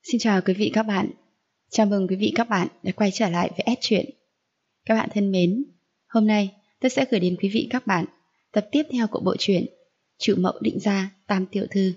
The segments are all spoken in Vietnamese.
Xin chào quý vị các bạn. Chào mừng quý vị các bạn đã quay trở lại với S Truyện. Các bạn thân mến, hôm nay tôi sẽ gửi đến quý vị các bạn tập tiếp theo của bộ truyện Chủ Mẫu Định Gia Tam Tiểu Thư.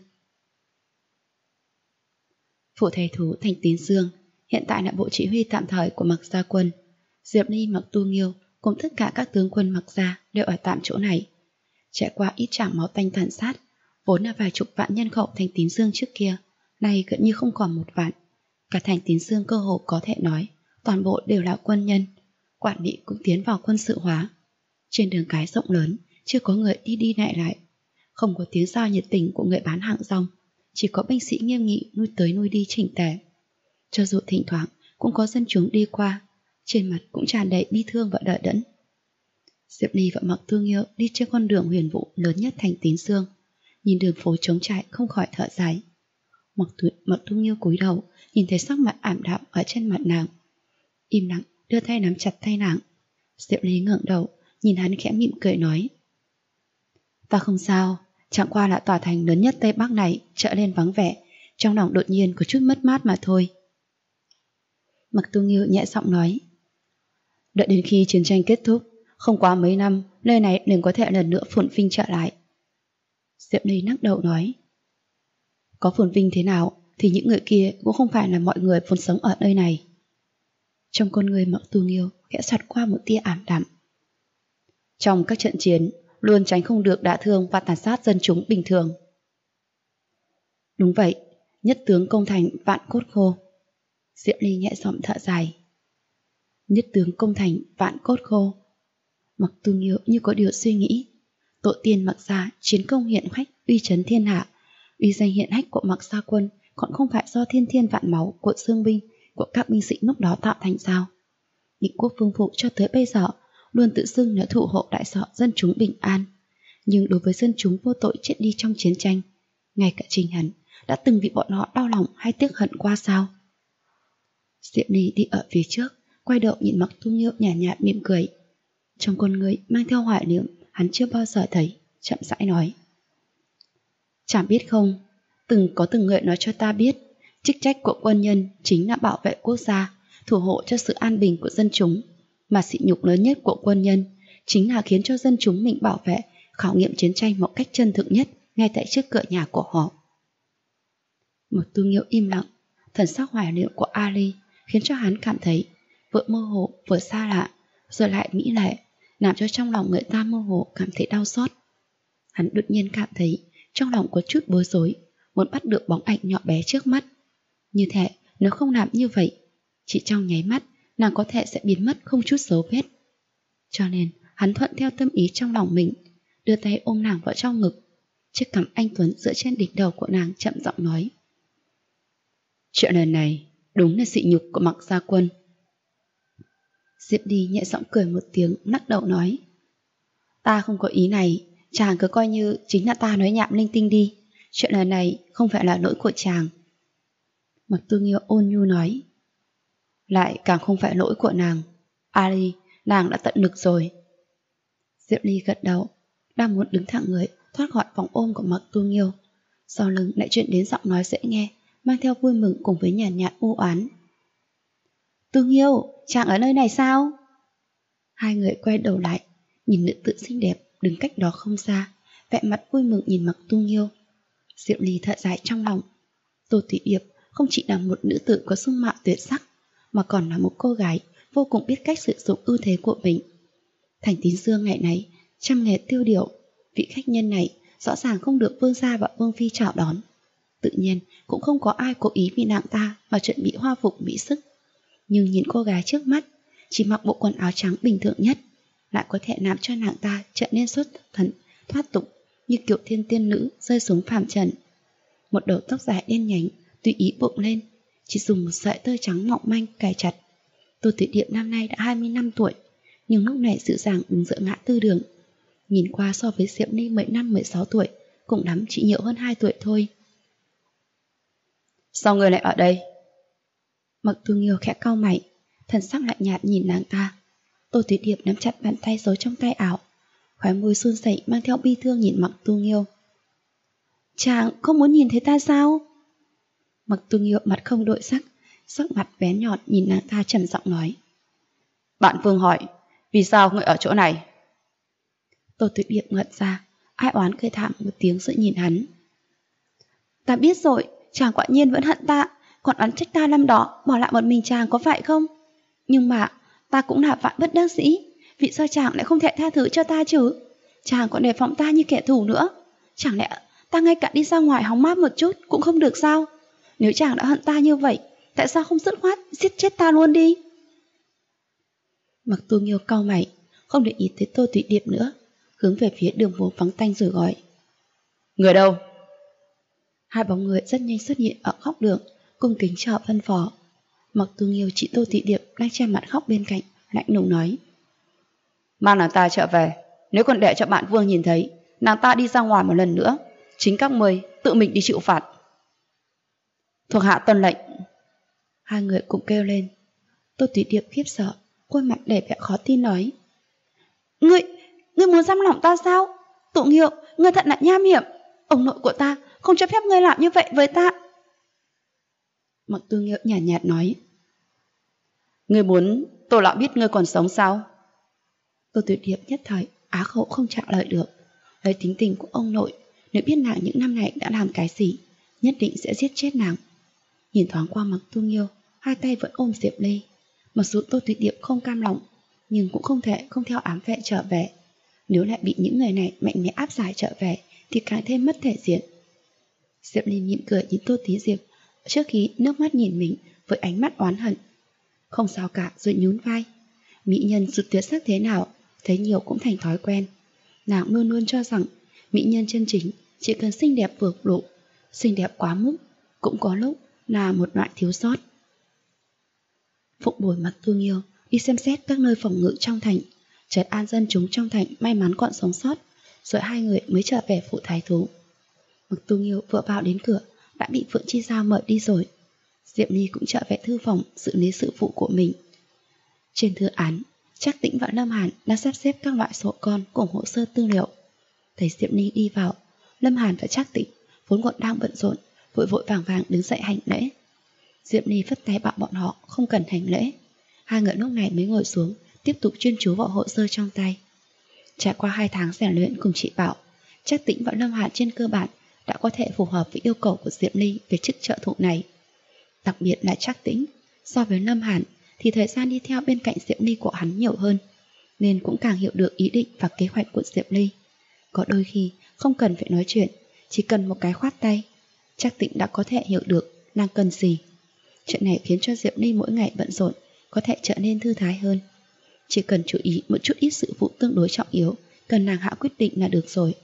Phủ thầy thú Thành Tín Dương hiện tại là bộ chỉ huy tạm thời của Mặc Gia Quân. Diệp Ly, Mặc Tu Nghiêu cùng tất cả các tướng quân Mặc Gia đều ở tạm chỗ này. Trải qua ít tràng máu tanh tàn sát, vốn là vài chục vạn nhân khẩu Thành Tín Dương trước kia, nay gần như không còn 1 vạn. Cả Thành Tín Dương cơ hồ có thể nói toàn bộ đều là quân nhân, quản lý cũng tiến vào quân sự hóa. Trên đường cái rộng lớn, chưa có người đi đi lại lại, không có tiếng giao nhiệt tình của người bán hàng rong, chỉ có binh sĩ nghiêm nghị nuôi tới nuôi đi chỉnh tề. Cho dù thỉnh thoảng cũng có dân chúng đi qua, trên mặt cũng tràn đầy bi thương và đờ đẫn. Diệp Ly và Mặc Tu Nghiêu đi trên con đường huyền vũ lớn nhất Thành Tín Dương, nhìn đường phố trống trải không khỏi thở dài. Mặc Tu Nghiêu cúi đầu, nhìn thấy sắc mặt ảm đạm ở trên mặt nàng, im lặng đưa tay nắm chặt tay nàng. Diệp Ly ngẩng đầu, nhìn hắn khẽ mỉm cười nói: "Ta không sao, chẳng qua là tòa thành lớn nhất Tây Bắc này trở nên vắng vẻ, trong lòng đột nhiên có chút mất mát mà thôi." Mặc Tu Nghiêu nhẹ giọng nói: "Đợi đến khi chiến tranh kết thúc, không quá mấy năm, nơi này đừng có thể lần nữa phồn vinh trở lại." Diệp Ly lắc đầu nói: "Có phồn vinh thế nào thì những người kia cũng không phải là mọi người vốn sống ở nơi này." Trong con người Mặc Tu Nghiêu khẽ xoẹt qua một tia ảm đạm. "Trong các trận chiến luôn tránh không được đả thương và tàn sát dân chúng bình thường." "Đúng vậy, nhất tướng công thành vạn cốt khô." Diệp Ly nhẹ giọng thở dài. Nhất tướng công thành vạn cốt khô. Mặc Tu Nghiêu như có điều suy nghĩ. Tổ tiên Mặc Gia chiến công hiển hách, uy chấn thiên hạ. Uy danh hiển hách của Mặc Gia Quân còn không phải do thiên thiên vạn máu của Dương binh, của các binh sĩ lúc đó tạo thành sao? Định Quốc Vương Phụ cho tới bây giờ luôn tự xưng là thủ hộ đại sở dân chúng bình an, nhưng đối với dân chúng vô tội chết đi trong chiến tranh, ngay cả chính hắn đã từng bị bọn họ đau lòng hay tiếc hận qua sao? Diệp Ly đi ở phía trước, quay đầu nhìn Mặc Tu Nghiêu nhàn nhạt mỉm cười. Trong con người mang theo hoài niệm hắn chưa bao giờ thấy, chậm rãi nói: "Chẳng biết không, từng người nói cho ta biết, chức trách của quân nhân chính là bảo vệ quốc gia, thủ hộ cho sự an bình của dân chúng, mà sỉ nhục lớn nhất của quân nhân chính là khiến cho dân chúng mình bảo vệ, khảo nghiệm chiến tranh một cách chân thực nhất ngay tại trước cửa nhà của họ." Một Tu Nghiêu im lặng, thần sắc hoài niệm của Ali khiến cho hắn cảm thấy vừa mơ hồ vừa xa lạ, rồi lại mỹ lệ, làm cho trong lòng người ta mơ hồ cảm thấy đau xót. Hắn đột nhiên cảm thấy trong lòng có chút bối rối, muốn bắt được bóng ảnh nhỏ bé trước mắt. Như thể nếu không làm như vậy, chỉ trong nháy mắt nàng có thể sẽ biến mất không chút dấu vết. Cho nên hắn thuận theo tâm ý trong lòng mình, đưa tay ôm nàng vào trong ngực, chiếc cằm anh tuấn dựa trên đỉnh đầu của nàng chậm giọng nói: "Chuyện lần này đúng là sỉ nhục của Mặc Gia Quân." Diệp Ly nhẹ giọng cười một tiếng, lắc đầu nói: "Ta không có ý này, chàng cứ coi như chính là ta nói nhảm linh tinh đi, chuyện lần này không phải là lỗi của chàng." Mặc Tu Nghiêu ôn nhu nói: "Lại càng không phải lỗi của nàng. Ali, nàng đã tận lực rồi." Diệp Ly gật đầu, đang muốn đứng thẳng người thoát khỏi vòng ôm của Mặc Tu Nghiêu, sau lưng lại truyền đến giọng nói dễ nghe mang theo vui mừng cùng với nhàn nhạt u oán: "Tu Nghiêu, chàng ở nơi này sao?" Hai người quay đầu lại, nhìn nữ tử xinh đẹp đứng cách đó không xa, vẻ mặt vui mừng nhìn Mặc Tu Nghiêu. Diệp Ly thở dài trong lòng. Tô Thủy Điệp không chỉ là một nữ tử có dung mạo tuyệt sắc, mà còn là một cô gái vô cùng biết cách sử dụng ưu thế của mình. Thành Tín Dương ngày này trăm nghề tiêu điều, vị khách nhân này rõ ràng không được vương gia và vương phi chào đón. Tự nhiên cũng không có ai cố ý vì nàng ta mà chuẩn bị hoa phục mỹ sức. Nhưng nhìn cô gái trước mắt, chỉ mặc bộ quần áo trắng bình thường nhất, lại có thể làm cho nàng ta trở nên xuất thần thoát tục như kiểu thiên tiên nữ rơi xuống phàm trần. Một đầu tóc dài đen nhánh tùy ý buộc lên, chỉ dùng một sợi tơ trắng mỏng manh cài chặt. Tô Thủy Điệp năm nay đã 25 tuổi, nhưng lúc này dịu dàng đứng giữa ngã tư đường. Nhìn qua so với Diệp Ly 15-16 tuổi, cũng lắm chỉ nhiều hơn 2 tuổi thôi. "Sao người lại ở đây?" Mặc Tu Nghiêu khẽ cau mày, thần sắc lạnh nhạt nhìn nàng ta. Tô Thủy Điệp nắm chặt bàn tay giấu trong tay áo, khóe môi run rẩy mang theo bi thương nhìn Mặc Tu Nghiêu. "Chàng không muốn nhìn thấy ta sao?" Mặc Tu Nghiêu mặt không đổi sắc, sắc mặt bén nhọn nhìn nàng ta trầm giọng nói. Bạn Vương hỏi, vì sao ngươi ở chỗ này? Tô Tuyết Điệp ngẩn ra, ai oán cười thảm một tiếng rồi nhìn hắn. Ta biết rồi, chàng quả nhiên vẫn hận ta, còn oán trách ta năm đó bỏ lại một mình chàng, có phải không? Nhưng mà ta cũng là vạn bất đắc dĩ, vì sao chàng lại không thể tha thứ cho ta chứ? Chàng còn đề phòng ta như kẻ thù nữa. Chẳng lẽ ta ngay cả đi ra ngoài hóng mát một chút cũng không được sao? Nếu chàng đã hận ta như vậy, tại sao không dứt khoát giết chết ta luôn đi? Mặc Tu Nghiêu cau mày, không để ý tới Tô Thủy Điệp nữa, hướng về phía đường phố vắng tanh rồi gọi. Người đâu? Hai bóng người rất nhanh xuất hiện ở góc đường, cung kính chào phân phó. Mặc Tu Nghiêu chỉ Tô Thủy Điệp đang che mặt khóc bên cạnh, lạnh lùng nói. Mang nàng ta trở về, nếu còn để cho bạn Vương nhìn thấy, nàng ta đi ra ngoài một lần nữa, chính các ngươi tự mình đi chịu phạt. Thuộc hạ tuân lệnh. Hai người cùng kêu lên. Tô Thủy Điệp khiếp sợ, khuôn mặt để vẻ khó tin nói. Ngươi muốn giam lỏng ta sao? Tụ Nghiêu, ngươi thật là nham hiểm. Ông nội của ta không cho phép ngươi làm như vậy với ta. Mặc Tu Nghiêu nhàn nhạt nói. Ngươi muốn Tô lão biết ngươi còn sống sao? Tô Tuyệt Điệp nhất thời á khẩu không trả lời được. Lấy tính tình của ông nội, nếu biết nàng những năm này đã làm cái gì, nhất định sẽ giết chết nàng. Nhìn thoáng qua Mặc Tu Nghiêu, hai tay vẫn ôm Diệp Ly. Mặc dù Tô Tuyệt Điệp không cam lòng, nhưng cũng không thể không theo ám vệ trở về. Nếu lại bị những người này mạnh mẽ áp giải trở về, thì càng thêm mất thể diện. Diệp Ly mỉm cười nhìn Tô Tí Diệp, trước khi nước mắt nhìn mình với ánh mắt oán hận. Không sao cả, rồi nhún vai. Mỹ nhân dù tuyệt sắc thế nào, thấy nhiều cũng thành thói quen. Nàng luôn luôn cho rằng mỹ nhân chân chính chỉ cần xinh đẹp vừa đủ, xinh đẹp quá mức cũng có lúc là một loại thiếu sót. Phụng Bồi Mặc Tu Nghiêu đi xem xét các nơi phòng ngự trong thành, trấn an dân chúng trong thành may mắn còn sống sót, rồi hai người mới trở về phủ thái thú. Mặc Tu Nghiêu vừa vào đến cửa đã bị Phượng Chi Giao mời đi rồi. Diệp Ly cũng trở về thư phòng xử lý sự vụ của mình. Trên thư án, Trác Tĩnh và Lâm Hàn đang sắp xếp các loại sổ con cùng hồ sơ tư liệu. Thấy Diệp Ly đi vào, Lâm Hàn và Trác Tĩnh vốn còn đang bận rộn, vội vội vàng vàng đứng dậy hành lễ. Diệp Ly phất tay bảo bọn họ không cần hành lễ. Hai người lúc này mới ngồi xuống, tiếp tục chuyên chú vào hồ sơ trong tay. Trải qua 2 tháng rèn luyện cùng chị Bảo, Trác Tĩnh và Lâm Hàn trên cơ bản đã có thể phù hợp với yêu cầu của Diệp Ly về chức trợ thủ này. Đặc biệt là Trác Tĩnh, so với Lâm Hàn thì thời gian đi theo bên cạnh Diệp Ly của hắn nhiều hơn, nên cũng càng hiểu được ý định và kế hoạch của Diệp Ly. Có đôi khi không cần phải nói chuyện, chỉ cần một cái khoát tay, Trác Tĩnh đã có thể hiểu được nàng cần gì. Chuyện này khiến cho Diệp Ly mỗi ngày bận rộn có thể trở nên thư thái hơn. Chỉ cần chú ý một chút ít sự vụ tương đối trọng yếu, cần nàng hạ quyết định là được rồi.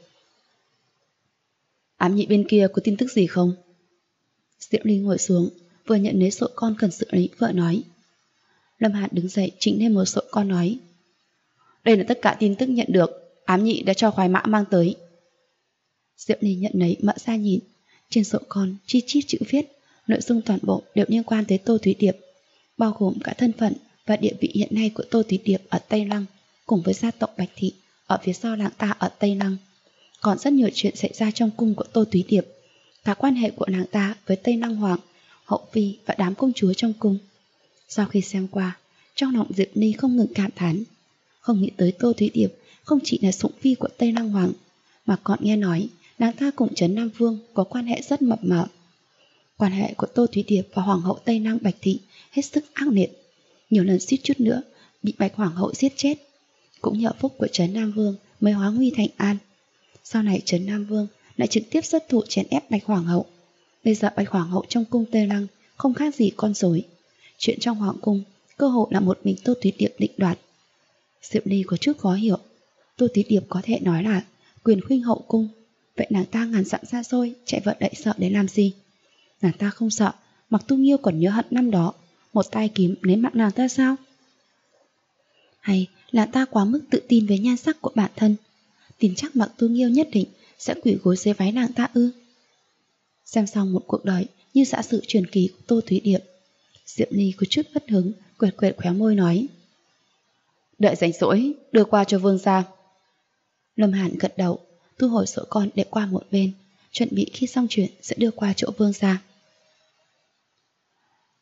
Ám nhị bên kia có tin tức gì không? Diệp Ly ngồi xuống, vừa nhận lấy sổ con cần xử lý, vợ nói. Lâm Hàn đứng dậy chỉnh lên một sổ con nói. Đây là tất cả tin tức nhận được, ám nhị đã cho khoái mã mang tới. Diệp Ly nhận lấy mở ra nhìn, trên sổ con chi chít chữ viết, nội dung toàn bộ đều liên quan tới Tô Thúy Điệp, bao gồm cả thân phận và địa vị hiện nay của Tô Thúy Điệp ở Tây Lăng, cùng với gia tộc Bạch Thị ở phía sau làng ta ở Tây Lăng. Còn rất nhiều chuyện xảy ra trong cung của Tô Thúy Điệp, cả quan hệ của nàng ta với Tây Lăng Hoàng, hậu phi và đám công chúa trong cung. Sau khi xem qua, trong lòng Diệp Ly không ngừng cảm thán, không nghĩ tới Tô Thúy Điệp không chỉ là sủng phi của Tây Lăng Hoàng, mà còn nghe nói nàng ta cùng Trấn Nam Vương có quan hệ rất mập mờ. Quan hệ của Tô Thúy Điệp và Hoàng hậu Tây Lăng Bạch Thị hết sức ác liệt, nhiều lần suýt chút nữa bị Bạch Hoàng hậu giết chết. Cũng nhờ phúc của Trấn Nam Vương mới hóa nguy thành an. Sau này Trấn Nam Vương lại trực tiếp xuất thủ chèn ép Bạch Hoàng hậu. Bây giờ Bạch Hoàng hậu trong cung Tây Lăng không khác gì con rối. Chuyện trong hoàng cung cơ hội là một mình Tô Thúy Điệp định đoạt. Diệp Ly có chút khó hiểu. Tô Thúy Điệp có thể nói là quyền khuynh hậu cung, vậy nàng ta ngàn dặm xa xôi chạy vợ đậy sợ để làm gì? Nàng ta không sợ Mặc Tu Nghiêu còn nhớ hận năm đó một tay kiếm lấy mạng nàng ta sao? Hay là ta quá mức tự tin với nhan sắc của bản thân, tin chắc Mặc Tu Nghiêu nhất định sẽ quỳ gối dưới váy nàng ta ư? Xem xong một cuộc đời như giả sử truyền kỳ của Tô Thúy Điệp, Diệp Ly có chút bất hứng, quệt quệt khóe môi nói. Đợi rảnh rỗi đưa qua cho vương gia. Lâm Hàn gật đầu, thu hồi sổ con để qua một bên, chuẩn bị khi xong chuyện sẽ đưa qua chỗ vương gia.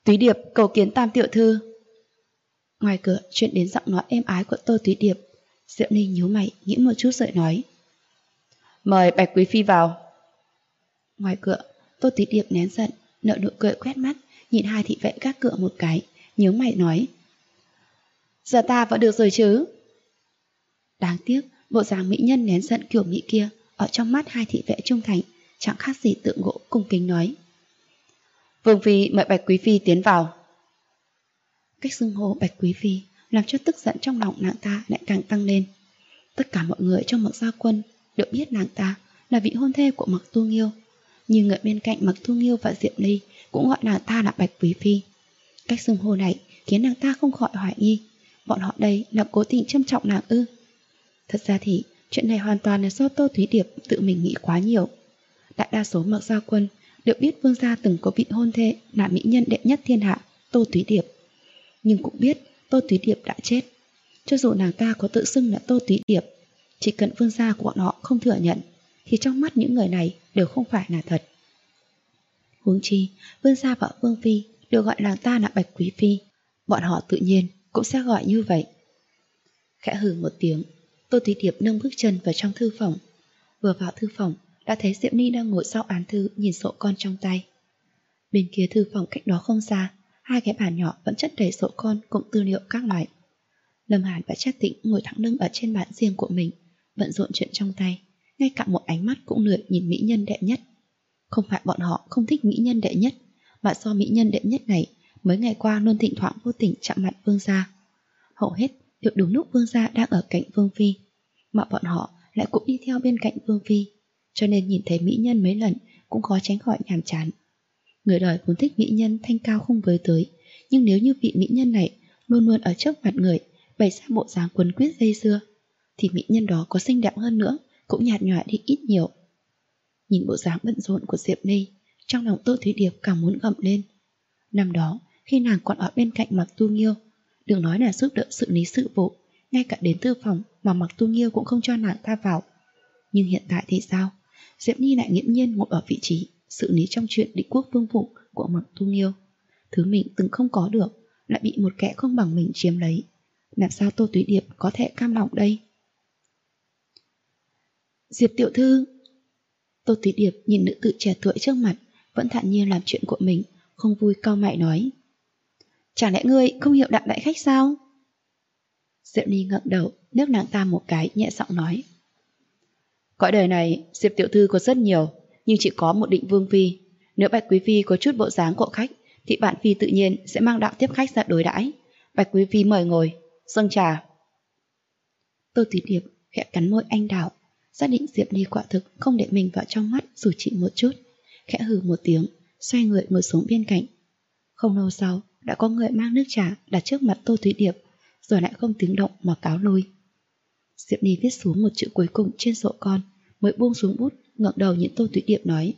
Túy Điệp cầu kiến Tam tiểu thư. Ngoài cửa truyền đến giọng nói êm ái của Tô Túy Điệp. Diệu Ni nhíu mày nghĩ một chút rồi nói: Mời Bạch quý phi vào. Ngoài cửa, Tô Túy Điệp nén giận, nở nụ cười quét mắt, nhìn hai thị vệ gác cửa một cái, nhíu mày nói: Giờ ta vẫn được rồi chứ? Đáng tiếc, bộ dáng mỹ nhân nén giận kiểu mỹ kia ở trong mắt hai thị vệ trung thành chẳng khác gì tượng gỗ, cung kính nói: Vương phi mời Bạch quý phi tiến vào. Cách xưng hô Bạch quý phi làm cho tức giận trong lòng nàng ta lại càng tăng lên. Tất cả mọi người trong Mặc Gia Quân đều biết nàng ta là vị hôn thê của Mặc Tu Nghiêu, nhưng người bên cạnh Mặc Tu Nghiêu và Diệp Ly cũng gọi nàng ta là Bạch quý phi. Cách xưng hô này khiến nàng ta không khỏi hoài nghi, bọn họ đây là cố tình châm trọng nàng ư? Thật ra thì chuyện này hoàn toàn là do Tô Thúy Điệp tự mình nghĩ quá nhiều. Đại đa số Mặc Gia Quân đều biết vương gia từng có vị hôn thê là mỹ nhân đệ nhất thiên hạ Tô Thúy Điệp, nhưng cũng biết Tô Thúy Điệp đã chết. Cho dù nàng ta có tự xưng là Tô Thúy Điệp, chỉ cần vương gia của bọn họ không thừa nhận thì trong mắt những người này đều không phải là thật. Huống chi vương gia và vương phi đều gọi nàng ta là Bạch quý phi, bọn họ tự nhiên cũng sẽ gọi như vậy. Khẽ hừ một tiếng, Tô Thúy Điệp nâng bước chân vào trong thư phòng. Vừa vào thư phòng đã thấy Diệu Ni đang ngồi sau án thư nhìn sổ con trong tay. Bên kia thư phòng cách đó không xa, hai cái bàn nhỏ vẫn chất đầy sổ con cùng tư liệu các loại. Lâm Hàn và Trác Tĩnh ngồi thẳng lưng ở trên bàn riêng của mình, bận rộn chuyện trong tay, ngay cả một ánh mắt cũng lười nhìn mỹ nhân đệ nhất. Không phải bọn họ không thích mỹ nhân đệ nhất, mà do mỹ nhân đệ nhất này mấy ngày qua luôn thỉnh thoảng vô tình chạm mặt vương gia. Hầu hết đều đúng lúc vương gia đang ở cạnh vương phi, mà bọn họ lại cũng đi theo bên cạnh vương phi, cho nên nhìn thấy mỹ nhân mấy lần cũng khó tránh khỏi nhàm chán. Người đời vốn thích mỹ nhân thanh cao không với tới, nhưng nếu như vị mỹ nhân này luôn luôn ở trước mặt người bày ra bộ dáng quấn quýt dây dưa, thì mỹ nhân đó có xinh đẹp hơn nữa cũng nhạt nhòa đi ít nhiều. Nhìn bộ dáng bận rộn của Diệp Ly, trong lòng Tô Thúy Điệp càng muốn gầm lên. Năm đó khi nàng còn ở bên cạnh Mặc Tu Nghiêu, đừng nói là giúp đỡ xử lý sự vụ, ngay cả đến thư phòng mà Mặc Tu Nghiêu cũng không cho nàng ta vào. Nhưng hiện tại thì sao? Diệp Ly lại nghiễm nhiên ngồi ở vị trí xử lý trong chuyện định quốc vương vụ của Mặc Tu Nghiêu. Thứ mình từng không có được lại bị một kẻ không bằng mình chiếm lấy. Làm sao Tô Thúy Điệp có thể cam lòng đây? Diệp tiểu thư. Tô Thúy Điệp nhìn nữ tử trẻ tuổi trước mặt, vẫn thản nhiên làm chuyện của mình, không vui cau mày nói: Chẳng lẽ ngươi không hiểu Đặng đại khách sao? Diệp Ly ngẩng đầu, liếc nàng ta một cái, nhẹ giọng nói: Cõi đời này Diệp tiểu thư có rất nhiều, nhưng chỉ có một Định vương phi. Nếu Bạch quý phi có chút bộ dáng của khách, thì bản phi tự nhiên sẽ mang đạo tiếp khách ra đối đãi. Bạch quý phi mời ngồi, dâng trà. Tô Thúy Điệp khẽ cắn môi anh đào, xác định Diệp Ly quả thực không để mình vào trong mắt dù chỉ một chút, khẽ hừ một tiếng, xoay người ngồi xuống bên cạnh. Không lâu sau đã có người mang nước trà đặt trước mặt Tô Thúy Điệp, rồi lại không tiếng động mà cáo lui. Diệp Ly viết xuống một chữ cuối cùng trên sổ con, mới buông xuống bút, ngẩng đầu nhìn Tô Thúy Điệp nói: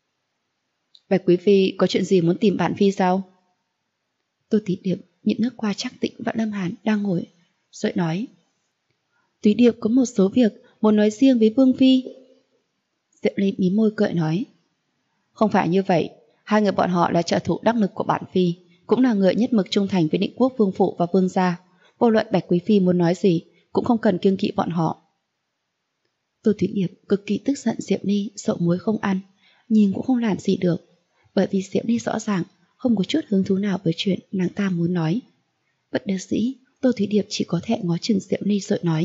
Bạch quý phi có chuyện gì muốn tìm bản phi sao? Tô Thúy Điệp nhìn nước qua Trác Tĩnh và Lâm Hàn đang ngồi, rồi nói: Thúy Điệp có một số việc muốn nói riêng với vương phi. Diệp Ly mí môi cười nói: Không phải như vậy, hai người bọn họ là trợ thủ đắc lực của bản phi, cũng là người nhất mực trung thành với Định quốc vương phụ và vương gia. Vô luận Bạch quý phi muốn nói gì cũng không cần kiêng kỵ bọn họ. Tô Thúy Điệp cực kỳ tức giận Diệp Ly sậu muối không ăn, nhưng cũng không làm gì được, bởi vì Diệp Ly rõ ràng không có chút hứng thú nào với chuyện nàng ta muốn nói. Bất đắc dĩ, Tô Thúy Điệp chỉ có thể ngó chừng Diệp Ly rồi nói: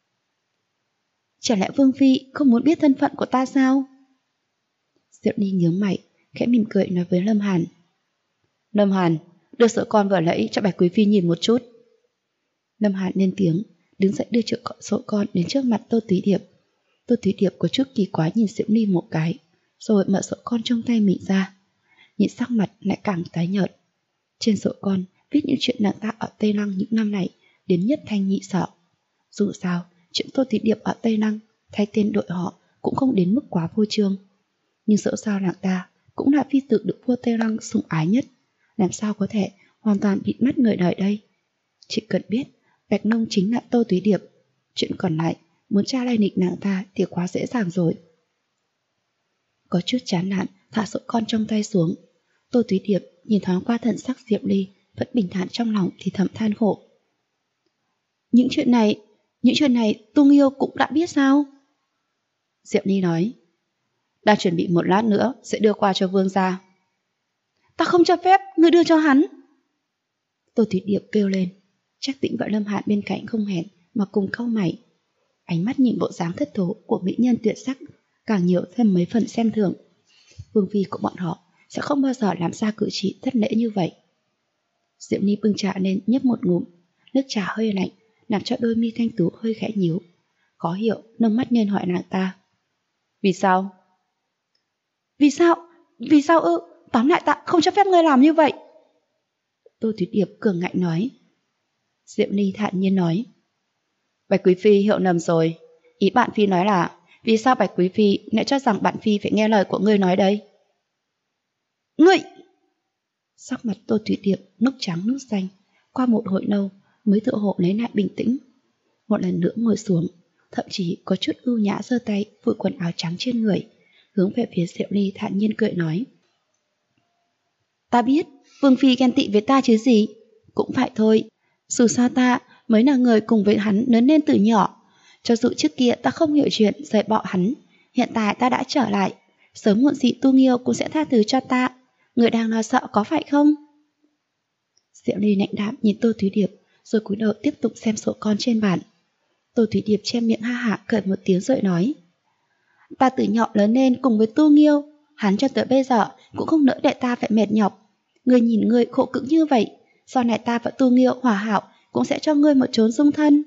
Chả lẽ vương phi không muốn biết thân phận của ta sao? Diệp Ly nhướng mày, khẽ mỉm cười nói với Lâm Hàn: Lâm Hàn, đưa sữa con vừa nãy cho Bạch quý phi nhìn một chút. Lâm Hàn lên tiếng, đứng dậy đưa sữa con đến trước mặt Tô Thúy Điệp. Tô Thúy Điệp có chút kỳ quái nhìn Diệp Ly một cái, rồi mở sổ con trong tay mình ra. Nhìn sắc mặt lại càng tái nhợt. Trên sổ con viết những chuyện nàng ta ở Tây Lăng những năm này đến nhất thanh nhị sở. Dù sao, chuyện Tô Thúy Điệp ở Tây Lăng thay tên đội họ cũng không đến mức quá vô trương. Nhưng dẫu sao nàng ta cũng là phi tử được vua Tây Lăng sủng ái nhất, làm sao có thể hoàn toàn bị mắt người đời đây. Chỉ cần biết Bạch Nông chính là Tô Thúy Điệp, chuyện còn lại muốn tra lai lịch nàng ta thì quá dễ dàng rồi. Có chút chán nản thả sổ con trong tay xuống, Tô Thúy Điệp nhìn thoáng qua thần sắc Diệp Ly vẫn bình thản trong lòng thì thầm than khổ. Những chuyện này Tu Nghiêu cũng đã biết sao? Diệp Ly nói, đang chuẩn bị một lát nữa sẽ đưa qua cho vương gia. Ta không cho phép ngươi đưa cho hắn. Tô Thủy Điệp kêu lên. Trác Tĩnh và Lâm Hạn bên cạnh không hẹn mà cùng cau mày. Ánh mắt nhìn bộ dáng thất thố của mỹ nhân tuyệt sắc càng nhiều thêm mấy phần xem thường. Vương phi của bọn họ sẽ không bao giờ làm ra cử chỉ thất lễ như vậy. Diệp Ly bưng trà lên nhấp một ngụm, nước trà hơi lạnh làm cho đôi mi thanh tú hơi khẽ nhíu. Khó hiểu nâng mắt lên hỏi nàng ta. Vì sao? Vì sao ư? Tóm lại ta không cho phép ngươi làm như vậy. Tô Thủy Điệp cường ngạnh nói. Diệp Ly thản nhiên nói. Bạch Quý Phi hiểu lầm rồi. Ý bạn Phi nói là vì sao Bạch Quý Phi lại cho rằng bạn Phi phải nghe lời của ngươi nói đây? Ngươi! Sắc mặt Tô Thủy Điệp lúc trắng lúc xanh. Qua một hồi lâu mới tựa hồ lấy lại bình tĩnh. Một lần nữa ngồi xuống, thậm chí có chút ưu nhã giơ tay phủi quần áo trắng trên người, hướng về phía Diệp Ly thản nhiên cười nói. Ta biết Vương Phi ghen tị với ta chứ gì. Cũng phải thôi. Dù sao ta mới là người cùng với hắn lớn lên từ nhỏ. Cho dù trước kia ta không hiểu chuyện rời bỏ hắn, hiện tại ta đã trở lại. Sớm muộn gì Tu Nghiêu cũng sẽ tha thứ cho ta. Người đang lo sợ có phải không? Diệp Ly lạnh đạm nhìn Tô Thúy Điệp, rồi cúi đầu tiếp tục xem sổ con trên bàn. Tô Thúy Điệp che miệng ha hả cười một tiếng rồi nói. Ta từ nhỏ lớn lên cùng với Tu Nghiêu, hắn cho tới bây giờ cũng không nỡ để ta phải mệt nhọc. Ngươi nhìn ngươi khổ cực như vậy, sau này ta và Tu Nghiêu hòa hảo cũng sẽ cho ngươi một chốn dung thân.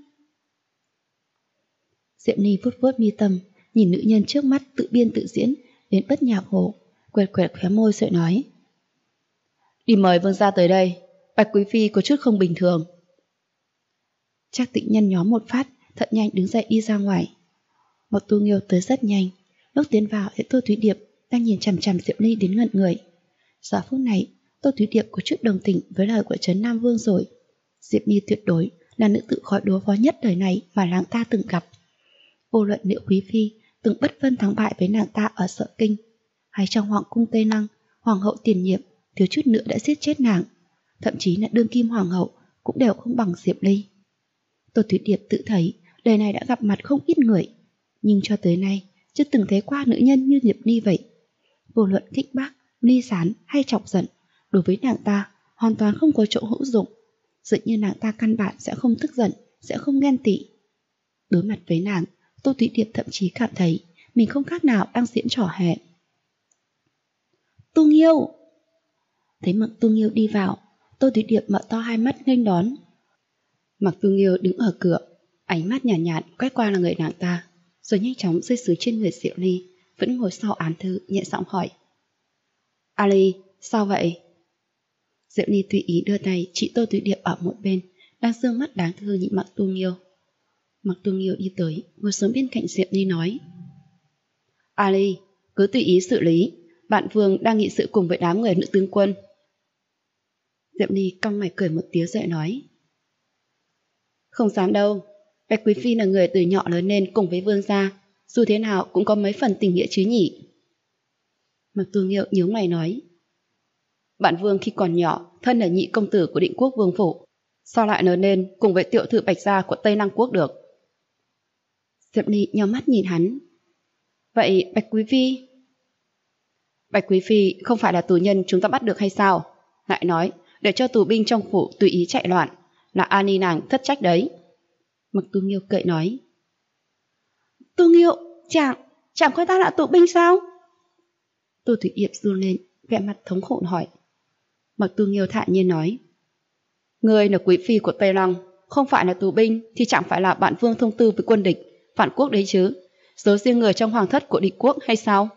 Diệp Ly vuốt vuốt mi tâm, nhìn nữ nhân trước mắt tự biên tự diễn đến bất nhạc hồ, quẹt quẹt khóe môi rồi nói. Đi mời vương gia tới đây, Bạch Quý Phi có chút không bình thường. Trác Tĩnh nhăn nhó một phát, thật nhanh đứng dậy đi ra ngoài. Một Tu Nghiêu tới rất nhanh, lúc tiến vào thì Tô Thúy Điệp đang nhìn chằm chằm Diệp Ly đến ngẩn người. Giờ phút này, Tô Thúy Điệp có chút đồng tình với lời của Trấn Nam Vương rồi. Diệp Ly tuyệt đối là nữ tử khói đố phó nhất đời này mà nàng ta từng gặp. Vô luận liệu quý phi từng bất phân thắng bại với nàng ta ở Sở Kinh, hay trong Hoàng cung Tây Lăng, Hoàng hậu tiền nhiệm thiếu chút nữa đã giết chết nàng, thậm chí là đương kim Hoàng hậu cũng đều không bằng Diệp Ly. Tô Thúy Điệp tự thấy đời này đã gặp mặt không ít người, nhưng cho tới nay chưa từng thấy qua nữ nhân như Diệp Ly vậy. Vô luận kích bác, ly sán hay chọc giận, đối với nàng ta hoàn toàn không có chỗ hữu dụng. Dường như nàng ta căn bản sẽ không tức giận, sẽ không ghen tị. Đối mặt với nàng, Tô Thúy Điệp thậm chí cảm thấy mình không khác nào đang diễn trò hề. Tu Nghiêu! Thấy Mặc Tu Nghiêu đi vào, Tô Thúy Điệp mở to hai mắt nghênh đón. Mặc Tu Nghiêu đứng ở cửa, ánh mắt nhàn nhạt quét qua là người nàng ta, rồi nhanh chóng rơi xuống trên người Diệu Ly, vẫn ngồi sau án thư nhẹ giọng hỏi. Ali, sao vậy? Diệu Ly tùy ý đưa tay chỉ Tô Thúy Điệp ở một bên, đang dương mắt đáng thương nhìn Mặc Tu Nghiêu. Mặc Tu Nghiêu đi tới, ngồi xuống bên cạnh Diệu Ly nói. Ali, cứ tùy ý xử lý, bạn Vương đang nghị sự cùng với đám người nữ tướng quân. Diệu Ly cong mày cười một tiếng rồi nói. Không dám đâu, Bạch Quý Phi là người từ nhỏ lớn lên cùng với Vương gia, dù thế nào cũng có mấy phần tình nghĩa chứ nhỉ. Mặc Tu Nghiêu nhướng mày nói. Bạn Vương khi còn nhỏ thân là nhị công tử của Định Quốc Vương phủ, sao lại lớn lên cùng với tiểu thư Bạch gia của Tây Lăng Quốc được? Diệp Ly nhíu mắt nhìn hắn. Vậy Bạch Quý Phi? Bạch Quý Phi không phải là tù nhân chúng ta bắt được hay sao? Lại nói để cho tù binh trong phủ tùy ý chạy loạn, là Ani nàng thất trách đấy. Mặc Tu Nghiêu cười nói. Tu Nghiêu, chẳng coi ta là tù binh sao? Tô Thủy Điệp run lên, vẻ mặt thống khổ hỏi. Mặc Tu Nghiêu thản nhiên nói. Ngươi là quý phi của Tây Lăng, không phải là tù binh thì chẳng phải là bạn Vương thông tư với quân địch, phản quốc đấy chứ, giấu riêng người trong hoàng thất của địch quốc hay sao?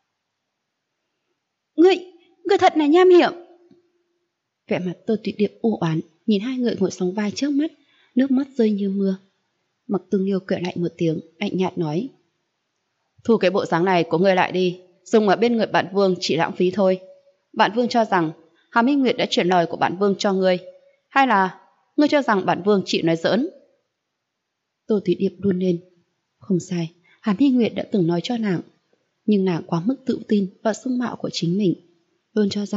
Ngươi thật là nham hiểm. Vẻ mặt Tô Thủy Điệp u oán nhìn hai người ngồi sóng vai trước mắt, nước mắt rơi như mưa. Mặc Tu Nghiêu cười lại một tiếng, lạnh nhạt nói. Thu cái bộ dáng này của ngươi lại đi, dùng ở bên người bạn Vương chỉ lãng phí thôi. Bạn Vương cho rằng Hàm Minh Nguyệt đã chuyển lời của bạn Vương cho ngươi, hay là ngươi cho rằng bạn Vương chỉ nói giỡn? Tô Thủy Điệp run lên. Không sai, Hàm Minh Nguyệt đã từng nói cho nàng, nhưng nàng quá mức tự tin vào dung mạo của chính mình, luôn cho rằng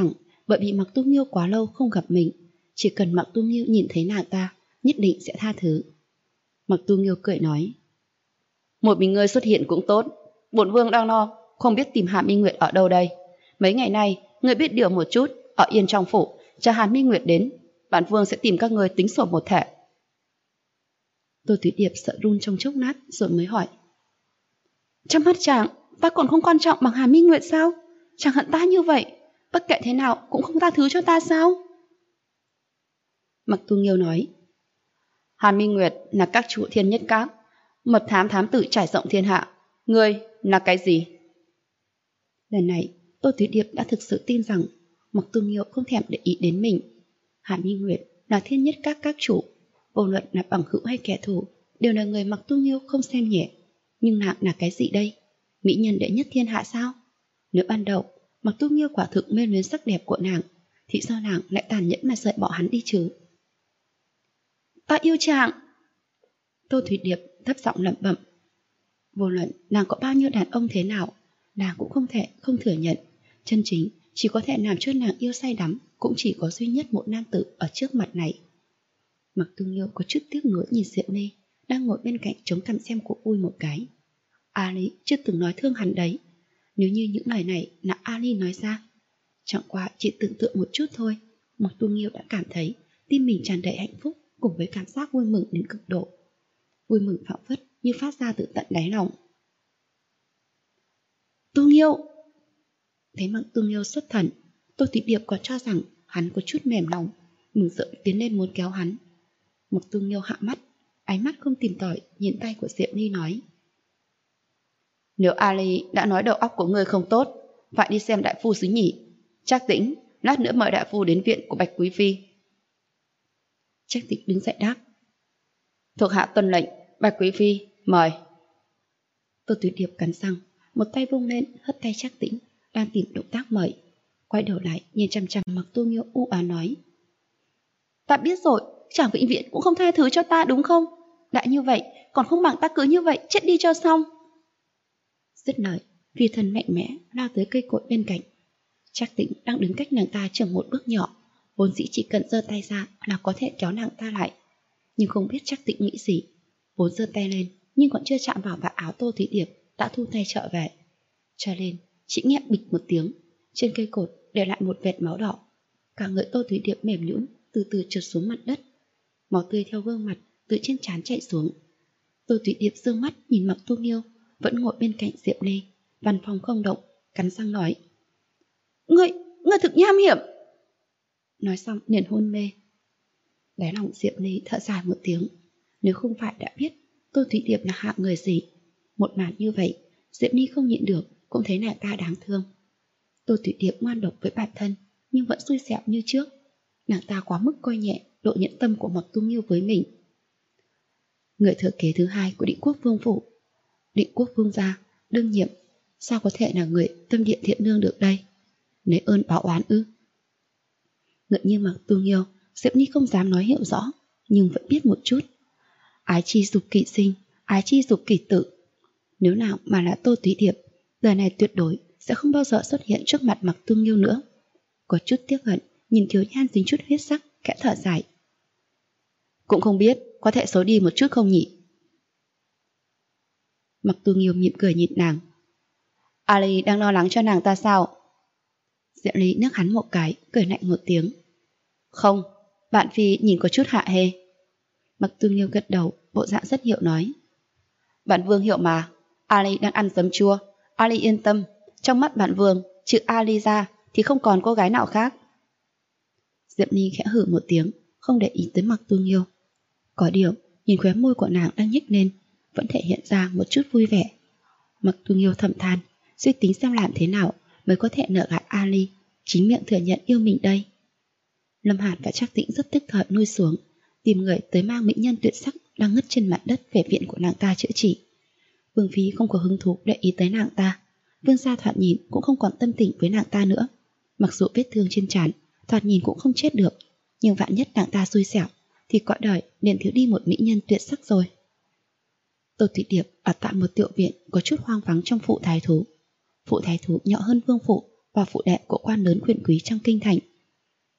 bởi vì Mặc Tu Nghiêu quá lâu không gặp mình, chỉ cần Mặc Tu Nghiêu nhìn thấy nàng ta, nhất định sẽ tha thứ. Mặc Tu Nghiêu cười nói, một mình ngươi xuất hiện cũng tốt, bổn vương đang lo, không biết tìm Hàn Minh Nguyệt ở đâu đây. Mấy ngày nay, ngươi biết điều một chút, ở yên trong phủ, chờ Hàn Minh Nguyệt đến, bản vương sẽ tìm các ngươi tính sổ một thể. Tô Thúy Điệp sợ run trong chốc lát rồi mới hỏi, trong mắt chàng, ta còn không quan trọng bằng Hàn Minh Nguyệt sao? Chàng hận ta như vậy, bất kể thế nào cũng không tha thứ cho ta sao? Mặc Tu Nghiêu nói, Hàn Minh Nguyệt là các chủ Thiên Nhất Các, mật thám thám tử trải rộng thiên hạ. Ngươi là cái gì? Lần này, Tô Thúy Điệp đã thực sự tin rằng Mặc Tu Nghiêu không thèm để ý đến mình. Hàn Minh Nguyệt là Thiên Nhất Các chủ, vô luận là bằng hữu hay kẻ thù, đều là người Mặc Tu Nghiêu không xem nhẹ. Nhưng nàng là cái gì đây? Mỹ nhân đệ nhất thiên hạ sao? Nếu ban đầu Mặc Tu Nghiêu quả thực mê luyến sắc đẹp của nàng, thì sao nàng lại tàn nhẫn mà sợi bỏ hắn đi chứ? Ta yêu chàng. Tô Thúy Điệp thấp giọng lẩm bẩm. Vô luận nàng có bao nhiêu đàn ông thế nào, nàng cũng không thể không thừa nhận, chân chính chỉ có thể làm cho nàng yêu say đắm cũng chỉ có duy nhất một nam tử ở trước mặt này. Mặc Tu Nghiêu có chút tiếc nuối nhìn Diệp Ly đang ngồi bên cạnh chống cằm xem cuộc vui một cái. Ali chưa từng nói thương hắn đấy. Nếu như những lời này là Ali nói ra, chẳng qua chỉ tưởng tượng một chút thôi, Mặc Tu Nghiêu đã cảm thấy tim mình tràn đầy hạnh phúc cùng với cảm giác vui mừng đến cực độ. Vui mừng phảng phất như phát ra từ tận đáy lòng. Tu Nghiêu! Thấy Mặc Tu Nghiêu xuất thần, Tô Thúy Điệp còn cho rằng hắn có chút mềm lòng, mừng rỡ tiến lên muốn kéo hắn. Mặc Tu Nghiêu hạ mắt, ánh mắt không tìm tòi nhìn tay của Diệp Ly nói, nếu Ali đã nói đầu óc của ngươi không tốt, phải đi xem đại phu xứ nhỉ. Trác Tĩnh, lát nữa mời đại phu đến viện của Bạch Quý Phi. Trác Tĩnh đứng dậy đáp, thuộc hạ tuân lệnh. Bạch Quý Phi, mời. Tô Thúy Điệp cắn răng, một tay vung lên hất tay Trác Tĩnh đang tìm động tác mời, quay đầu lại nhìn chằm chằm Mặc Tu Nghiêu u ám nói, ta biết rồi, chàng vĩnh viễn cũng không tha thứ cho ta đúng không? Đã như vậy, còn không bằng ta cứ như vậy chết đi cho xong. Dứt lời, phi thân mạnh mẽ lao tới cây cột bên cạnh. Trác Tĩnh đang đứng cách nàng ta chừng một bước nhỏ, vốn dĩ chỉ cần giơ tay ra là có thể kéo nàng ta lại. Nhưng không biết Trác Tĩnh nghĩ gì, vốn giơ tay lên nhưng còn chưa chạm vào vạt áo Tô Thúy Điệp đã thu tay trở về. Cho nên chỉ nghe bịch một tiếng, trên cây cột để lại một vệt máu đỏ. Cả người Tô Thúy Điệp mềm nhũn từ từ trượt xuống mặt đất, máu tươi theo gương mặt từ trên trán chảy xuống. Tô Thúy Điệp dương mắt nhìn Mặc Tu Nghiêu vẫn ngồi bên cạnh Diệp Ly, văn phòng không động, cắn răng nói, Ngươi thực nham hiểm. Nói xong liền hôn mê. Đáy lòng Diệp Ly thở dài một tiếng, nếu không phải đã biết Tô Thúy Điệp là hạng người gì, một màn như vậy Diệp Ly không nhịn được cũng thấy nàng ta đáng thương. Tô Thúy Điệp ngoan độc với bản thân nhưng vẫn xui xẻo như trước, nàng ta quá mức coi nhẹ độ nhẫn tâm của Mặc Tu Nghiêu với mình. Người thừa kế thứ hai của Định Quốc Vương phủ, Định Quốc Vương gia đương nhiệm, sao có thể là người tâm địa thiện lương được đây? Lấy ơn báo oán ư? Ngợi như Mặc Tu Nghiêu, Diệp Ly không dám nói hiểu rõ, nhưng vẫn biết một chút. Ái chi dục kỷ sinh, ái chi dục kỷ tử. Nếu nào mà là Tô Thúy Điệp, đời này tuyệt đối sẽ không bao giờ xuất hiện trước mặt Mặc Tu Nghiêu nữa. Có chút tiếc hận, nhìn thiếu nhan dính chút huyết sắc, kẽ thở dài. Cũng không biết có thể xấu đi một chút không nhỉ? Mặc Tu Nghiêu mỉm cười nhìn nàng. Ali đang lo lắng cho nàng ta sao? Diệp Ly nước hắn một cái, cười lạnh một tiếng. Không, bạn Phi nhìn có chút hạ hê. Mặc Tu Nghiêu gật đầu, bộ dạng rất hiệu nói. Bạn Vương hiệu mà, Ali đang ăn giấm chua. Ali yên tâm, trong mắt bạn Vương, trừ Ali ra thì không còn cô gái nào khác. Diệp Ly khẽ hử một tiếng, không để ý tới Mặc Tu Nghiêu. Có điều, nhìn khóe môi của nàng đang nhếch lên, vẫn thể hiện ra một chút vui vẻ. Mặc Tu Nghiêu thầm than, suy tính xem làm thế nào mới có thể nợ gạt Ali, chính miệng thừa nhận yêu mình đây. Lâm Hàn và Trác Tĩnh rất tức thời nuôi xuống, tìm người tới mang mỹ nhân tuyệt sắc đang ngất trên mặt đất về viện của nàng ta chữa trị. Vương Phi không có hứng thú để ý tới nàng ta, Vương gia thoạt nhìn cũng không còn tâm tình với nàng ta nữa. Mặc dù vết thương trên trán thoạt nhìn cũng không chết được, nhưng vạn nhất nàng ta xui xẻo thì cõi đời liền thiếu đi một mỹ nhân tuyệt sắc rồi. Tô Thúy Điệp ở tại một tiểu viện có chút hoang vắng trong phủ thái thú. Phủ thái thú nhỏ hơn vương phủ và phủ đệ của quan lớn quyền quý trong kinh thành,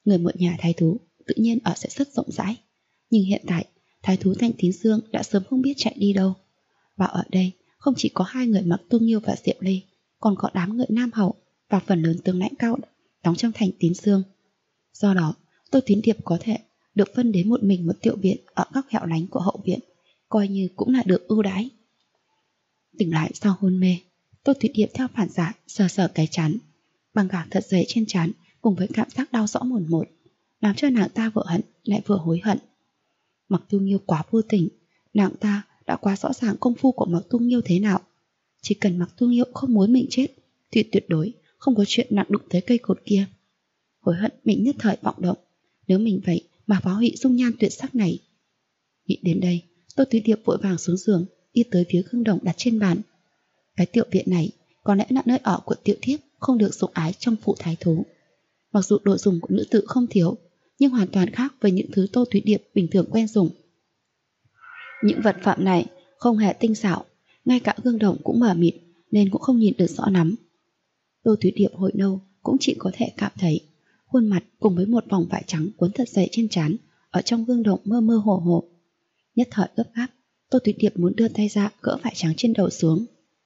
người một nhà thái thú tự nhiên ở sẽ rất rộng rãi. Nhưng hiện tại, thái thú Thanh Tín Dương đã sớm không biết chạy đi đâu. Và ở đây không chỉ có hai người Mặc Tu Nghiêu và Diệp Ly, còn có đám người Nam Hậu và phần lớn tướng lãnh cao đóng trong thành Tín Dương. Do đó, Tô Tín Điệp có thể được phân đến một mình một tiểu viện ở góc hẻo lánh của hậu viện, coi như cũng là được ưu đãi. Tỉnh lại sau hôn mê, Tô Tín Điệp theo phản xạ sờ sờ cái trán, băng gạc thật dày trên trán cùng với cảm giác đau rõ mồn một, làm cho nàng ta vừa hận lại vừa hối hận. Mặc Tu Nghiêu quá vô tình, nàng ta đã quá rõ ràng công phu của Mặc Tu Nghiêu thế nào. Chỉ cần Mặc Tu Nghiêu không muốn mình chết thì tuyệt đối không có chuyện nặng đụng tới cây cột kia. Hối hận mình nhất thời vọng động, nếu mình vậy mà phá hủy dung nhan tuyệt sắc này. Nghĩ đến đây, Tô Tín Điệp vội vàng xuống giường, đi tới phía gương đồng đặt trên bàn. Cái tiểu viện này có lẽ là nơi ở của tiểu thiếp không được sủng ái trong phủ thái thú. Mặc dù đồ dùng của nữ tử không thiếu, nhưng hoàn toàn khác với những thứ Tô Tín Điệp bình thường quen dùng. Những vật phẩm này không hề tinh xảo, ngay cả gương đồng cũng mờ mịt nên cũng không nhìn được rõ lắm. Tô Tín Điệp hồi lâu cũng chỉ có thể cảm thấy khuôn mặt cùng với một vòng vải trắng cuốn thật dày trên trán ở trong gương đồng mơ mơ hồ hồ. Nhất thời gấp gáp, Tô Tín Điệp muốn đưa tay ra gỡ vải trắng trên đầu xuống.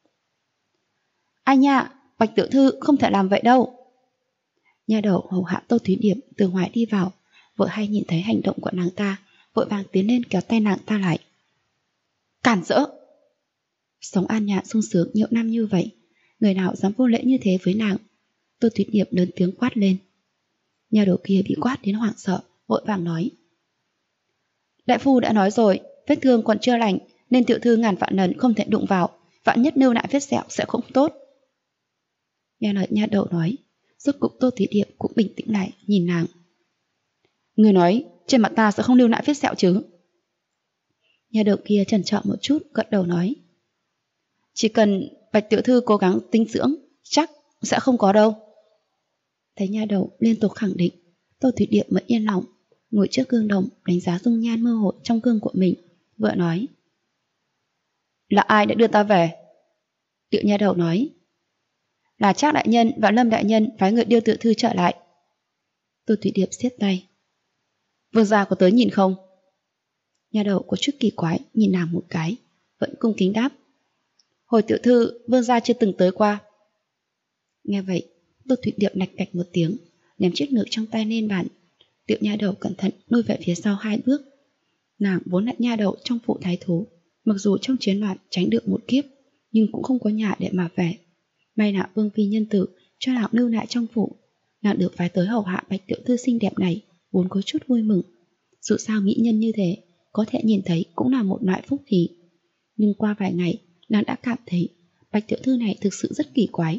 Ai nha, Bạch tiểu thư không thể làm vậy đâu. Nha đầu hầu hạ Tô Tín Điệp từ ngoài đi vào, vợ hay nhìn thấy hành động của nàng ta, vội vàng tiến lên kéo tay nàng ta lại. Cản rỡ! Sống an nhàn sung sướng nhiều năm như vậy, người nào dám vô lễ như thế với nàng? Tô Tín Điệp lớn tiếng quát lên. Nha đầu kia bị quát đến hoảng sợ, vội vàng nói. Đại phu đã nói rồi, vết thương còn chưa lành, nên tiểu thư ngàn vạn lần không thể đụng vào, vạn nhất nêu lại vết sẹo sẽ không tốt. Nghe lời nha đầu nói, rốt cục Tô Tín Điệp cũng bình tĩnh lại, nhìn nàng. Người nói trên mặt ta sẽ không lưu lại vết sẹo chứ? Nha đầu kia chần chờ một chút, gật đầu nói. Chỉ cần Bạch tiểu thư cố gắng tinh dưỡng, chắc sẽ không có đâu. Thấy nha đầu liên tục khẳng định, Tô Tín Điệp mới yên lòng, ngồi trước gương đồng đánh giá dung nhan mơ hồ trong gương của mình, vợ nói. Là ai đã đưa ta về? Tiểu nha đầu nói. Là Trác đại nhân và Lâm đại nhân phái người đưa tiểu thư trở lại. Tô Tín Điệp siết tay. Vương gia có tới nhìn không? Nha đầu có chút kỳ quái nhìn nàng một cái, vẫn cung kính đáp. Hồi tiểu thư, vương gia chưa từng tới qua. Nghe vậy, Tô Tín Điệp nạch cạch một tiếng, ném chiếc ngực trong tay lên bàn. Tiểu nha đầu cẩn thận lui về phía sau 2 bước. Nàng vốn là nha đầu trong phủ thái thú, mặc dù trong chiến loạn tránh được một kiếp, nhưng cũng không có nhà để mà về. May là vương phi nhân tử cho nàng lưu lại trong phủ, nàng được phái tới hầu hạ Bạch tiểu thư xinh đẹp này, vốn có chút vui mừng. Dù sao mỹ nhân như thế, có thể nhìn thấy cũng là một loại phúc khí. Nhưng qua vài ngày, nàng đã cảm thấy Bạch tiểu thư này thực sự rất kỳ quái.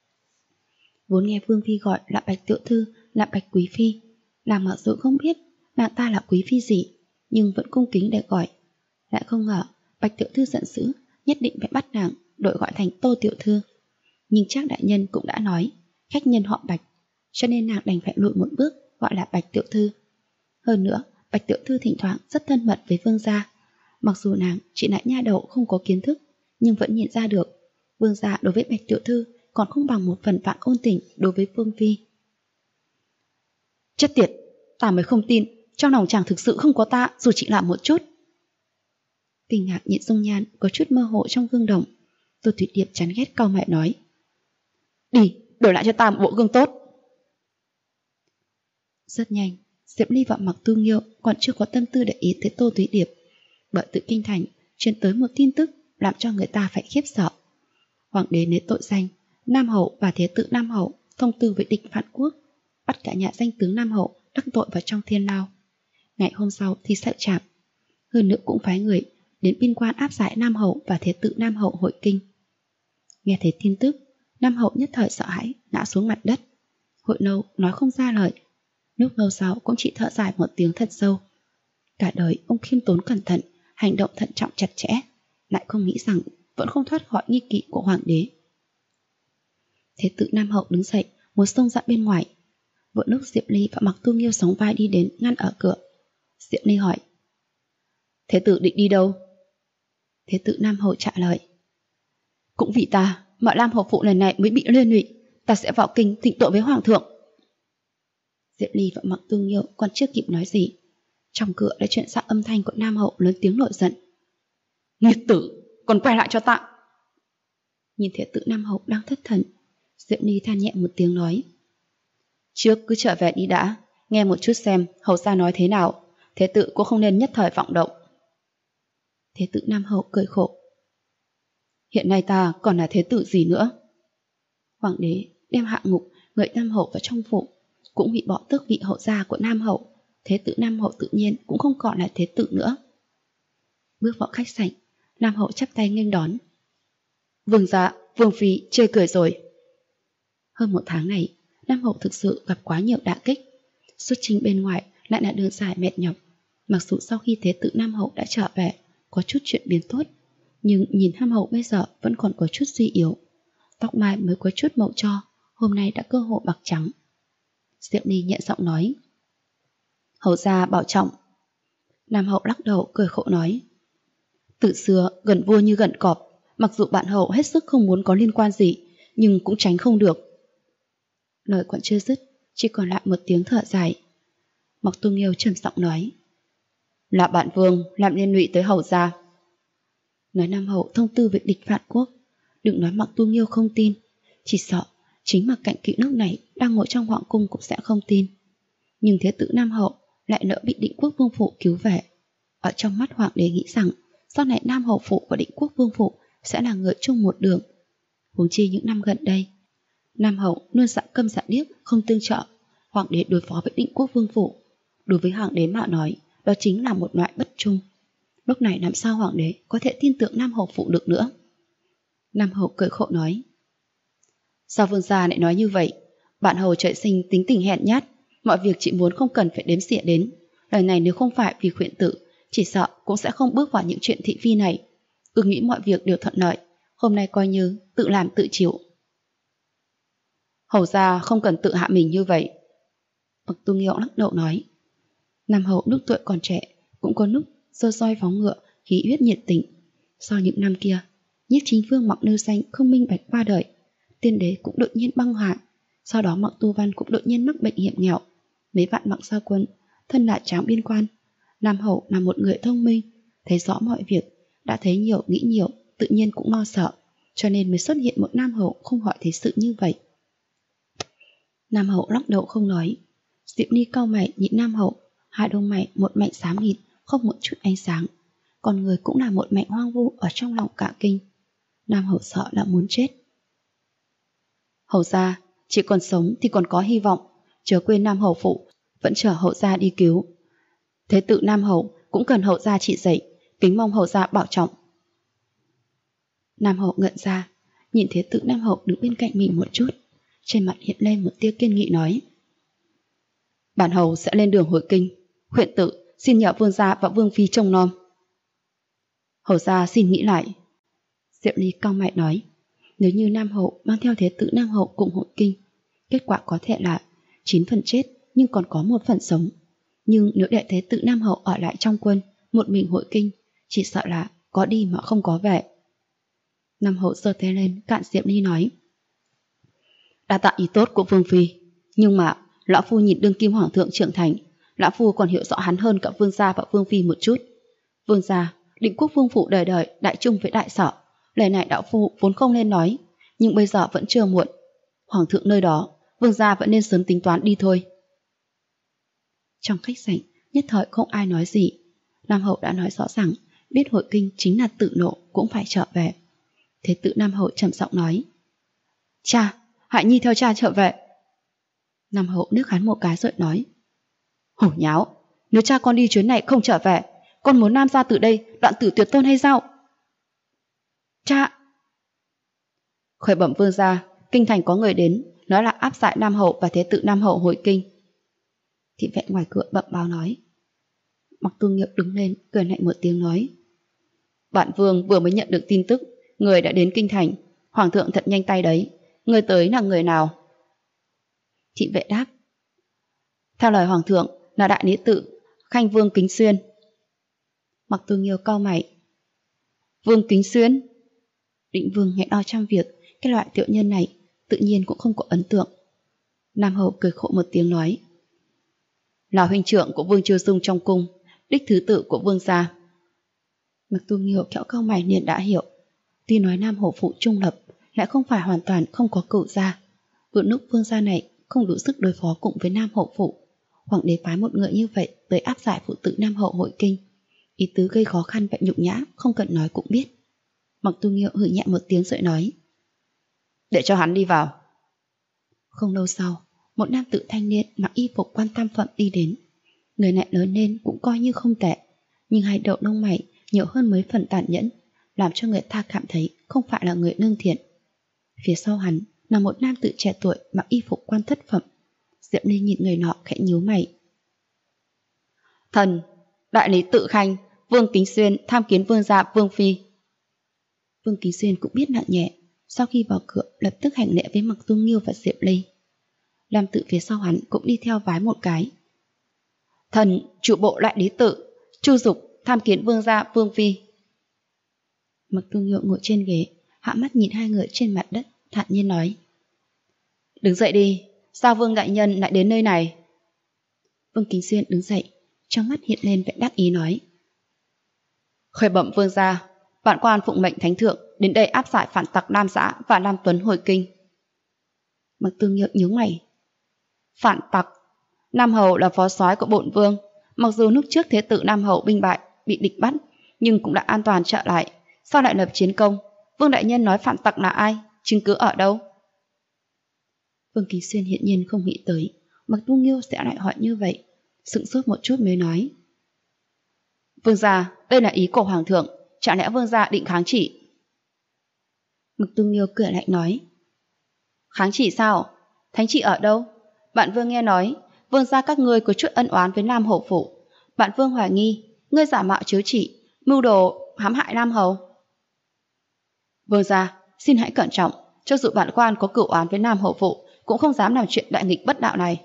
Vốn nghe vương phi gọi là Bạch tiểu thư là Bạch quý phi, nàng mặc dù không biết nàng ta là quý phi gì, nhưng vẫn cung kính để gọi. Lại không ngờ Bạch tiểu thư giận dữ, nhất định phải bắt nàng đổi gọi thành Tô tiểu thư. Nhưng Trác đại nhân cũng đã nói khách nhân họ Bạch, cho nên nàng đành phải lùi một bước gọi là Bạch tiểu thư. Hơn nữa, Bạch tiểu thư thỉnh thoảng rất thân mật với vương gia. Mặc dù nàng chỉ là nha đầu không có kiến thức, nhưng vẫn nhìn ra được vương gia đối với Bạch tiểu thư còn không bằng một phần vạn ôn tình đối với vương phi. Chết tiệt, ta mới không tin trong lòng chàng thực sự không có ta dù chỉ là một chút. Kinh ngạc nhìn dung nhan có chút mơ hồ trong gương đồng, Tô Tín Điệp chán ghét cau mày nói. Đi, đổi lại cho ta một bộ gương tốt. Rất nhanh, Diệp Ly và Mặc Tu Nghiêu còn chưa có tâm tư để ý tới Tô Tín Điệp, bởi từ kinh thành truyền tới một tin tức làm cho người ta phải khiếp sợ. Hoàng đế lấy tội danh Nam Hậu và Thế tử Nam Hậu thông tư với địch phản quốc, bắt cả nhà danh tướng Nam Hậu đắc tội vào trong thiên lao. Ngày hôm sau thì sợ chạm, hơn nữa cũng phái người đến biên quan áp giải Nam Hậu và Thế tử Nam Hậu hội kinh. Nghe thấy tin tức, Nam Hậu nhất thời sợ hãi ngã xuống mặt đất, hồi lâu nói không ra lời. Lúc lâu sau cũng chỉ thở dài một tiếng thật sâu. Cả đời ông khiêm tốn cẩn thận, hành động thận trọng chặt chẽ, lại không nghĩ rằng vẫn không thoát khỏi nghi kỵ của hoàng đế. Thế tử Nam Hậu đứng dậy muốn xông ra bên ngoài. Vừa lúc Diệp Ly và Mặc Tu Nghiêu sóng vai đi đến ngăn ở cửa. Diệp Ly hỏi. Thế tử định đi đâu? Thế tử Nam Hậu trả lời. Cũng vì ta mà Lam Hậu phụ lần này mới bị liên lụy, ta sẽ vào kinh thỉnh tội với hoàng thượng. Diệp Ly và Mặc Tu Nghiêu còn chưa kịp nói gì, trong cửa đã truyền ra âm thanh của Nam Hậu lớn tiếng nổi giận. Nghiệt tử, còn quay lại cho ta! Nhìn Thế tử Nam Hậu đang thất thần, Diệp Ly than nhẹ một tiếng nói. Trước cứ trở về đi đã, nghe một chút xem hầu gia nói thế nào, thế tử cũng không nên nhất thời vọng động. Thế tử Nam Hậu cười khổ. Hiện nay ta còn là thế tử gì nữa? Hoàng đế đem hạ ngục người Nam Hậu vào trong phủ, cũng bị bỏ tước vị hậu gia của Nam Hậu. Thế tử Nam Hậu tự nhiên cũng không còn là thế tử nữa. Bước vào khách sảnh, Nam Hậu chắp tay nghênh đón. Vương gia, Vương phi chê cười rồi. Hơn một tháng này, Nam Hậu thực sự gặp quá nhiều đả kích. Xuất chinh bên ngoài lại là đường dài mệt nhọc. Mặc dù sau khi thế tử Nam Hậu đã trở về, có chút chuyện biến tốt, nhưng nhìn Nam Hậu bây giờ vẫn còn có chút suy yếu. Tóc mai mới có chút màu tro, hôm nay đã cơ hội bạc trắng. Diệp Ly nhẹ giọng nói. Hầu gia bảo trọng. Nam Hậu lắc đầu cười khổ nói. Từ xưa gần vua như gần cọp, mặc dù bạn Hậu hết sức không muốn có liên quan gì, nhưng cũng tránh không được. Lời còn chưa dứt, chỉ còn lại một tiếng thở dài. Mặc Tu Nghiêu trầm giọng nói. Là bạn Vương làm liên lụy tới hầu gia. Nói Nam Hậu thông tư với địch phản quốc, đừng nói Mặc Tu Nghiêu không tin, chỉ sợ chính Mặc Cạnh Kỵ nước này đang ngồi trong hoàng cung cũng sẽ không tin. Nhưng thế tử Nam Hậu lại nỡ bị Định Quốc Vương phủ cứu về. Ở trong mắt hoàng đế nghĩ rằng sau này Nam Hậu phủ và Định Quốc Vương phủ sẽ là người chung một đường. Huống chi những năm gần đây, Nam Hậu luôn dạ câm dạ điếc, không tương trợ. Hoàng đế đối phó với Định Quốc Vương phủ, đối với hoàng đế mà nói, đó chính là một loại bất trung. Lúc này làm sao hoàng đế có thể tin tưởng Nam Hậu phủ được nữa? Nam Hậu cười khổ nói. Sao vương gia lại nói như vậy? Bạn Hầu trời sinh tính tình hèn nhát, mọi việc chị muốn không cần phải đếm xỉa đến. Lời này nếu không phải vì khuyển tử, chỉ sợ cũng sẽ không bước vào những chuyện thị phi này. Cứ nghĩ mọi việc đều thuận lợi, hôm nay coi như tự làm tự chịu. Hầu gia không cần tự hạ mình như vậy. Mặc Tu Nghiêu lắc đầu nói. Nam Hậu lúc tuổi còn trẻ, cũng có lúc giơ roi phóng ngựa, khí huyết nhiệt tình. Sau những năm kia, Nhiếp Chính Vương Mặc Nư Xanh không minh bạch qua đời, tiên đế cũng đột nhiên băng hà, sau đó Mặc Tu Văn cũng đột nhiên mắc bệnh hiểm nghèo. Mấy vạn Mặc gia quân thân là tráng biên quan. Nam Hậu là một người thông minh, thấy rõ mọi việc, đã thấy nhiều nghĩ nhiều, tự nhiên cũng lo sợ, cho nên mới xuất hiện một Nam Hậu không hỏi thế sự như vậy. Nam Hậu lắc đầu không nói. Diệp Ly cau mày nhìn Nam Hậu, hai đôi mày một mảnh xám nghịt, không một chút ánh sáng, còn người cũng là một mảnh hoang vu ở trong lòng cả kinh. Nam Hậu sợ là muốn chết. Hầu gia, chỉ còn sống thì còn có hy vọng, chớ quên Nam Hậu phụ vẫn chờ hậu gia đi cứu. Thế tự Nam Hậu cũng cần hậu gia trị dậy, kính mong hậu gia bảo trọng. Nam Hậu ngẩn ra, nhìn thế tự Nam Hậu đứng bên cạnh mình một chút, trên mặt hiện lên một tia kiên nghị nói. Bản hầu sẽ lên đường hồi kinh, huyện tự xin nhờ vương gia và vương phi trông nom. Hầu gia xin nghĩ lại. Diệu Ly cau mày nói. Nếu như Nam Hậu mang theo thế tử Nam Hậu cùng hội kinh, kết quả có thể là 9 phần chết nhưng còn có 1 phần sống. Nhưng nếu để thế tử Nam Hậu ở lại trong quân, một mình hội kinh, chỉ sợ là có đi mà không có về. Nam Hậu giơ tay lên cạn Diệp Ly nói. Đa tạ ý tốt của vương phi, nhưng mà lão phu nhìn đương kim hoàng thượng trưởng thành, lão phu còn hiểu rõ hắn hơn cả vương gia và vương phi một chút. Vương gia, Định Quốc Vương phủ đời đời đại trung với đại sở, lời này đạo phu vốn không nên nói, nhưng bây giờ vẫn chưa muộn. Hoàng thượng nơi đó, vương gia vẫn nên sớm tính toán đi thôi. Trong khách sảnh, nhất thời không ai nói gì. Nam Hậu đã nói rõ ràng, biết hội kinh chính là tự nộ cũng phải trở về. Thế tử Nam Hậu trầm giọng nói. Cha, Hại Nhi theo cha trở về. Nam Hậu nước hắn một cái rồi nói. Hổ nháo, nếu cha con đi chuyến này không trở về, con muốn Nam gia từ đây đoạn tử tuyệt tôn hay sao? Cha! Khởi bẩm vương gia, kinh thành có người đến, nói là áp giải Nam Hậu và thế tử Nam Hậu hồi kinh. Thị vệ ngoài cửa bẩm báo nói. Mặc Tu Nghiêu đứng lên cười lạnh một tiếng nói. Bản vương vừa mới nhận được tin tức, người đã đến kinh thành, hoàng thượng thật nhanh tay đấy, người tới là người nào? Thị vệ đáp. Theo lời hoàng thượng là đại lý tự Khanh Vương Kính Xuyên. Mặc Tu Nghiêu cau mày. Vương Kính Xuyên? Định vương hẹn đo trăm việc, cái loại tiểu nhân này tự nhiên cũng không có ấn tượng. Nam Hậu cười khổ một tiếng nói. là huynh trưởng của Vương Chiêu Dung trong cung, đích thứ tự của Vương gia. Mặc Tu Nghiêu kẹo cau mày liền đã hiểu. Tuy nói Nam Hổ Phụ trung lập, lại không phải hoàn toàn không có cựu gia. Vừa lúc Vương gia này không đủ sức đối phó cùng với Nam Hổ Phụ, hoàng đế phái một người như vậy tới áp giải phụ tử Nam Hậu hội kinh, ý tứ gây khó khăn và nhục nhã không cần nói cũng biết. Mặc Tu Nghiêu hừ nhẹ một tiếng rồi nói: để cho hắn đi vào. Không lâu sau, một nam tử thanh niên mặc y phục quan tam phẩm đi đến. Người này lớn lên cũng coi như không tệ, nhưng hai đầu lông mày nhiều hơn mấy phần tàn nhẫn, làm cho người ta cảm thấy không phải là người lương thiện. Phía sau hắn là một nam tử trẻ tuổi mặc y phục quan thất phẩm. Diệp Ly nhìn người nọ khẽ nhíu mày. Thần, đại lý tự khanh, Vương Kính Xuyên tham kiến vương gia Vương phi. Vương Kính Xuyên cũng biết nặng nhẹ, sau khi vào cửa lập tức hành lễ với Mặc Tu Nghiêu và Diệp Ly. Nam tử phía sau hắn cũng đi theo vái một cái. Thần, chủ bộ đại lý tự, Chu Dục tham kiến vương gia Vương phi. Mặc Tu Nghiêu ngồi trên ghế, hạ mắt nhìn hai người trên mặt đất, thản nhiên nói: đứng dậy đi, sao Vương đại nhân lại đến nơi này? Vương Kính Xuyên đứng dậy, trong mắt hiện lên vẻ đắc ý nói: khởi bẩm vương gia, bản quan phụng mệnh thánh thượng đến đây áp giải phản tặc Nam Giã và Nam Tuấn hồi kinh. Mặc Tu Nghiêu nhướng mày. Phản tặc? Nam Hầu là phó soái của bổn vương, mặc dù lúc trước thế tử Nam Hầu binh bại bị địch bắt, nhưng cũng đã an toàn trở lại, sao lại lập chiến công? Vương đại nhân nói phản tặc là ai? Chứng cứ ở đâu? Vương Kính Xuyên hiện nhiên không nghĩ tới Mặc Tu Nghiêu sẽ lại hỏi như vậy, sững sốt một chút mới nói: vương gia, đây là ý của hoàng thượng, chẳng lẽ vương gia định kháng chỉ? Mặc Tu Nghiêu cười lạnh nói: kháng chỉ sao? Thánh chỉ ở đâu? Bạn vương nghe nói vương gia các ngươi có chút ân oán với Nam Hổ Phủ, bạn vương hoài nghi ngươi giả mạo chiếu chỉ, mưu đồ hãm hại Nam Hầu. Vương gia, xin hãy cẩn trọng, cho dù bản quan có cửu oán với Nam Hổ Phủ cũng không dám làm chuyện đại nghịch bất đạo này.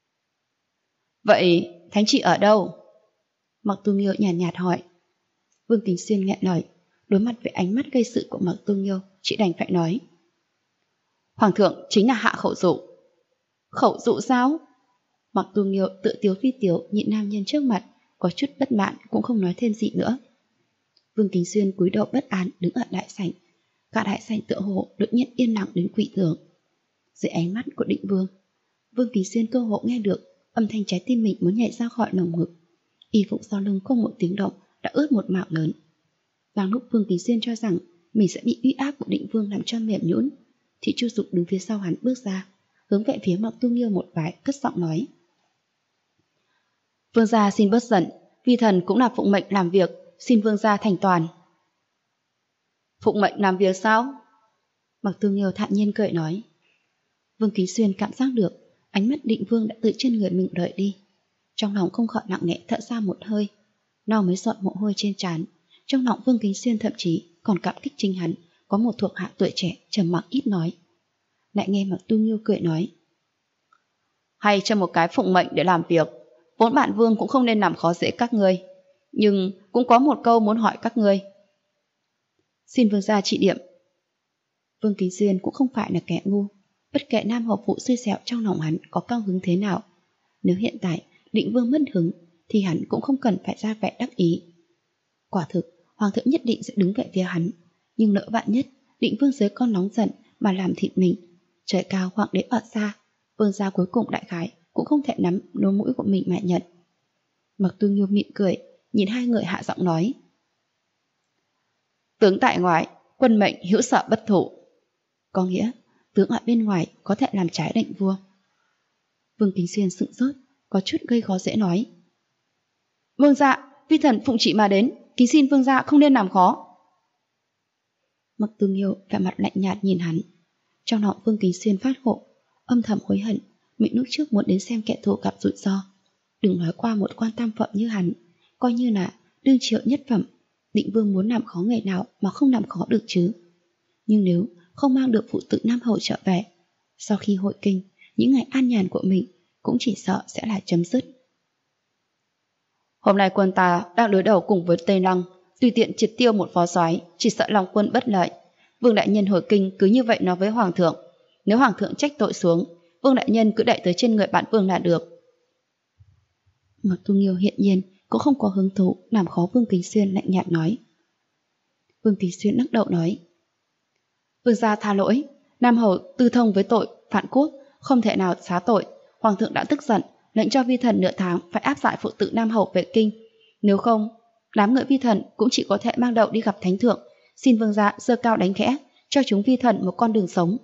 Vậy thánh chỉ ở đâu? Mặc Tu Nghiêu nhàn nhạt hỏi. Vương Kính Xuyên nghẹn lời, đối mặt với ánh mắt gây sự của Mặc Tu Nghiêu, chỉ đành phải nói: hoàng thượng chính là hạ khẩu dụ. Khẩu dụ sao? Mặc Tu Nghiêu tự tiếu phi tiếu nhịn nam nhân trước mặt, có chút bất mãn cũng không nói thêm gì nữa. Vương Kính Xuyên cúi đầu bất an đứng ở đại sảnh, cả đại sảnh tựa hồ đột nhiên yên lặng đến quỷ thường. Dưới ánh mắt của Định Vương, Vương Kính Xuyên cơ hồ nghe được âm thanh trái tim mình muốn nhảy ra khỏi lồng ngực. Y phục sau lưng không một tiếng động đã ướt một mảng lớn. Đang lúc Vương Kính Xuyên cho rằng mình sẽ bị uy áp của Định Vương làm cho mềm nhũn, thì Chu Dục đứng phía sau hắn bước ra, hướng về phía Mặc Tu Nghiêu một vái, cất giọng nói: vương gia xin bớt giận, vi thần cũng là phụng mệnh làm việc, xin vương gia thành toàn. Phụng mệnh làm việc sao? Mặc Tu Nghiêu thản nhiên cười nói. Vương Kính Xuyên cảm giác được ánh mắt Định Vương đã từ trên người mình rời đi, trong lòng không khỏi nặng nề thở ra một hơi, nào mới giọt mồ hôi trên trán. Trong lòng Vương Kính Xuyên thậm chí còn cảm kích chính hắn có một thuộc hạ tuổi trẻ trầm mặc ít nói. Lại nghe Mặc Tu Nghiêu cười nói: hay cho một cái phụng mệnh để làm việc, vốn bản vương cũng không nên làm khó dễ các ngươi, nhưng cũng có một câu muốn hỏi các ngươi. Xin vương gia trị điểm. Vương Kính Xuyên cũng không phải là kẻ ngu, bất kể Nam Hầu Phụ xui xẻo trong lòng hắn có cao hứng thế nào, nếu hiện tại Định Vương mất hứng thì hắn cũng không cần phải ra vẻ đắc ý. Quả thực hoàng thượng nhất định sẽ đứng về phía hắn, nhưng lỡ vạn nhất Định Vương dưới con nóng giận mà làm thịt mình, trời cao hoàng đế ở xa, vương gia cuối cùng đại khái cũng không thể nắm lỗ mũi của mình mà nhận. Mặc Tu Nghiêu mỉm cười nhìn hai người hạ giọng nói: tướng tại ngoại, quân mệnh hữu sợ bất thủ. Có nghĩa tướng ở bên ngoài có thể làm trái lệnh vua. Vương Kính Xuyên sững sốt, có chút gây khó dễ nói: vương gia, vi thần phụng chỉ mà đến, kính xin vương gia không nên làm khó. Mặc Tu Nghiêu vẻ mặt lạnh nhạt nhìn hắn. Trong lòng Vương Kính Xuyên phát hộ, âm thầm hối hận mình lúc trước muốn đến xem kẻ thù gặp rủi ro. Đừng nói qua một quan tam phẩm như hắn, coi như là đương triệu nhất phẩm, Định Vương muốn làm khó người nào mà không làm khó được chứ. Nhưng nếu không mang được phụ tử Nam Hầu trở về, sau khi hội kinh, những ngày an nhàn của mình cũng chỉ sợ sẽ là chấm dứt. Hôm nay quân ta đang đối đầu cùng với Tây Lăng, tùy tiện triệt tiêu một phó soái, chỉ sợ lòng quân bất lợi. Vương đại nhân hồi kinh cứ như vậy nói với hoàng thượng, nếu hoàng thượng trách tội xuống, Vương đại nhân cứ đẩy tới trên người bản vương là được. Mặc Tu Nghiêu hiện nhiên cũng không có hứng thú làm khó Vương Kính Xuyên, lạnh nhạt nói. Vương Kính Xuyên lắc đầu nói: Vương gia tha lỗi, Nam hầu tư thông với tội phản quốc, không thể nào xá tội. Hoàng thượng đã tức giận, lệnh cho vi thần nửa tháng phải áp giải phụ tử Nam hầu về kinh. Nếu không, đám người vi thần cũng chỉ có thể mang đậu đi gặp thánh thượng. Xin vương gia giơ cao đánh khẽ, cho chúng vi thần một con đường sống.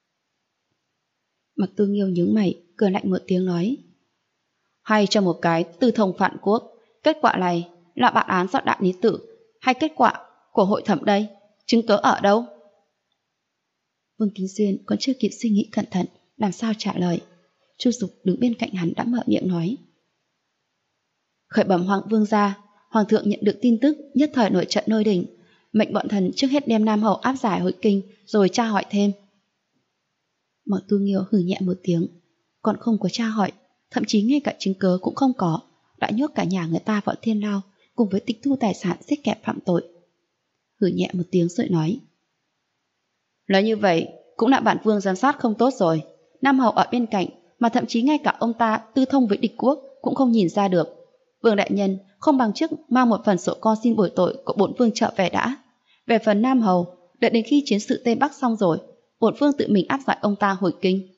Mặc Tu Nghiêu nhướng mày, cười lạnh một tiếng nói: Hay cho một cái tư thông phản quốc, kết quả này là bản án do đại lý tự hay kết quả của hội thẩm đây? Chứng cớ ở đâu? Vương Kính Xuyên còn chưa kịp suy nghĩ cẩn thận làm sao trả lời, Chu Dục đứng bên cạnh hắn đã mở miệng nói: Khởi bẩm Hoàng vương gia, Hoàng thượng nhận được tin tức nhất thời nổi trận lôi đình, mệnh bọn thần trước hết đem Nam hầu áp giải hồi kinh rồi tra hỏi thêm. Mặc Tu Nghiêu hừ nhẹ một tiếng, còn không có tra hỏi, thậm chí ngay cả chứng cớ cũng không có, đã nhốt cả nhà người ta vào thiên lao, cùng với tịch thu tài sản giết kẻ phạm tội. Hừ nhẹ một tiếng rồi nói: Nói như vậy cũng là bản vương giám sát không tốt rồi. Nam hầu ở bên cạnh mà thậm chí ngay cả ông ta tư thông với địch quốc cũng không nhìn ra được. Vương đại nhân không bằng trước mang một phần sổ con xin bồi tội của bổn vương trở về đã. Về phần Nam hầu, đợi đến khi chiến sự Tây Bắc xong rồi, bổn vương tự mình áp giải ông ta hồi kinh.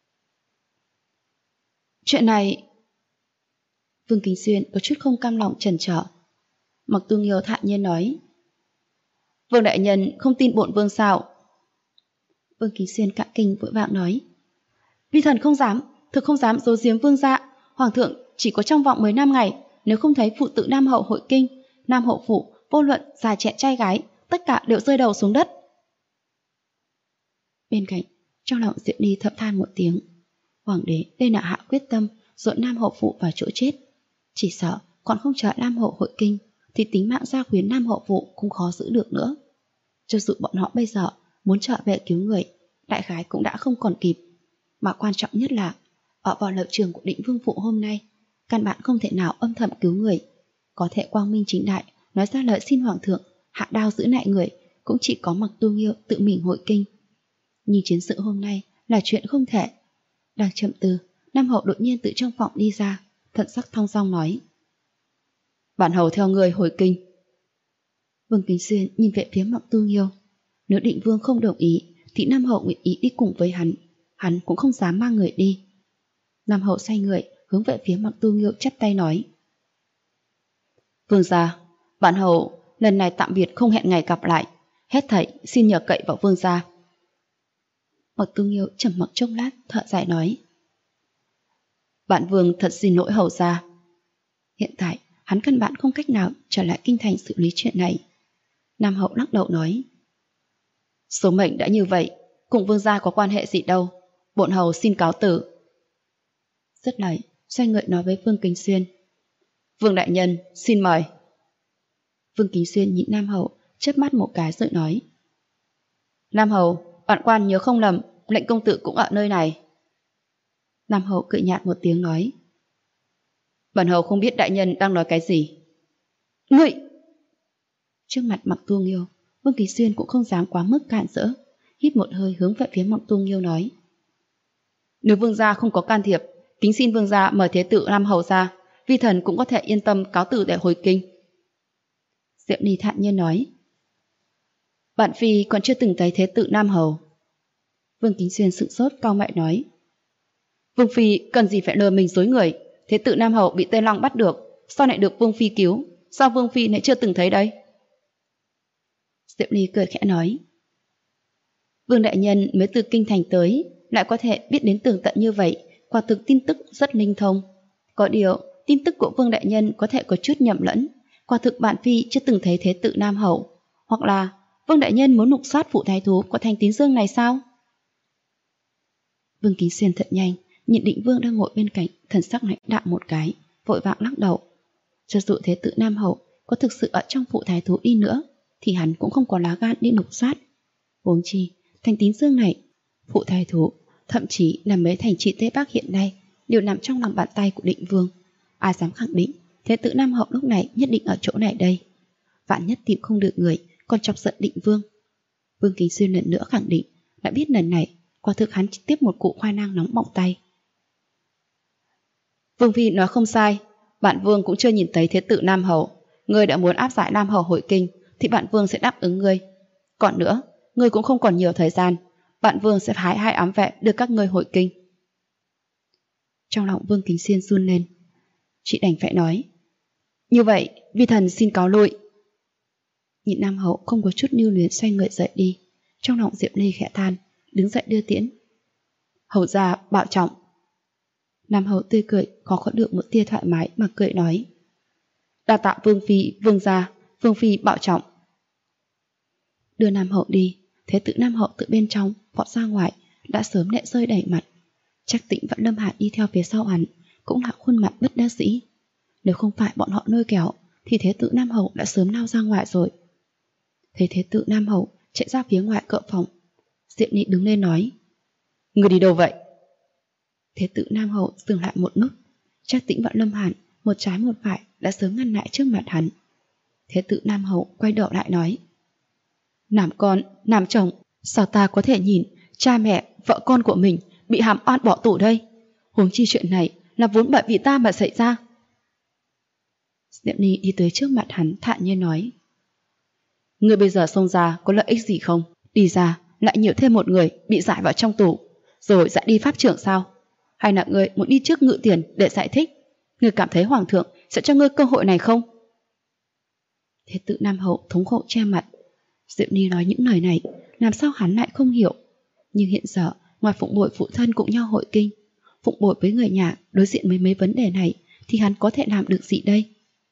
Chuyện này... Vương Kính Xuyên có chút không cam lòng chần chờ. Mặc Tu Nghiêu thản nhiên nói: Vương đại nhân không tin bổn vương sao? Vương Kính Xuyên cả kinh vội vàng nói: Vi thần không dám, thực không dám giấu giếm vương gia. Hoàng thượng chỉ có trong vòng 15 ngày, nếu không thấy phụ tử Nam hậu hội kinh, Nam hậu phủ vô luận già trẻ trai gái, tất cả đều rơi đầu xuống đất. Bên cạnh, trong lòng Diệu Ly thầm than một tiếng. Hoàng đế đây là hạ quyết tâm dội Nam hậu phủ vào chỗ chết, chỉ sợ còn không chờ Nam hậu hội kinh thì tính mạng gia quyến Nam hậu phủ cũng khó giữ được nữa. Cho dù bọn họ bây giờ muốn trở về cứu người, đại khái cũng đã không còn kịp. Mà quan trọng nhất là ở vào lập trường của Định Vương Phụ hôm nay, căn bản không thể nào âm thầm cứu người. Có thể quang minh chính đại nói ra lời xin Hoàng thượng hạ đao giữ lại người, cũng chỉ có Mặc Tu Nghiêu tự mình hội kinh. Nhưng chiến sự hôm nay là chuyện không thể. Đang chậm từ, Nam hậu đột nhiên từ trong phòng đi ra, thận sắc thong dong nói: Bản hầu theo người hồi kinh. Vương Kính Xuyên nhìn về phía Mặc Tu Nghiêu. Nếu Định Vương không đồng ý thì Nam hậu nguyện ý đi cùng với hắn cũng không dám mang người đi. Nam hậu xoay người hướng về phía Mặc Tu Nghiêu chắp tay nói: Vương gia, bản hầu lần này tạm biệt không hẹn ngày gặp lại, hết thảy xin nhờ cậy vào vương gia. Mặc Tu Nghiêu trầm mặc chốc lát thở dài nói: Bản vương thật xin lỗi hầu gia. Hiện tại hắn căn bản không cách nào trở lại kinh thành xử lý chuyện này. Nam hậu lắc đầu nói: Số mệnh đã như vậy, cùng vương gia có quan hệ gì đâu, bổn hầu xin cáo từ. Dứt lời, xoay người nói với Vương Kính Xuyên: Vương đại nhân, xin mời. Vương Kính Xuyên nhìn Nam hậu, chớp mắt một cái rồi nói: Nam hầu, bản quan nhớ không lầm, lệnh công tử cũng ở nơi này. Nam hậu cười nhạt một tiếng nói: Bản hầu không biết đại nhân đang nói cái gì. Ngươi! Trước mặt Mặc Tu Nghiêu, Vương Kính Xuyên cũng không dám quá mức cản rỡ, hít một hơi hướng về phía Mặc Tu Nghiêu nói: Nếu vương gia không có can thiệp, kính xin vương gia mời thế tử Nam hầu ra, vi thần cũng có thể yên tâm cáo từ để hồi kinh. Diệu Ly thản nhiên nói: Bản phi còn chưa từng thấy thế tử Nam hầu. Vương Kính Xuyên sững sốt cau mày nói: Vương phi cần gì phải lừa mình dối người, thế tử Nam hầu bị Tây Long bắt được, sao lại được vương phi cứu, sao vương phi lại chưa từng thấy đây? Diệu Ly cười khẽ nói: Vương đại nhân mới từ kinh thành tới, lại có thể biết đến tường tận như vậy, quả thực tin tức rất linh thông. Có điều, tin tức của Vương đại nhân có thể có chút nhầm lẫn, quả thực bản phi chưa từng thấy thế tử Nam hầu, hoặc là Vương đại nhân muốn lục soát phụ thái thú của thành Tín Dương này sao? Vương Kính Xuyên thật nhanh, nhìn Định Vương đang ngồi bên cạnh, thần sắc lãnh đạm một cái, vội vàng lắc đầu. Cho dù thế tử Nam hầu có thực sự ở trong phụ thái thú đi nữa, thì hắn cũng không có lá gan đi lục soát. Huống chi, thành Tín Dương này, phụ thái thú, thậm chí là mấy thành trị Tây Bắc hiện nay đều nằm trong lòng bàn tay của Định Vương. Ai dám khẳng định thế tử Nam hậu lúc này nhất định ở chỗ này đây? Vạn nhất tìm không được người, còn chọc giận Định Vương. Vương Kính Xuyên lần nữa khẳng định, đã biết lần này quả thực hắn chỉ tiếp một cụ khoai lang nóng bỏng tay. Vương phi nói không sai, Bản vương cũng chưa nhìn thấy thế tử Nam Hầu. Ngươi đã muốn áp giải Nam Hầu hồi kinh thì bản vương sẽ đáp ứng ngươi. Còn nữa, ngươi cũng không còn nhiều thời gian. Bản vương sẽ phái 2 ám vệ đưa các ngươi hồi kinh. Trong lòng Vương Kính Xuyên run lên. Chị đành phải nói, như vậy vi thần xin cáo lui. Nhị Nam Hầu không có chút lưu luyến xoay người dậy đi. Trong lòng Diệp Ly khẽ than, đứng dậy đưa tiễn. Hầu gia bảo trọng. Nam Hầu tươi cười, khó có được một tia thoải mái mà cười nói, đa tạ Vương phi, Vương gia, Vương phi bảo trọng. Đưa Nam Hầu đi, thế tử Nam Hầu tự bên trong vọt ra ngoài, đã sớm lệ rơi đầy mặt. Trác Tĩnh và Lâm Hàn đi theo phía sau hắn, cũng là khuôn mặt bất đắc dĩ. Nếu không phải bọn họ lôi kéo thì thế tử Nam Hầu đã sớm lao ra ngoài rồi. Thấy thế tử Nam Hầu chạy ra phía ngoài cỡ phòng, Diệp Nị đứng lên nói, người đi đâu vậy? Thế tử Nam Hầu dừng lại một lúc. Trác Tĩnh và Lâm Hàn một trái một phải đã sớm ngăn lại trước mặt hắn. Thế tử Nam Hầu quay đầu lại nói, làm con, làm chồng, sao ta có thể nhìn cha mẹ, vợ con của mình bị hàm oan bỏ tù đây? Huống chi chuyện này là vốn bởi vì ta mà xảy ra. Diệp Nị đi tới trước mặt hắn thản nhiên nói, người bây giờ xông ra có lợi ích gì không? Đi ra lại nhiều thêm một người bị giải vào trong tù, rồi giải đi pháp trưởng sao? Hay là người muốn đi trước ngự tiền để giải thích? Người cảm thấy hoàng thượng sẽ cho ngươi cơ hội này không? Thế tử Nam Hầu thống khổ che mặt. Diệp Ni nói những lời này làm sao hắn lại không hiểu. Nhưng hiện giờ ngoài phụng bồi phụ thân cùng nhau hội kinh, phụng bồi với người nhà đối diện với mấy vấn đề này, thì hắn có thể làm được gì đây?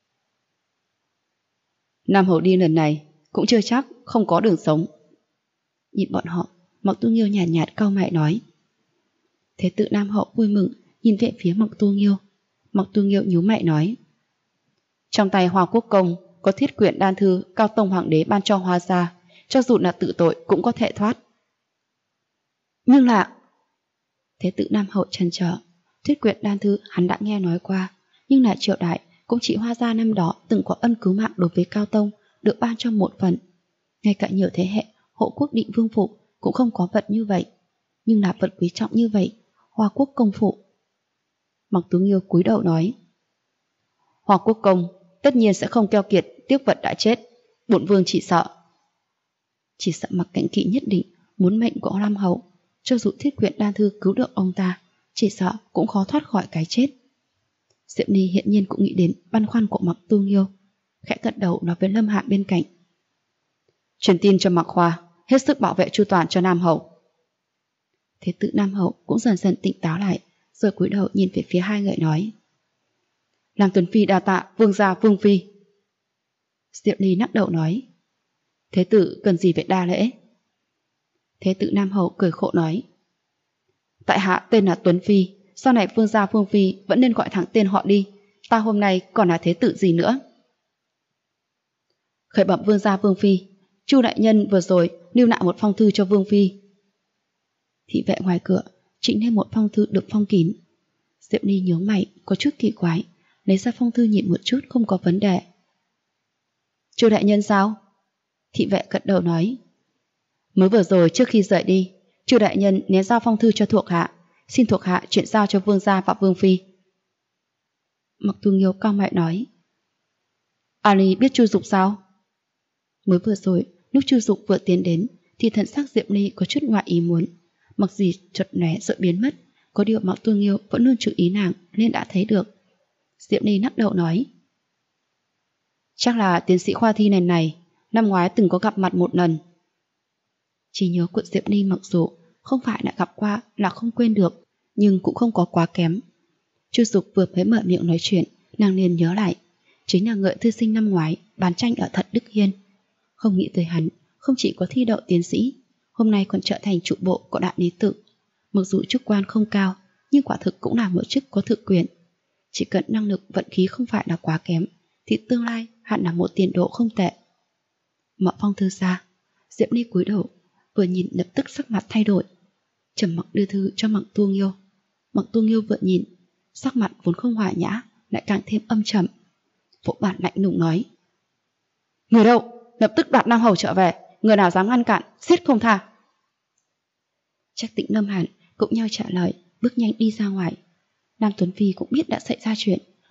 Nam Hầu đi lần này cũng chưa chắc không có đường sống. Nhìn bọn họ, Mộc Tu Nghiêu nhàn nhạt cau mày nói. Thế tử Nam Hậu vui mừng nhìn về phía Mộc Tu Nghiêu. Mộc Tu Nghiêu nhíu mày nói, trong tay Hoa Quốc Công có thiết quyển đan thư Cao Tông Hoàng đế ban cho Hoa gia, cho dù là tự tội cũng có thể thoát. Nhưng là... Thế tử Nam Hậu chần chờ. Thiết quyển đan thư hắn đã nghe nói qua, nhưng là triều đại cũng chỉ Hoa gia năm đó từng có ân cứu mạng đối với Cao Tông, được ban cho một phần. Ngay cả nhiều thế hệ hộ quốc định vương phủ cũng không có vật như vậy, nhưng là vật quý trọng như vậy, Hoa Quốc Công phủ. Mộc Tú Nghiêu cúi đầu nói, Hoa Quốc Công tất nhiên sẽ không keo kiệt tiếc vật đã chết, bổn vương chỉ sợ Mặc Cảnh Kỵ nhất định muốn mệnh của Nam Hậu, cho dù thiết quyển đan thư cứu được ông ta, chỉ sợ cũng khó thoát khỏi cái chết. Diệp Ni hiện nhiên cũng nghĩ đến băn khoăn của Mộc Tu Nghiêu, khẽ gật đầu nói với Lâm Hạ bên cạnh, truyền tin cho Mạc Khoa hết sức bảo vệ chu toàn cho Nam Hậu. Thế tử Nam Hậu cũng dần dần tỉnh táo lại, rồi cúi đầu nhìn về phía hai người nói, làm Tuấn Phi đa tạ vương gia vương phi. Diệp Ly lắc đầu nói, thế tử cần gì phải đa lễ? Thế tử Nam Hậu cười khổ nói, tại hạ tên là Tuấn Phi, sau này vương gia vương phi vẫn nên gọi thẳng tên họ đi, ta hôm nay còn là thế tử gì nữa? Khởi bẩm vương gia vương phi, Chu đại nhân vừa rồi lưu lại một phong thư cho vương phi. Thị vệ ngoài cửa trịnh lên một phong thư được phong kín. Diệp Ly nhướng mày có chút kỳ quái, lấy ra phong thư nhìn một chút không có vấn đề. Chu đại nhân sao? Thị vệ gật đầu nói, mới vừa rồi trước khi rời đi, Chu đại nhân nén giao phong thư cho thuộc hạ, xin thuộc hạ chuyển giao cho vương gia và vương phi. Mộc Tu Nghiêu cau mày nói, Ali biết Chu Dục sao? Mới vừa rồi lúc Chu Dục vừa tiến đến thì thần sắc Diệp Ly có chút ngoại ý muốn, mặc gì chợt lóe rồi biến mất, có điều Mộc Tu Nghiêu vẫn luôn chú ý nàng nên đã thấy được. Diệp Ly lắc đầu nói, chắc là tiến sĩ khoa thi này năm ngoái từng có gặp mặt một lần. Trí nhớ của Diệp Ly mặc dù không phải đã gặp qua là không quên được, nhưng cũng không có quá kém. Chu Dục vừa mới mở miệng nói chuyện, nàng liền nhớ lại, chính là người thư sinh năm ngoái bán tranh ở Thận Đức Hiên. Không nghĩ tới hắn không chỉ có thi đậu tiến sĩ, hôm nay còn trở thành trụ bộ của Đại Lý Tự. Mặc dù chức quan không cao, nhưng quả thực cũng là một chức có thực quyền. Chỉ cần năng lực vận khí không phải là quá kém, thì tương lai hẳn là một tiền đồ không tệ. Mở phong thư ra, Diệp Ly cúi đầu, vừa nhìn lập tức sắc mặt thay đổi, trầm mặc đưa thư cho Mộc Tu Nghiêu. Mộc Tu Nghiêu vừa nhìn, sắc mặt vốn không hòa nhã lại càng thêm âm trầm, vỗ bản lạnh lùng nói, người đâu, lập tức đoạt Nam Hầu trở về, người nào dám ngăn cản giết không tha. Trác Tĩnh Lâm Hàn cũng nhau trả lời, bước nhanh đi ra ngoài. Nam Tuấn Phi cũng biết đã xảy ra chuyện,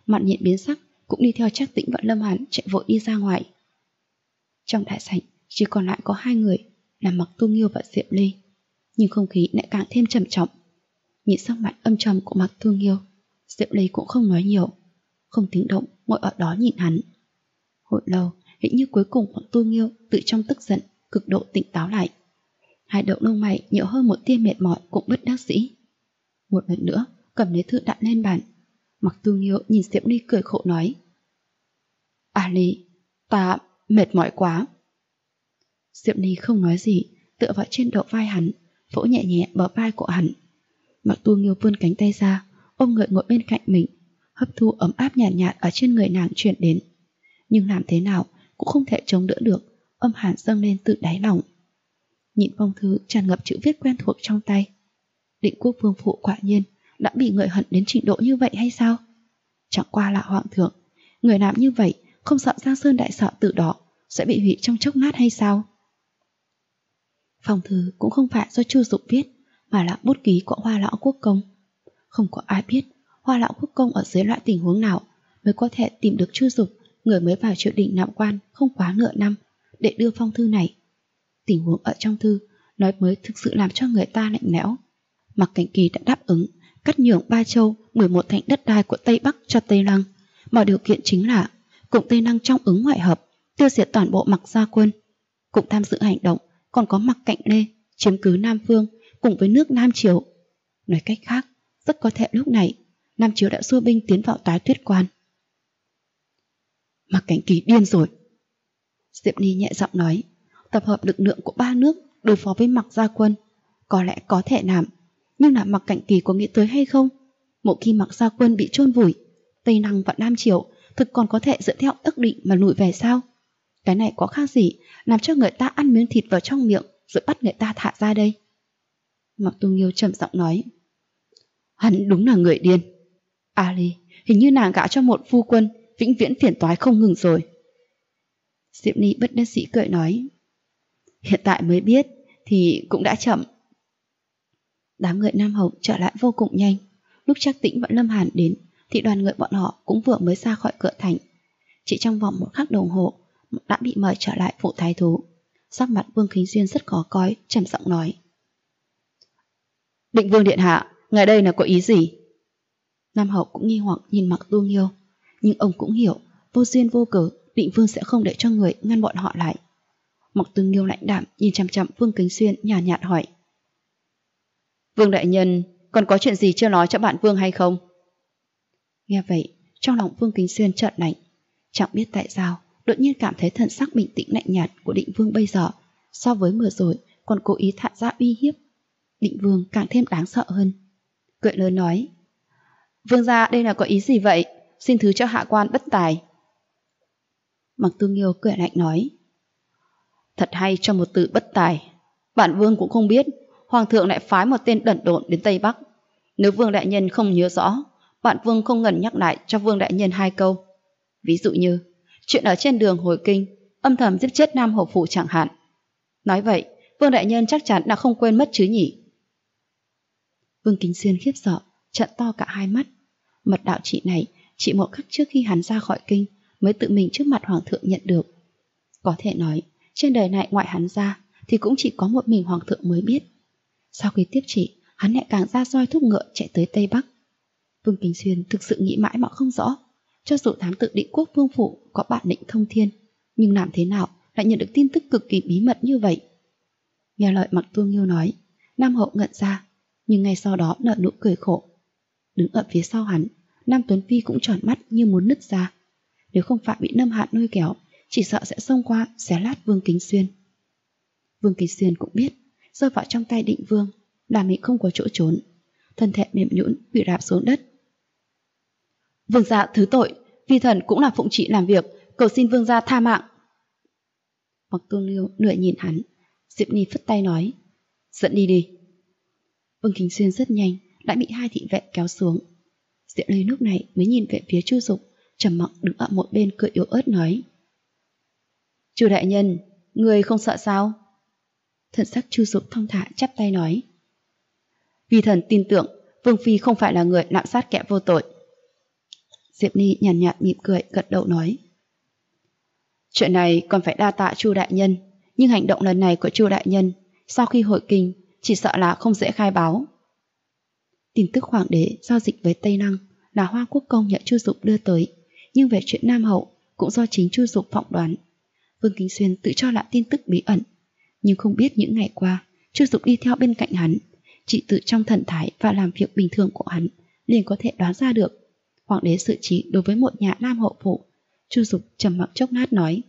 Mặt Nhịn biến sắc, cũng đi theo Trác Tĩnh và Lâm Hàn chạy vội đi ra ngoài. Trong đại sảnh chỉ còn lại có hai người là Mặc Tu Nghiêu và Diệp Ly, nhưng không khí lại càng thêm trầm trọng. Nhìn sắc mặt âm trầm của Mặc Tu Nghiêu, Diệp Ly cũng không nói nhiều, không tiếng động ngồi ở đó nhìn hắn. Hồi lâu, hình như cuối cùng Mặc Tu Nghiêu tự trong tức giận cực độ tỉnh táo lại. Hai đầu lông mày nhiều hơn một tia mệt mỏi cũng bất đắc dĩ. Một lần nữa cầm lấy thư đặt lên bàn. Mặc Tu Nghiêu nhìn Diệp Ly cười khổ nói: Ly, ta mệt mỏi quá. Diệp Ly không nói gì, tựa vào trên đầu vai hắn, vỗ nhẹ nhẹ bờ vai của hắn. Mặc Tu Nghiêu vươn cánh tay ra, ôm người ngồi bên cạnh mình, hấp thu ấm áp nhạt nhạt ở trên người nàng truyền đến. Nhưng làm thế nào cũng không thể chống đỡ được âm hàn dâng lên từ đáy lòng. Nhìn phong thư tràn ngập chữ viết quen thuộc trong tay, Định Quốc vương phụ quả nhiên đã bị người hận đến trình độ như vậy hay sao? Chẳng qua là hoàng thượng, người làm như vậy không sợ Giang Sơn đại sợ từ đó sẽ bị hủy trong chốc lát hay sao? Phong thư cũng không phải do Chu Dục viết, mà là bút ký của Hoa Lão Quốc Công. Không có ai biết Hoa Lão Quốc Công ở dưới loại tình huống nào mới có thể tìm được Chu Dục, người mới vào triều đình nạm quan không quá nửa năm, để đưa phong thư này. Tình huống ở trong thư nói mới thực sự làm cho người ta lạnh lẽo. Mặc Cảnh Kỳ đã đáp ứng cắt nhường 3 châu 11 thành đất đai của Tây Bắc cho Tây Lăng, mà điều kiện chính là cùng Tây Lăng trong ứng ngoại hợp, tiêu diệt toàn bộ Mặc gia quân. Cùng tham dự hành động còn có Mặc Cạnh Lê chiếm cứ Nam Phương cùng với nước Nam Triều. Nói cách khác, rất có thể lúc này Nam Triều đã xua binh tiến vào Toái Tuyết Quan. Mặc Cảnh Kỳ điên rồi. Diệp Ly nhẹ giọng nói, tập hợp lực lượng của 3 nước đối phó với Mặc gia quân có lẽ có thể làm, nhưng là Mặc Cảnh Kỳ có nghĩ tới hay không? Một khi Mặc gia quân bị chôn vùi, Tây Lăng và Nam Triều thực còn có thể dựa theo ước định mà lùi về sao? Cái này có khác gì làm cho người ta ăn miếng thịt vào trong miệng rồi bắt người ta thả ra đây? Mặc Tu Nghiêu trầm giọng nói, hắn đúng là người điên. Ly, hình như nàng gả cho một phu quân vĩnh viễn phiền toái không ngừng rồi. Diệp Ly bất đắc dĩ cười nói, hiện tại mới biết thì cũng đã chậm. Đám người Nam Hồng trở lại vô cùng nhanh. Lúc Trác Tĩnh và Lâm Hàn đến thì đoàn người bọn họ cũng vừa mới ra khỏi cửa thành. Chỉ trong vòng 1 khắc đồng hồ đã bị mời trở lại phủ thái thú. Sắc mặt Vương Kính Duyên rất khó coi, trầm giọng nói, Định Vương điện hạ, ngài đây là có ý gì? Nam Hậu cũng nghi hoặc nhìn Mặc Tu Nghiêu, nhưng ông cũng hiểu vô duyên vô cớ Định Vương sẽ không để cho người ngăn bọn họ lại. Mặc Tu Nghiêu lạnh đạm nhìn chằm chằm Vương Kính Xuyên, nhàn nhạt hỏi, Vương đại nhân còn có chuyện gì chưa nói cho bạn Vương hay không? Nghe vậy, trong lòng Vương Kính Xuyên chợt lạnh, chẳng biết tại sao đột nhiên cảm thấy thần sắc bình tĩnh lạnh nhạt của Định Vương bây giờ so với vừa rồi còn cố ý thả ra uy hiếp, Định Vương càng thêm đáng sợ hơn. Cười lớn nói, Vương gia đây là có ý gì vậy? Xin thứ cho hạ quan bất tài. Mặc Tu Nghiêu cười lạnh nói, thật hay cho một từ bất tài. Bản Vương cũng không biết Hoàng thượng lại phái một tên đần độn đến Tây Bắc. Nếu Vương đại nhân không nhớ rõ, bản Vương không ngần nhắc lại cho Vương đại nhân 2 câu. Ví dụ như chuyện ở trên đường hồi kinh âm thầm giết chết Nam Hầu Phủ chẳng hạn. Nói vậy Vương đại nhân chắc chắn đã không quên mất chứ nhỉ? Vương Kính Xuyên khiếp sợ, trợn to cả hai mắt. Mật đạo chỉ này chỉ 1 khắc trước khi hắn ra khỏi kinh mới tự mình trước mặt Hoàng thượng nhận được. Có thể nói trên đời này ngoại hắn ra thì cũng chỉ có một mình Hoàng thượng mới biết. Sau khi tiếp chỉ, hắn lại càng ra roi thúc ngựa chạy tới Tây Bắc. Vương Kính Xuyên thực sự nghĩ mãi mà không rõ, cho dù thám tử Định Quốc vương phủ có bản lĩnh thông thiên, nhưng làm thế nào lại nhận được tin tức cực kỳ bí mật như vậy? Nghe lời Mặc Tu Nghiêu nói, Nam Hậu ngẩn ra, nhưng ngay sau đó nở nụ cười khổ. Đứng ở phía sau hắn, Nam Tuấn Phi cũng tròn mắt như muốn nứt ra. Nếu không phải bị Lâm Hạn lôi kéo, chỉ sợ sẽ xông qua xé lát Vương Kính Xuyên. Vương Kính Xuyên cũng biết rơi vào trong tay Định Vương là mình không có chỗ trốn, thân thể mềm nhũn bị rạp xuống đất. Vương gia thứ tội, vi thần cũng là phụng trị làm việc, cầu xin vương gia tha mạng. Mặc Tu Nghiêu nửa nhìn hắn, Diệp Ly phất tay nói, dẫn đi đi. Vương Kính Xuyên rất nhanh đã bị 2 thị vệ kéo xuống. Diệp Ly lúc này mới nhìn về phía Chu Dục, trầm mặc đứng ở một bên cười yếu ớt nói, Chu đại nhân, người không sợ sao? Thần sắc Chu Dục thong thả chắp tay nói, vi thần tin tưởng Vương phi không phải là người lạm sát kẻ vô tội. Diệp Ly nhàn nhạt mỉm cười gật đầu nói. Chuyện này còn phải đa tạ Chu đại nhân, nhưng hành động lần này của Chu đại nhân sau khi hội kinh chỉ sợ là không dễ khai báo. Tin tức hoàng đế giao dịch với Tây Năng là Hoa Quốc công nhận Chu Dục đưa tới, nhưng về chuyện Nam Hậu cũng do chính Chu Dục phỏng đoán. Vương Kính Xuyên tự cho là tin tức bí ẩn, nhưng không biết những ngày qua Chu Dục đi theo bên cạnh hắn, chỉ tự trong thần thái và làm việc bình thường của hắn liền có thể đoán ra được hoàng đế xử trí đối với một nhà Nam Hậu phủ. Chu Dục trầm mặc chốc lát nói.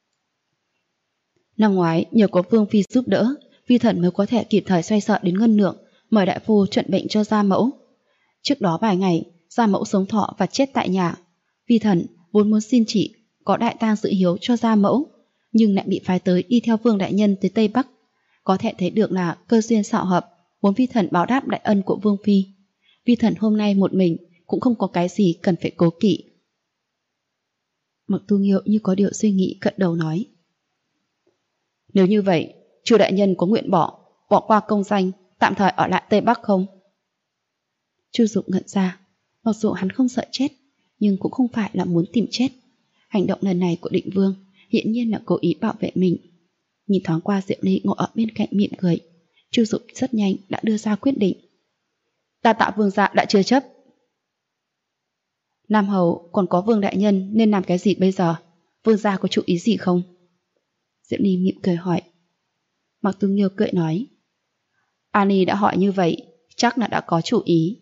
Năm ngoái nhờ có Vương Phi giúp đỡ, Vi Thần mới có thể kịp thời xoay sở đến Ngân Lượng, mời đại phu chuẩn bệnh cho gia mẫu. Trước đó vài ngày, gia mẫu sống thọ và chết tại nhà. Vi Thần vốn muốn xin chị có đại tang dự hiếu cho gia mẫu, nhưng lại bị phái tới đi theo Vương đại nhân tới Tây Bắc. Có thể thấy được là cơ duyên xảo hợp, muốn Vi Thần báo đáp đại ân của Vương Phi. Vi Thần hôm nay một mình cũng không có cái gì cần phải cố kỵ. Mặc Tu Nghiêu như có điều suy nghĩ gật đầu nói. Nếu như vậy, Chu đại nhân có nguyện bỏ qua công danh, tạm thời ở lại Tây Bắc không? Chu Dục ngẩn ra, mặc dù hắn không sợ chết, nhưng cũng không phải là muốn tìm chết. Hành động lần này của Định Vương hiển nhiên là cố ý bảo vệ mình. Nhìn thoáng qua Diệp Ly ngồi ở bên cạnh mỉm cười, Chu Dục rất nhanh đã đưa ra quyết định. Đa tạ Vương gia đã chưa chấp. Nam Hầu còn có Vương đại nhân nên làm cái gì bây giờ? Vương gia có chủ ý gì không? Diệp Ly mỉm cười hỏi. Mạc Tu Nghiêu cười nói. Ani đã hỏi như vậy, chắc là đã có chủ ý.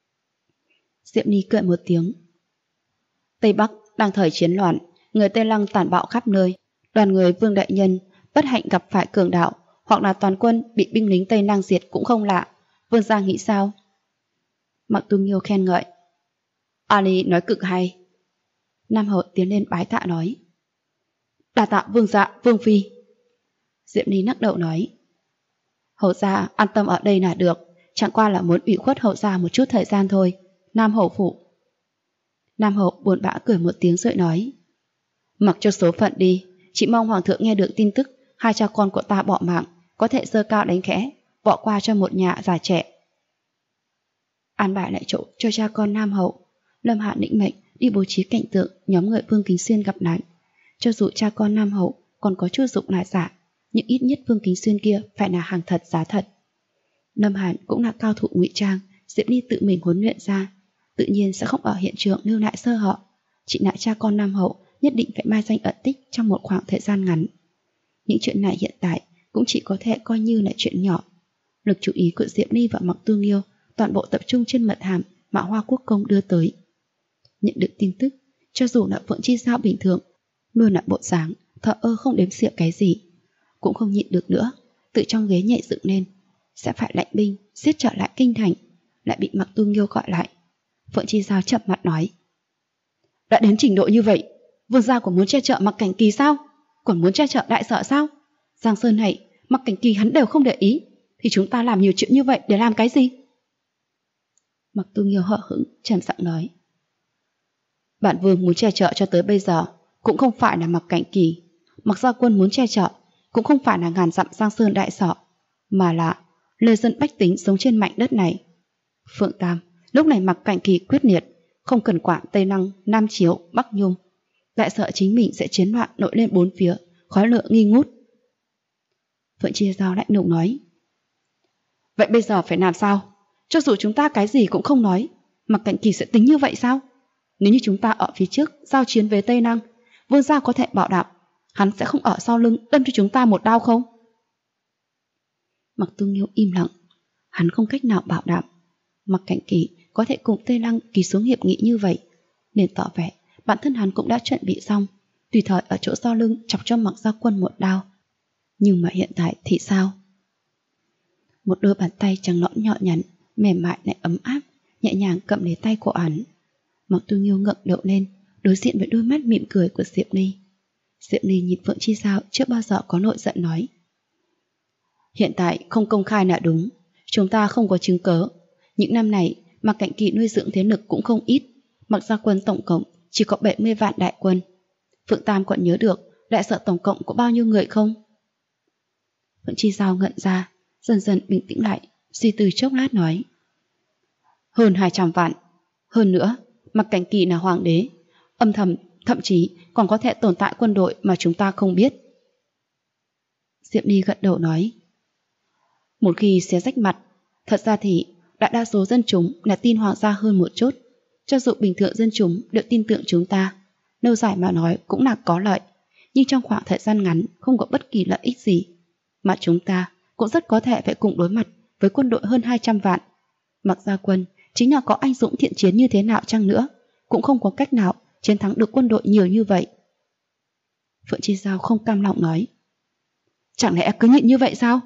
Diệp Ly cười một tiếng. Tây Bắc đang thời chiến loạn, người Tây Lăng tàn bạo khắp nơi. Đoàn người Vương đại nhân bất hạnh gặp phải cường đạo, hoặc là toàn quân bị binh lính Tây Lăng diệt cũng không lạ. Vương gia nghĩ sao? Mạc Tu Nghiêu khen ngợi. Ani nói cực hay. Nam Hậu tiến lên bái tạ nói. Đa tạ Vương gia, Vương Phi. Diệp Ly lắc đầu nói. Hậu gia an tâm ở đây là được, chẳng qua là muốn ủy khuất hậu gia một chút thời gian thôi. Nam Hậu phụ. Nam Hậu buồn bã cười một tiếng rồi nói. Mặc cho số phận đi, chỉ mong hoàng thượng nghe được tin tức hai cha con của ta bỏ mạng, có thể giơ cao đánh khẽ, bỏ qua cho một nhà già trẻ. An bài lại chỗ cho cha con Nam Hậu, Lâm Hạ lĩnh mệnh đi bố trí cảnh tượng nhóm người Vương Kính Xuyên gặp nạn. Cho dù cha con Nam Hậu còn có Chu Dục là giả, nhưng ít nhất Vương Kính Xuyên kia phải là hàng thật giá thật. Lâm Hàn cũng là cao thủ ngụy trang, Diệp Ly tự mình huấn luyện ra, tự nhiên sẽ không ở hiện trường lưu lại sơ hở. Chị lại cha con Nam Hậu nhất định phải mai danh ẩn tích trong một khoảng thời gian ngắn. Những chuyện này hiện tại cũng chỉ có thể coi như là chuyện nhỏ. Lực chú ý của Diệp Ly và Mạc Tu Nghiêu toàn bộ tập trung trên mật hàm mà Hoa Quốc công đưa tới. Nhận được tin tức, cho dù là Phượng Chi Giao bình thường, luôn là bộ dáng thờ ơ không đếm xỉa cái gì, cũng không nhịn được nữa, tự trong ghế nhảy dựng lên, sẽ phải lãnh binh giết trở lại kinh thành. Lại bị Mạc Tu Nghiêu gọi lại. Phượng Chi Giao chậm mặt nói. Đã đến trình độ như vậy, Vương gia còn muốn che chở Mạc Cảnh Kỳ sao? Còn muốn che chở đại sở sao? Giang Sơn này, Mạc Cảnh Kỳ hắn đều không để ý, thì chúng ta làm nhiều chuyện như vậy để làm cái gì? Mạc Tu Nghiêu hờ hững trầm giọng nói. Bản vương muốn che chở cho tới bây giờ cũng không phải là Mạc Cảnh Kỳ, Mạc Gia Quân muốn che chở cũng không phải là ngàn dặm Giang Sơn đại sở, mà là lê dân bách tính sống trên mảnh đất này. Phượng Tam, lúc này Mạc Cảnh Kỳ quyết liệt, không cần quản Tây Lăng, Nam Chiếu, Bắc Nhung, lại sợ chính mình sẽ chiến loạn nổi lên bốn phía, khói lửa nghi ngút. Phượng Chi Giao lạnh lùng nói. Vậy bây giờ phải làm sao? Cho dù chúng ta cái gì cũng không nói, Mạc Cảnh Kỳ sẽ tính như vậy sao? Nếu như chúng ta ở phía trước giao chiến với Tây Lăng, Vương gia có thể bảo đảm hắn sẽ không ở sau lưng đâm cho chúng ta một đao không? Mạc Tu Nghiêu im lặng. Hắn không cách nào bảo đảm Mạc Cảnh Kỳ có thể cùng Tây Lăng ký xuống hiệp nghị như vậy, nên tỏ vẻ bản thân hắn cũng đã chuẩn bị xong, tùy thời ở chỗ sau lưng chọc cho Mạc Gia Quân một đao. Nhưng mà hiện tại thì sao? Một đôi bàn tay trắng nõn nhọn nhắn, mềm mại lại ấm áp, nhẹ nhàng cầm lấy tay của hắn. Mạc Tu Nghiêu ngẩng đầu lên, đối diện với đôi mắt mỉm cười của Diệp Ly. Diệp Ly nhìn Phượng Chi Giao chưa bao giờ có nổi giận nói. Hiện tại không công khai là đúng, chúng ta không có chứng cớ. Những năm này Mạc Cảnh Kỳ nuôi dưỡng thế lực cũng không ít, Mạc Gia Quân tổng cộng chỉ có 70 vạn đại quân. Phượng Tam còn nhớ được đại sở tổng cộng có bao nhiêu người không? Phượng Chi Giao ngẩn ra, dần dần bình tĩnh lại, suy tư chốc lát nói. Hơn 200 vạn. Hơn nữa, Mặc Cảnh Kỳ là hoàng đế, âm thầm thậm chí còn có thể tồn tại quân đội mà chúng ta không biết. Diệp Ly gật đầu nói, một khi xé rách mặt, thật ra thì đại đa số dân chúng là tin hoàng gia hơn một chút. Cho dù bình thường dân chúng đều tin tưởng chúng ta, lâu dài mà nói cũng là có lợi, nhưng trong khoảng thời gian ngắn không có bất kỳ lợi ích gì. Mà chúng ta cũng rất có thể phải cùng đối mặt với quân đội hơn 200 vạn. Mặc Gia Quân chính là có anh dũng thiện chiến như thế nào chăng nữa, cũng không có cách nào chiến thắng được quân đội nhiều như vậy. Phượng Chi Giao không cam lòng nói, chẳng lẽ cứ nhịn như vậy sao?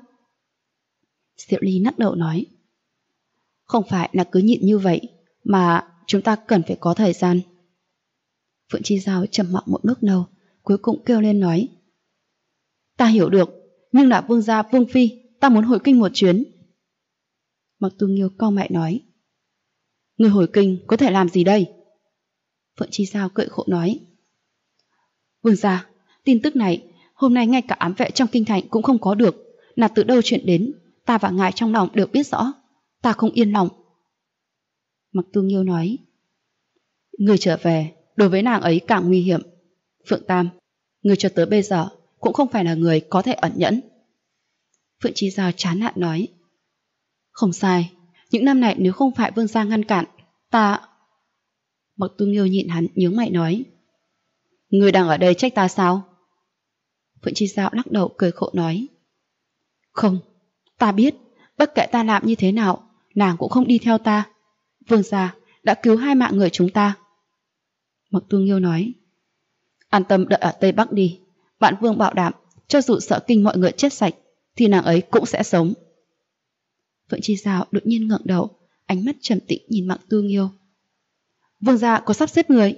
Diệp Ly nắc đầu nói, không phải là cứ nhịn như vậy, mà chúng ta cần phải có thời gian. Phượng Chi Giao trầm mặc một lúc lâu, cuối cùng kêu lên nói, ta hiểu được, nhưng là vương gia vương phi, ta muốn hồi kinh một chuyến. Mặc Tu Nghiêu cau mày nói, người hồi kinh có thể làm gì đây? Phượng Chi Giao cười khổ nói, vương gia, tin tức này hôm nay ngay cả ám vệ trong kinh thành cũng không có được, là từ đâu chuyển đến, ta và ngài trong lòng đều biết rõ, ta không yên lòng. Mặc Tu Nghiêu nói, người trở về đối với nàng ấy càng nguy hiểm. Phượng Tam, người cho tới bây giờ cũng không phải là người có thể ẩn nhẫn. Phượng Chi Giao chán nản nói, không sai, những năm này nếu không phải vương gia ngăn cản, ta... Mặc Tu Nghiêu nhịn hắn nhướng mày nói, người đang ở đây trách ta sao? Phượng Chi Giao lắc đầu cười khổ nói, không, ta biết, bất kể ta làm như thế nào, nàng cũng không đi theo ta. Vương gia đã cứu 2 mạng người chúng ta. Mặc Tu Nghiêu nói, an tâm đợi ở Tây Bắc đi, vạn vương bảo đảm, cho dù sợ kinh mọi người chết sạch, thì nàng ấy cũng sẽ sống. Phượng Chi Giao đột nhiên ngẩng đầu, ánh mắt trầm tĩnh nhìn Mặc Tu Nghiêu. Vương gia có sắp xếp người?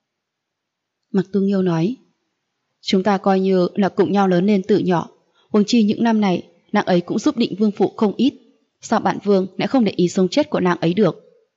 Mặc Tu Nghiêu nói, chúng ta coi như là cùng nhau lớn lên từ nhỏ, huống chi những năm này nàng ấy cũng giúp Định Vương phụ không ít, sao bản vương lại không để ý sống chết của nàng ấy được?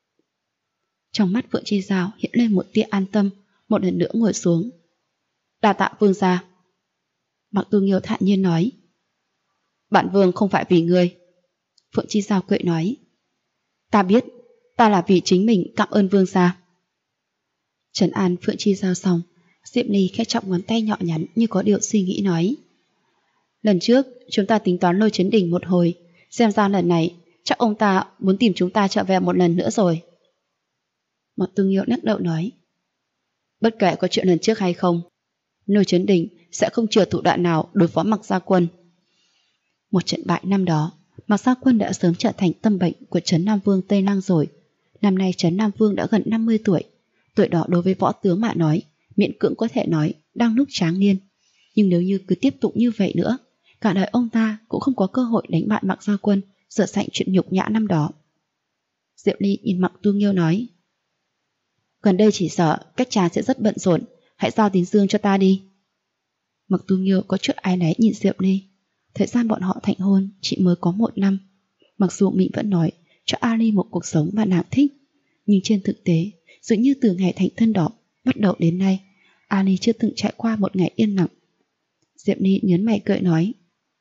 Trong mắt Phượng Chi Giao hiện lên một tia an tâm, một lần nữa ngồi xuống. Đa tạ vương gia. Mặc Tu Nghiêu thản nhiên nói, bản vương không phải vì ngươi. Phượng Chi Giao cười nói, ta biết, ta là vì chính mình cảm ơn vương gia. Trấn an Phượng Chi Giao xong, Diệp Ly khẽ chọc ngón tay nhỏ nhắn như có điều suy nghĩ nói, lần trước chúng ta tính toán Lôi Chấn Đỉnh một hồi, xem ra lần này chắc ông ta muốn tìm chúng ta trở về một lần nữa rồi. Mặc Tu Nghiêu lắc đầu nói, bất kể có chuyện lần trước hay không, Lôi Chấn Đỉnh sẽ không chừa thủ đoạn nào đối phó Mặc Gia Quân. Một trận bại năm đó, Mặc Gia Quân đã sớm trở thành tâm bệnh của trấn Nam Vương Tây Lăng rồi. Năm nay trấn Nam Vương đã gần 50 tuổi. Tuổi đó đối với võ tướng mà nói, miễn cưỡng có thể nói đang lúc tráng niên. Nhưng nếu như cứ tiếp tục như vậy nữa, cả đời ông ta cũng không có cơ hội đánh bại Mặc Gia Quân, rửa sạch chuyện nhục nhã năm đó. Diệp Ly nhìn Mặc Tu Nghiêu nói, gần đây chỉ sợ cách trà sẽ rất bận rộn, hãy giao Tín Dương cho ta đi. Mặc Tu Nghiêu có chút áy náy nhìn Diệp Ly. Thời gian bọn họ thành hôn chỉ mới có 1 năm. Mặc dù mình vẫn nói cho Ali một cuộc sống mà nàng thích, nhưng trên thực tế, dường như từ ngày thành thân đó bắt đầu đến nay, Ali chưa từng trải qua một ngày yên lặng. Diệp Ly nhớn mày cười nói,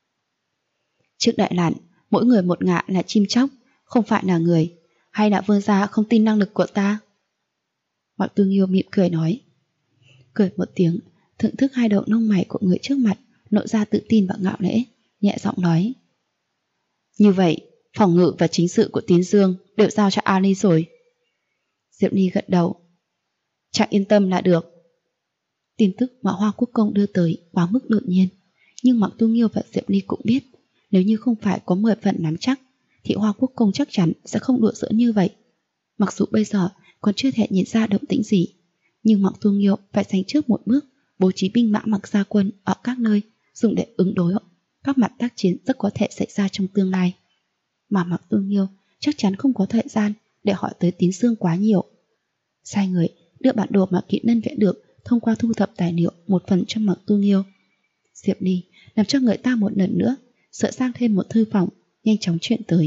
trước Đại Lạn, mỗi người một ngạ là chim chóc, không phải là người, hay là vương gia không tin năng lực của ta? Mặc Tu Nghiêu mỉm cười nói, cười một tiếng, thưởng thức 2 đầu lông mày của người trước mặt, lộ ra tự tin và ngạo nghễ, nhẹ giọng nói, như vậy phòng ngự và chính sự của Tín Dương đều giao cho Ali rồi. Diệp Ly gật đầu, chàng yên tâm là được. Tin tức mà Hoa Quốc Công đưa tới quá mức đột nhiên, nhưng Mặc Tu Nghiêu và Diệp Ly cũng biết, nếu như không phải có 10 phần nắm chắc, thì Hoa Quốc Công chắc chắn sẽ không đùa giỡn như vậy. Mặc dù bây giờ còn chưa thể nhìn ra động tĩnh gì, nhưng Mặc Tu Nghiêu phải dành trước một bước, bố trí binh mã Mặc Gia Quân ở các nơi, dùng để ứng đối các mặt tác chiến rất có thể xảy ra trong tương lai. Mà Mặc Tu Nghiêu chắc chắn không có thời gian để hỏi tới Tín Dương quá nhiều. Sai người đưa bản đồ mà Kỵ Lân vẽ được thông qua thu thập tài liệu một phần cho Mặc Tu Nghiêu. Diệp Ly làm cho người ta một lần nữa sợ sang thêm một thư phòng, nhanh chóng chuyển tới.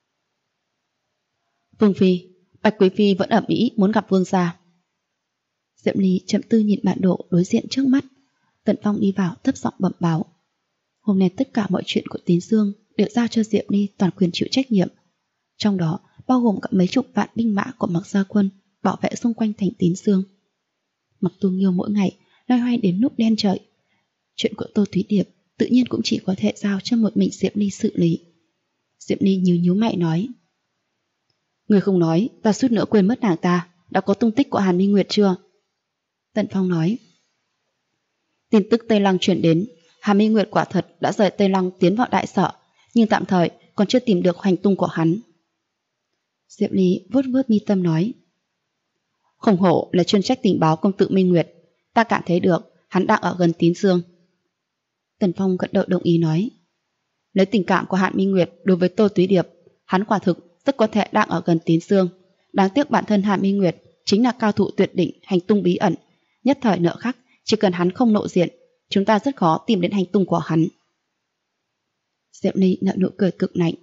Vương Phi, Bạch Quý Phi vẫn ẩm ý muốn gặp vương gia. Diệp Ly chậm tư nhìn bản đồ đối diện trước mắt. Tần Phong đi vào thấp giọng bẩm báo, hôm nay tất cả mọi chuyện của Tín Dương đều giao cho Diệp Ly toàn quyền chịu trách nhiệm, trong đó bao gồm cả mấy chục vạn binh mã của Mặc Gia Quân bảo vệ xung quanh thành Tín Dương. Mặc Tu Nghiêu mỗi ngày loay hoay đến lúc đen trời. Chuyện của Tô Thúy Điệp tự nhiên cũng chỉ có thể giao cho một mình Diệp Ly xử lý. Diệp Ly nhíu mày nói: Người không nói, ta suýt nữa quên mất nàng ta. Đã có tung tích của Hàn Minh Nguyệt chưa? Tần Phong nói: Tin tức Tây Lăng chuyển đến, Hàn Minh Nguyệt quả thật đã rời Tây Lăng tiến vào Đại Sở, nhưng tạm thời còn chưa tìm được hành tung của hắn. Diệp Ly vuốt mi tâm nói: Không hổ là chuyên trách tình báo công tử Minh Nguyệt, ta cảm thấy được hắn đang ở gần Tín Dương. Tần Phong gật đầu đồng ý nói: Lấy tình cảm của Hàn Minh Nguyệt đối với Tô Túy Điệp, hắn quả thực rất có thể đang ở gần Tín Dương. Đáng tiếc bản thân Hàn Minh Nguyệt chính là cao thủ tuyệt đỉnh hành tung bí ẩn, nhất thời nợ khắc, chỉ cần hắn không lộ diện, chúng ta rất khó tìm đến hành tung của hắn. Diệp Ly nở nụ cười cực lạnh: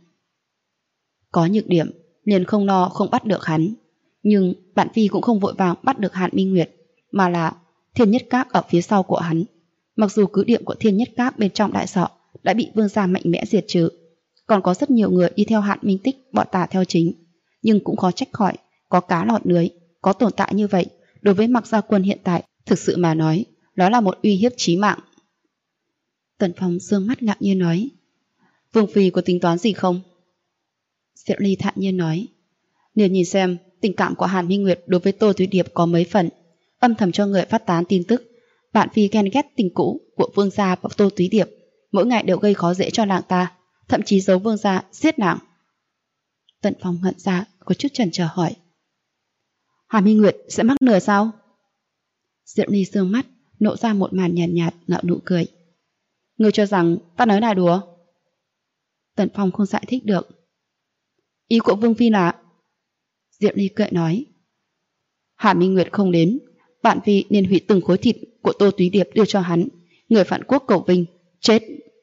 Có nhược điểm, liền không lo không bắt được hắn. Nhưng bản phi cũng không vội vàng bắt được Hàn Minh Nguyệt, mà là Thiên Nhất Các ở phía sau của hắn. Mặc dù cứ điểm của Thiên Nhất Các bên trong Đại Sở đã bị vương gia mạnh mẽ diệt trừ, còn có rất nhiều người đi theo Hàn Minh Tích bọn tà theo chính, nhưng cũng khó trách khỏi có cá lọt lưới. Có tồn tại như vậy, đối với Mạc Gia Quân hiện tại, thực sự mà nói, đó là một uy hiếp chí mạng. Tần Phong dương mắt ngạc nhiên nói: Vương phi có tính toán gì không? Diệp Ly thản nhiên nói: Nếu nhìn xem tình cảm của Hàn Minh Nguyệt đối với Tô Thúy Điệp có mấy phần, âm thầm cho người phát tán tin tức bạn phi ghen ghét tình cũ của vương gia và Tô Thúy Điệp, mỗi ngày đều gây khó dễ cho nàng ta, thậm chí giấu vương gia giết nàng. Tần Phong ngẩn ra, có chút chần chờ hỏi: Hàn Minh Nguyệt sẽ mắc lừa sao? Diệp Ly sương mắt nộ ra một màn nhàn nhạt, nở nụ cười: Ngươi cho rằng ta nói là đùa? Tần Phong không giải thích được. Ý của vương phi là... Diệp Ly cười nói: Hàn Minh Nguyệt không đến, bạn phi nên hủy từng khối thịt của Tô Túy Điệp đưa cho hắn. Người phản quốc cầu vinh, chết.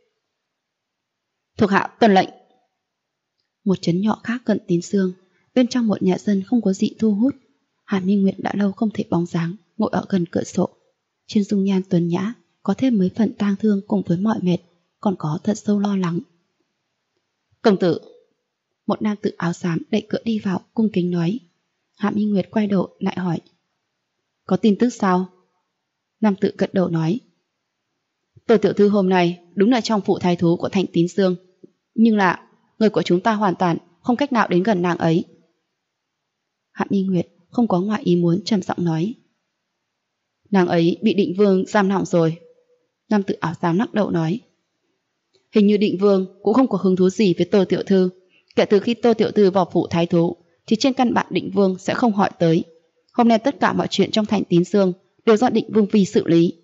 Thuộc hạ tuân lệnh. Một trấn nhỏ khác gần Tín Dương, bên trong một nhà dân không có gì thu hút, Hàn Minh Nguyệt đã lâu không thấy bóng dáng ngồi ở gần cửa sổ. Trên dung nhan tuấn nhã có thêm mấy phần tang thương cùng với mọi mệt, còn có thật sâu lo lắng. Công tử. Một nam tử áo xám đẩy cửa đi vào, cung kính nói. Hàn Minh Nguyệt quay đầu lại hỏi: Có tin tức sao? Nam tử gật đầu nói: Tô tiểu thư hôm nay đúng là trong phủ thái thú của thành Tín Dương, nhưng là người của chúng ta hoàn toàn không cách nào đến gần nàng ấy. Hàn Minh Nguyệt không có ngoại ý muốn trầm giọng nói: Nàng ấy bị Định Vương giam lỏng rồi. Nam tử áo xám lắc đầu nói: Hình như Định Vương cũng không có hứng thú gì với Tô tiểu thư. Kể từ khi Tô tiểu thư vào phủ thái thú thì trên căn bản Định Vương sẽ không hỏi tới. Hôm nay tất cả mọi chuyện trong thành Tín Dương đều do Định Vương phi xử lý.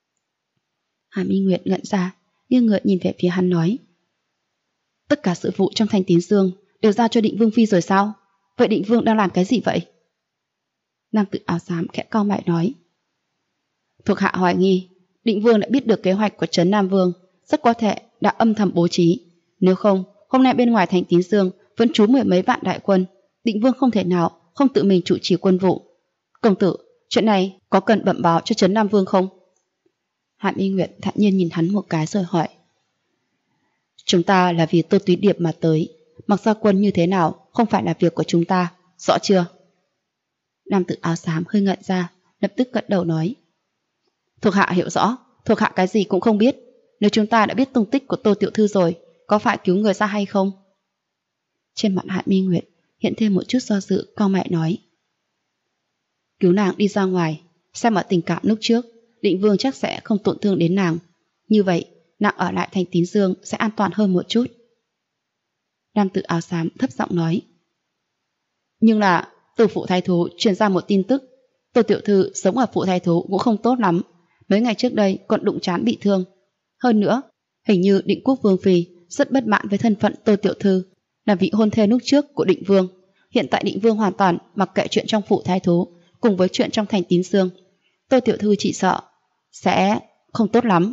Hàn Minh Nguyệt ngẩn ra, nghiêng người nhìn về phía hắn nói: Tất cả sự vụ trong thành Tín Dương đều giao cho Định Vương phi rồi sao? Vậy Định Vương đang làm cái gì vậy? Nam tử áo xám khẽ cau mày nói: Thuộc hạ hoài nghi Định Vương đã biết được kế hoạch của trấn Nam Vương, rất có thể đã âm thầm bố trí. Nếu không, hôm nay bên ngoài thành Tín Dương vẫn trú mười mấy vạn đại quân, Định Vương không thể nào không tự mình chủ trì quân vụ. Công tử, chuyện này có cần bẩm báo cho trấn Nam Vương không? Hàn Minh Nguyệt thản nhiên nhìn hắn một cái rồi hỏi: Chúng ta là vì Tô Túy Điệp mà tới, Mặc Gia Quân như thế nào không phải là việc của chúng ta, rõ chưa? Nam tử áo xám hơi ngẩn ra, lập tức gật đầu nói: Thuộc hạ hiểu rõ, thuộc hạ cái gì cũng không biết. Nếu chúng ta đã biết tung tích của Tô tiểu thư rồi, có phải cứu người ra hay không? Trên mặt Hàn Minh Nguyệt hiện thêm một chút do dự, cau mày nói: Cứu nàng đi ra ngoài, xem ở tình cảm lúc trước, Định Vương chắc sẽ không tổn thương đến nàng. Như vậy, nàng ở lại thành Tín Dương sẽ an toàn hơn một chút. Nam tử áo xám thấp giọng nói: Nhưng là từ phủ thái thú truyền ra một tin tức, Tô tiểu thư sống ở phủ thái thú cũng không tốt lắm, mấy ngày trước đây còn đụng trán bị thương. Hơn nữa, hình như Định Quốc Vương phi rất bất mãn với thân phận Tô tiểu thư, là vị hôn thê lúc trước của Định Vương. Hiện tại Định Vương hoàn toàn mặc kệ chuyện trong phủ thái thú cùng với chuyện trong thành Tín Dương. Tô tiểu thư chỉ sợ sẽ không tốt lắm.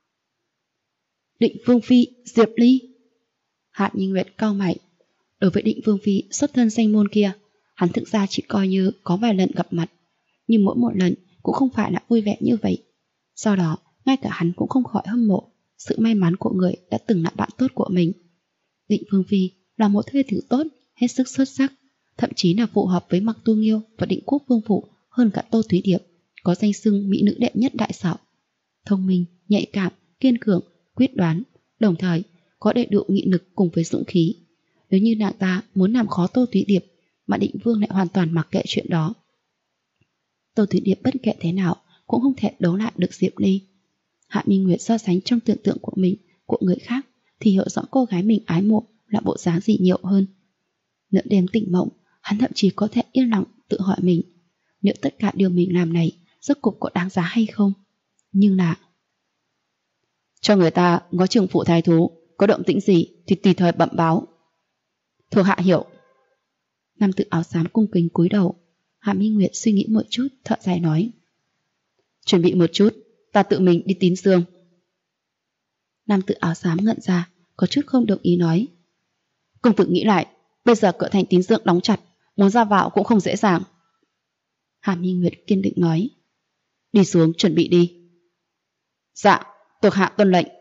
Định Vương phi Diệp Ly. Hàn Minh Nguyệt cau mày. Đối với Định Vương phi xuất thân danh môn kia, hắn thực ra chỉ coi như có vài lần gặp mặt, nhưng mỗi một lần cũng không phải là vui vẻ như vậy. Sau đó, ngay cả hắn cũng không khỏi hâm mộ sự may mắn của người đã từng là bạn tốt của mình. Định Vương phi là một thê tử tốt, hết sức xuất sắc, thậm chí là phù hợp với Mạc Tu Nghiêu và Định Quốc Vương phủ hơn cả Tô Thúy Điệp, có danh xưng mỹ nữ đệ nhất đại sở. Thông minh, nhạy cảm, kiên cường, quyết đoán, đồng thời có đầy đủ nghị lực cùng với dũng khí. Nếu như nàng ta muốn làm khó Tô Thúy Điệp, mà Định Vương lại hoàn toàn mặc kệ chuyện đó. Tô Thúy Điệp bất kể thế nào cũng không thể đấu lại được Diệp Ly. Hạ Minh Nguyệt so sánh trong tưởng tượng của mình, của người khác, thì hiểu rõ cô gái mình ái mộ là bộ dáng gì nhiều hơn. Nửa đêm tỉnh mộng, hắn thậm chí có thể yên lặng tự hỏi mình, liệu tất cả điều mình làm này rốt cuộc có đáng giá hay không. Nhưng là cho người ta ngó chừng phụ thái thú, có động tĩnh gì thì tùy thời bẩm báo. Thuộc hạ hiểu. Nam tử áo xám cung kính cúi đầu. Hạ Minh Nguyệt suy nghĩ một chút, thở dài nói: chuẩn bị một chút, ta tự mình đi Tín Dương. Nam tử áo xám ngẩn ra, có chút không đồng ý nói: công tử nghĩ lại, bây giờ cửa thành Tín Dương đóng chặt, muốn ra vào cũng không dễ dàng. Hạ Minh Nguyệt kiên định nói: đi xuống chuẩn bị đi. Dạ, thuộc hạ tuân lệnh.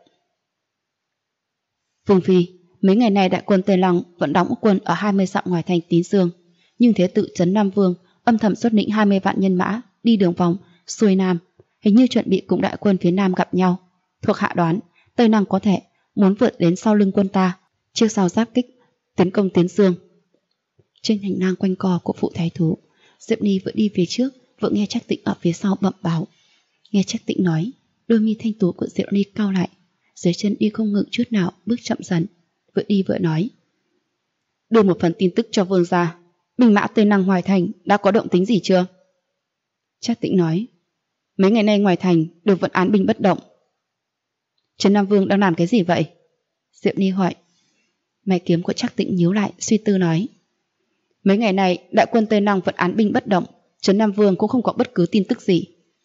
Vương phi, mấy ngày nay đại quân Tây Lăng vẫn đóng quân ở 20 dặm ngoài thành Tín Dương, nhưng thế tự trấn Nam Vương âm thầm xuất lĩnh 20 vạn nhân mã đi đường vòng xuôi Nam, hình như chuẩn bị cùng đại quân phía Nam gặp nhau. Thuộc hạ đoán Tây Lăng có thể muốn vượt đến sau lưng quân ta, trước sau giáp kích tiến công Tín Dương. Trên hành lang quanh co của phụ thái thú, Diệp Ly vừa đi phía trước vừa nghe Trác Tĩnh ở phía sau bẩm báo. Nghe Trác Tĩnh nói, đôi mi thanh tú của Diệp Ly cau lại, dưới chân đi không ngừng chút nào, bước chậm dần, vừa đi vừa nói: đưa một phần tin tức cho vương gia, binh mã Tây Lăng ngoài thành đã có động tính gì chưa? Trác Tĩnh nói: mấy ngày nay ngoài thành được vận án binh bất động. Trấn Nam Vương đang làm cái gì vậy? Diệp Ly hỏi. Mày kiếm của Trác Tĩnh nhíu lại, suy tư nói: mấy ngày nay đại quân Tây Lăng vận án binh bất động, Trấn Nam Vương cũng không có bất cứ tin tức gì.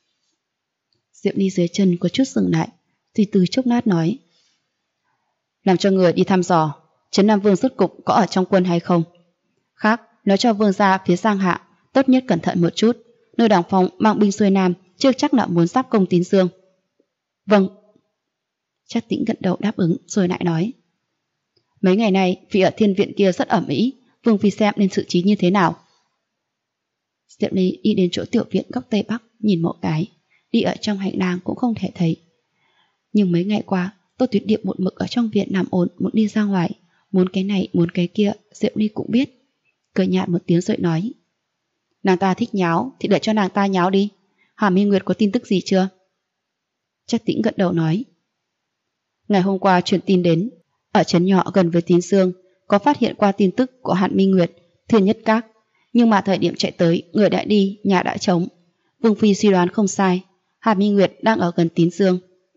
Diệp Ly dưới chân có chút dừng lại, suy tư chốc lát nói: làm cho người đi thăm dò Trấn Nam Vương rốt cục có ở trong quân hay không. Khác, nói cho vương gia phía Giang Hạ tốt nhất cẩn thận một chút, nơi Đảng Phong mang binh xuôi Nam chưa chắc là muốn giáp công Tín Dương. Vâng. Trác Tĩnh gật đầu đáp ứng rồi lại nói: mấy ngày nay vị ở thiên viện kia rất ẩm ĩ, vương phi xem nên xử trí như thế nào. Diệp Ly đi đến chỗ tiểu viện góc tây bắc nhìn một cái, đi ở trong hành lang cũng không thể thấy. Nhưng mấy ngày qua Tô Tuyết Điệp một mực ở trong viện nằm ổn, muốn đi ra ngoài, muốn cái này muốn cái kia, Diệp Ly cũng biết. Cười nhạt một tiếng rồi nói: nàng ta thích nháo thì để cho nàng ta nháo đi. Hà Minh Nguyệt có tin tức gì chưa? Trác Tĩnh gật đầu nói: ngày hôm qua truyền tin đến, ở trấn nhỏ gần với Tín Dương có phát hiện qua tin tức của Hạn Minh Nguyệt, Thiên Nhất Các, nhưng mà thời điểm chạy tới người đã đi, nhà đã trống. Vương phi suy đoán không sai, Hà Minh Nguyệt đang ở gần Tín Dương.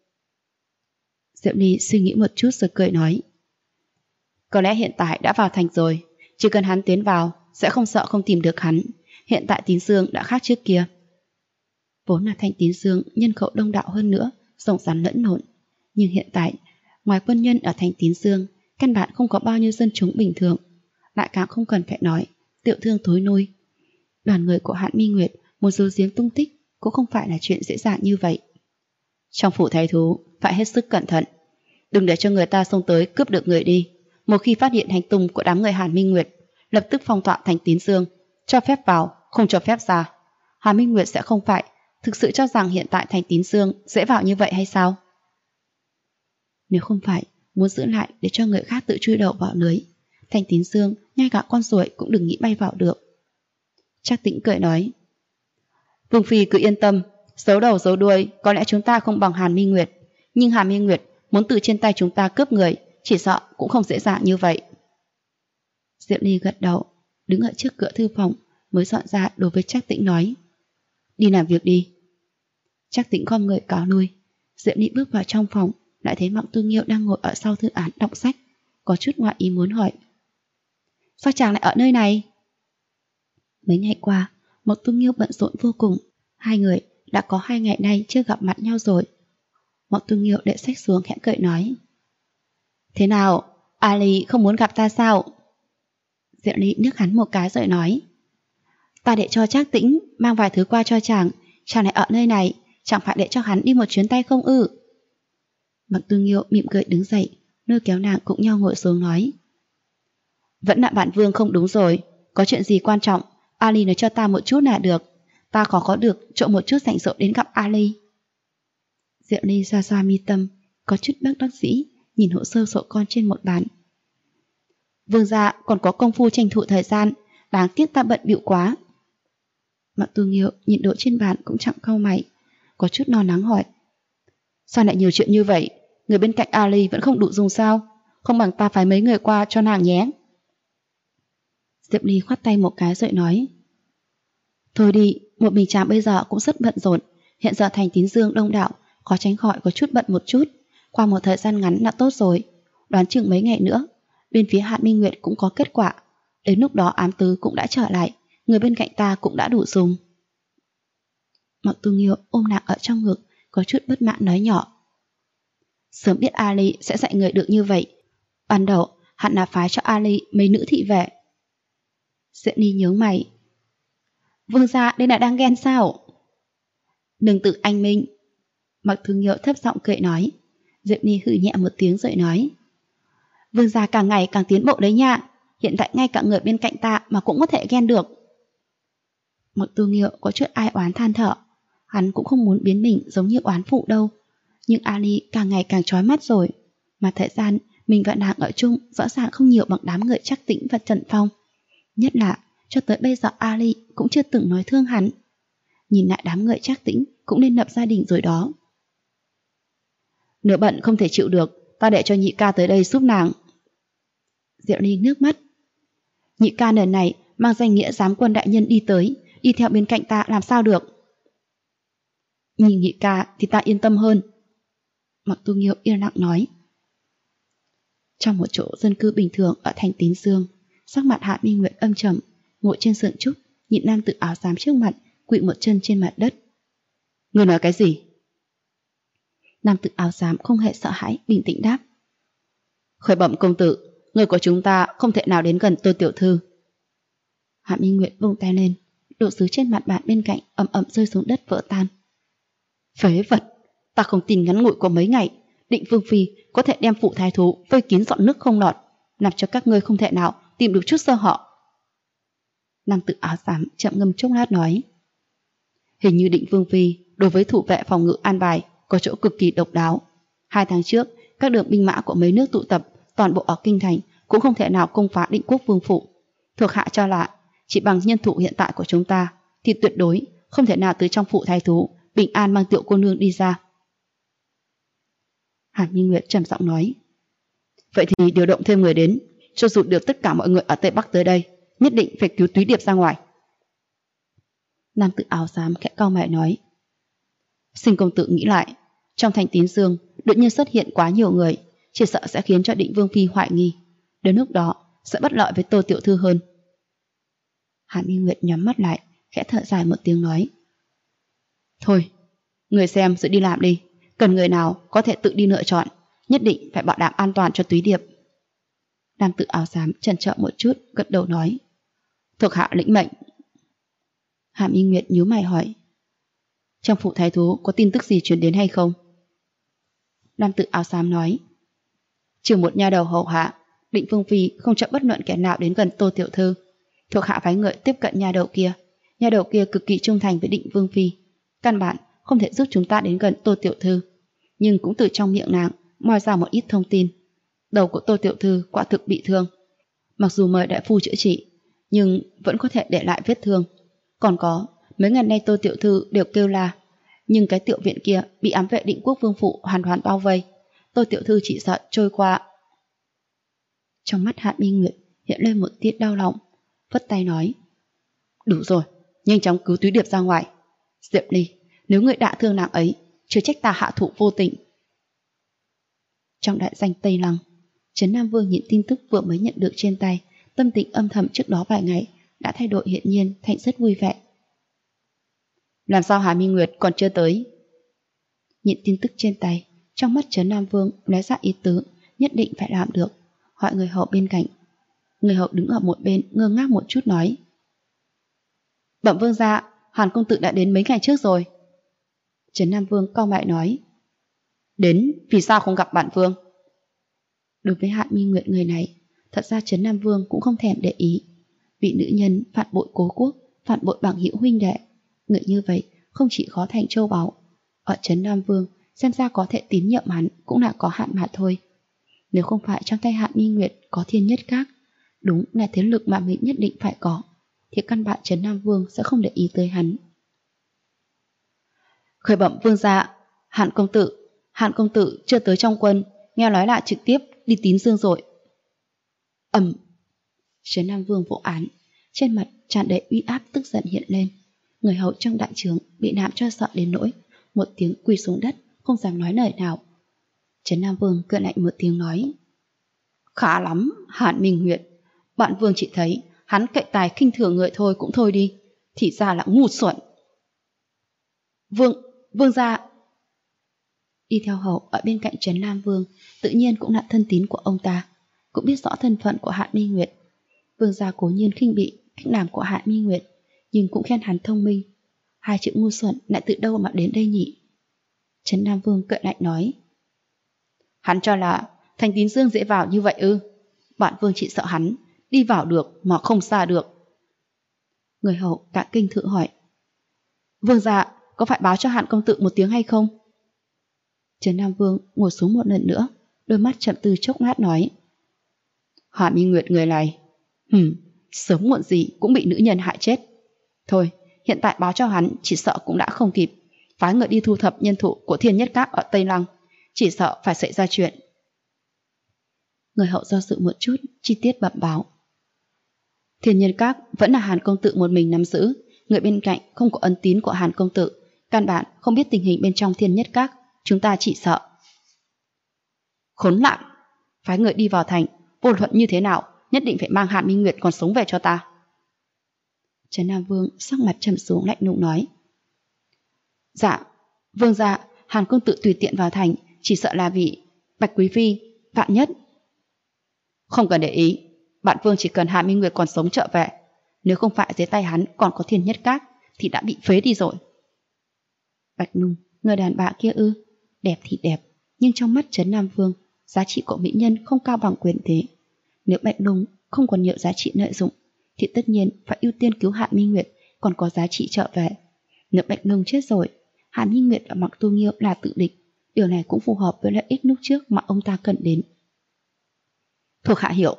Diệp Ly suy nghĩ một chút rồi cười nói: có lẽ hiện tại đã vào thành rồi, chỉ cần hắn tiến vào sẽ không sợ không tìm được hắn. Hiện tại Tín Dương đã khác trước kia. Vốn là thành Tín Dương nhân khẩu đông đảo hơn nữa, rộng rắn lẫn lộn, nhưng hiện tại ngoài quân nhân ở thành Tín Dương căn bản không có bao nhiêu dân chúng bình thường, lại càng không cần phải nói tiểu thương thối nuôi. Đoàn người của Hạn Minh Nguyệt muốn giấu giếm tung tích cũng không phải là chuyện dễ dàng như vậy. Trong phủ thái thú phải hết sức cẩn thận, đừng để cho người ta xông tới cướp được người đi. Một khi phát hiện hành tung của đám người Hàn Minh Nguyệt, lập tức phong tỏa thành Tín Dương, cho phép vào, không cho phép ra. Hàn Minh Nguyệt sẽ không phải thực sự cho rằng hiện tại thành Tín Dương dễ vào như vậy hay sao? Nếu không phải muốn giữ lại để cho người khác tự chui đầu vào lưới, thành Tín Dương ngay cả con ruồi cũng đừng nghĩ bay vào được. Trác Tĩnh cười nói: vương phi cứ yên tâm, giấu đầu giấu đuôi có lẽ chúng ta không bằng Hàn Minh Nguyệt, nhưng Hàn Minh Nguyệt muốn từ trên tay chúng ta cướp người, chỉ sợ cũng không dễ dàng như vậy. Diệp Ly gật đầu, đứng ở trước cửa thư phòng mới dọn ra đối với Trác Tĩnh nói: đi làm việc đi. Trác Tĩnh khom người cáo lui. Diệp Ly bước vào trong phòng, lại thấy Mạc Tu Nghiêu đang ngồi ở sau thư án đọc sách, có chút ngoại ý muốn hỏi: sao chàng lại ở nơi này? Mấy ngày qua Mạc Tu Nghiêu bận rộn vô cùng, hai người đã có 2 ngày nay chưa gặp mặt nhau rồi. Mạc Tu Nghiêu để sách xuống khẽ cười nói: thế nào, Ali không muốn gặp ta sao? Diệp Ly liếc hắn một cái rồi nói: ta để cho Trác Tĩnh mang vài thứ qua cho chàng lại ở nơi này, chẳng phải để cho hắn đi một chuyến tay không ư? Mạc Tu Nghiêu mỉm cười đứng dậy, lôi kéo nàng cũng nhau ngồi xuống nói: vẫn là bản vương không đúng rồi, Có chuyện gì quan trọng, Ali nói cho ta một chút là được. Ta có được trộm một chút rảnh rỗi đến gặp Ali. Diệu Ly xoa xoa mi tâm, có chút bất đắc dĩ, nhìn hồ sơ sổ con trên một bàn. Vương gia còn có công phu tranh thủ thời gian, đáng tiếc ta bận bịu quá. Mạc Tu Nghiêu nhìn đồ trên bàn cũng chẳng cau mày, có chút lo lắng hỏi. Sao lại nhiều chuyện như vậy? Người bên cạnh Ali vẫn không đủ dùng sao? Không bằng ta phái mấy người qua cho nàng nhé. Diệp Ly khoát tay một cái rồi nói. Thôi đi, một mình chàng bây giờ cũng rất bận rộn. Hiện giờ thành Tín Dương đông đảo, khó tránh khỏi có chút bận một chút. Qua một thời gian ngắn là tốt rồi. Đoán chừng mấy ngày nữa, bên phía Hạ Minh Nguyệt cũng có kết quả. Đến lúc đó ám tứ cũng đã trở lại, người bên cạnh ta cũng đã đủ dùng. Mạc Tu Nghiêu ôm nàng ở trong ngực, có chút bất mãn nói nhỏ. Sớm biết Ali sẽ dạy người được như vậy. Ban đầu hắn là phái cho Ali mấy nữ thị vệ. Diệp Ly nhớ mày. Vương gia đây là đang ghen sao? Đừng tự anh minh. Mạc Tu Nghiêu thấp giọng cười nói. Diệp Ly hừ nhẹ một tiếng rồi nói. Vương gia càng ngày càng tiến bộ đấy nha. Hiện tại ngay cả người bên cạnh ta mà cũng có thể ghen được. Mạc Tu Nghiêu có chút ai oán than thở. Hắn cũng không muốn biến mình giống như oán phụ đâu. Nhưng Ali càng ngày càng chói mắt rồi. Mà thời gian mình và nàng ở chung rõ ràng không nhiều bằng đám người Trác Tĩnh và Trần Phong. Nhất là cho tới bây giờ Ali cũng chưa từng nói thương hắn. Nhìn lại đám người Trác Tĩnh cũng nên lập gia đình rồi đó. Nửa bận không thể chịu được, ta để cho nhị ca tới đây giúp nàng. Diệu Ly nước mắt. Nhị ca lần này mang danh nghĩa giám quân đại nhân đi tới, đi theo bên cạnh ta làm sao được. Nhìn nhị ca thì ta yên tâm hơn. Mạc Tu Nghiêu yên lặng nói. Trong một chỗ dân cư bình thường ở thành Tín Dương, sắc mặt Hạ Minh Nguyệt âm trầm, ngồi trên sườn trúc, nhìn nam tử áo xám trước mặt, quỵ một chân trên mặt đất. Ngươi nói cái gì? Nam tử áo xám không hề sợ hãi, bình tĩnh đáp. Khởi bẩm công tử, người của chúng ta không thể nào đến gần Tô tiểu thư. Hạ Minh Nguyệt vung tay lên, đồ sứ trên mặt bàn bên cạnh ầm ầm rơi xuống đất vỡ tan. Phế vật, ta không tin ngắn ngủi của mấy ngày, Định Vương phi có thể đem phụ thái thú vây kín dọn nước không lọt, làm cho các ngươi không thể nào tìm được chút sơ hở. Nam tử áo xám chậm ngâm chốc lát nói. Hình như Định Vương phi đối với thủ vệ phòng ngự an bài có chỗ cực kỳ độc đáo. 2 tháng trước, các đường binh mã của mấy nước tụ tập toàn bộ ở kinh thành cũng không thể nào công phá Định Quốc Vương phủ. Thuộc hạ cho là chỉ bằng nhân thủ hiện tại của chúng ta thì tuyệt đối không thể nào từ trong phủ thái thú bình an mang Tiểu cô nương đi ra. Hàn Minh Nguyệt trầm giọng nói. Vậy thì điều động thêm người đến, cho dù được tất cả mọi người ở Tây Bắc tới đây, nhất định phải cứu Túy Điệp ra ngoài. Nam tử áo xám khẽ cau mày nói. Xin công tử nghĩ lại, trong thành Tín Dương đột nhiên xuất hiện quá nhiều người, chỉ sợ sẽ khiến cho Định Vương phi hoài nghi. Đến lúc đó sẽ bất lợi với Tô tiểu thư hơn. Hàn Minh Nguyệt nhắm mắt lại, khẽ thở dài một tiếng nói. Thôi, người xem rồi đi làm đi. Cần người nào có thể tự đi lựa chọn, nhất định phải bảo đảm an toàn cho Túy Điệp. Nam tử áo xám chần chờ một chút, gật đầu nói. Thuộc hạ lĩnh mệnh. Hàm Y Nguyệt nhíu mày hỏi. Trong phủ thái thú có tin tức gì truyền đến hay không? Nam tử áo xám nói. Trừ một nha đầu hầu hạ, Định Vương phi không cho bất luận kẻ nào đến gần Tô tiểu thư. Thuộc hạ phái người tiếp cận nha đầu kia. Nha đầu kia cực kỳ trung thành với Định Vương phi, căn bản không thể giúp chúng ta đến gần Tô tiểu thư, nhưng cũng từ trong miệng nàng moi ra một ít thông tin. Đầu của Tô tiểu thư quả thực bị thương, mặc dù mời đại phu chữa trị, nhưng vẫn có thể để lại vết thương. Còn có mấy ngày nay Tô tiểu thư đều kêu la, nhưng cái tiểu viện kia bị ám vệ Định Quốc Vương phủ hoàn toàn bao vây. Tô tiểu thư chỉ sợ trôi qua. Trong mắt Hạ Minh Nguyệt hiện lên một tia đau lòng, vất tay nói. Đủ rồi, nhanh chóng cứu Túy Điệp ra ngoài. Diệp Ly, nếu người đã thương nàng ấy, chưa trách ta hạ thủ vô tình. Trong đại danh Tây Lăng, Trấn Nam Vương nhìn tin tức vừa mới nhận được trên tay, tâm tình âm thầm trước đó vài ngày đã thay đổi hiện nhiên thành rất vui vẻ. Làm sao Hà Minh Nguyệt còn chưa tới? Nhìn tin tức trên tay, trong mắt Trấn Nam Vương lóe ra ý tứ nhất định phải làm được, hỏi người hậu bên cạnh. Người hậu đứng ở một bên ngơ ngác một chút nói. Bẩm vương gia, Hàn công tử đã đến mấy ngày trước rồi. Trấn Nam Vương cau mày nói. Đến, vì sao không gặp bản vương? Đối với Hạ Minh Nguyệt người này, thật ra Trấn Nam Vương cũng không thèm để ý. Vị nữ nhân phản bội cố quốc, phản bội bằng hữu huynh đệ. Người như vậy không chỉ khó thành châu báu, ở trấn Nam Vương xem ra có thể tín nhiệm hắn cũng là có hạn mà thôi. Nếu không phải trong tay Hạ Minh Nguyệt có Thiên Nhất Các, đúng là thế lực mà mình nhất định phải có, thì căn bản trấn Nam Vương sẽ không để ý tới hắn. Khởi bẩm vương gia, Hạn công tử chưa tới trong quân, nghe nói là trực tiếp đi Tín Dương rồi. Trấn Nam Vương vỗ án, trên mặt tràn đầy uy áp tức giận hiện lên. Người hầu trong đại trướng bị làm cho sợ đến nỗi một tiếng quỳ xuống đất, không dám nói lời nào. Trấn Nam Vương cười lạnh một tiếng nói: khá lắm, Hạn Minh Nguyệt, bạn vương chỉ thấy hắn cậy tài khinh thường người thôi cũng thôi đi, thì ra là ngu xuẩn. Vương gia. Đi theo hầu ở bên cạnh Trấn Nam Vương tự nhiên cũng là thân tín của ông ta, cũng biết rõ thân phận của Hạn Minh Nguyệt. Vương gia cố nhiên khinh bị cách làm của Hạn Minh Nguyệt, nhưng cũng khen hắn thông minh. Hai chữ ngu xuẩn lại từ đâu mà đến đây nhỉ? Trấn Nam Vương cười lạnh nói: hắn cho là thành Tín Dương dễ vào như vậy ư? Bạn vương chỉ sợ hắn đi vào được mà không ra được. Người hầu cả kinh thử hỏi: vương gia có phải báo cho Hạn công tử một tiếng hay không? Trấn Nam Vương ngồi xuống một lần nữa, đôi mắt chậm tư chốc lát nói: Hạ Minh Nguyệt người này, sớm muộn gì cũng bị nữ nhân hại chết. Thôi, hiện tại báo cho hắn chỉ sợ cũng đã không kịp. Phái người đi thu thập nhân thủ của Thiên Nhất Các ở Tây Lăng, chỉ sợ phải xảy ra chuyện. Người hậu do dự một chút, chi tiết bẩm báo: Thiên Nhân Các vẫn là Hàn công tử một mình nắm giữ, người bên cạnh không có ấn tín của Hàn công tử, căn bản không biết tình hình bên trong Thiên Nhất Các, chúng ta chỉ sợ. Khốn nạn, phái người đi vào thành, vô luận như thế nào nhất định phải mang Hàn Minh Nguyệt còn sống về cho ta. Trấn Nam Vương sắc mặt trầm xuống lạnh lùng nói: Dạ, vương gia, Hàn công tử tùy tiện vào thành, chỉ sợ là vì Bạch quý phi, vạn nhất. Không cần để ý, bạn vương chỉ cần Hàn Minh Nguyệt còn sống trở về, nếu không phải dưới tay hắn còn có Thiên Nhất Các thì đã bị phế đi rồi. Bạch Nung, người đàn bà kia ư? Đẹp thì đẹp, nhưng trong mắt Trấn Nam Vương, giá trị của mỹ nhân không cao bằng quyền thế. Nếu Bạch Nung không còn nhiều giá trị lợi dụng, thì tất nhiên phải ưu tiên cứu Hạn Minh Nguyệt còn có giá trị trở về. Nếu Bạch Nung chết rồi, Hạn Minh Nguyệt và Mặc Tu Nghiêu là tự địch, điều này cũng phù hợp với lợi ích lúc trước mà ông ta cần đến. Thuộc hạ hiểu.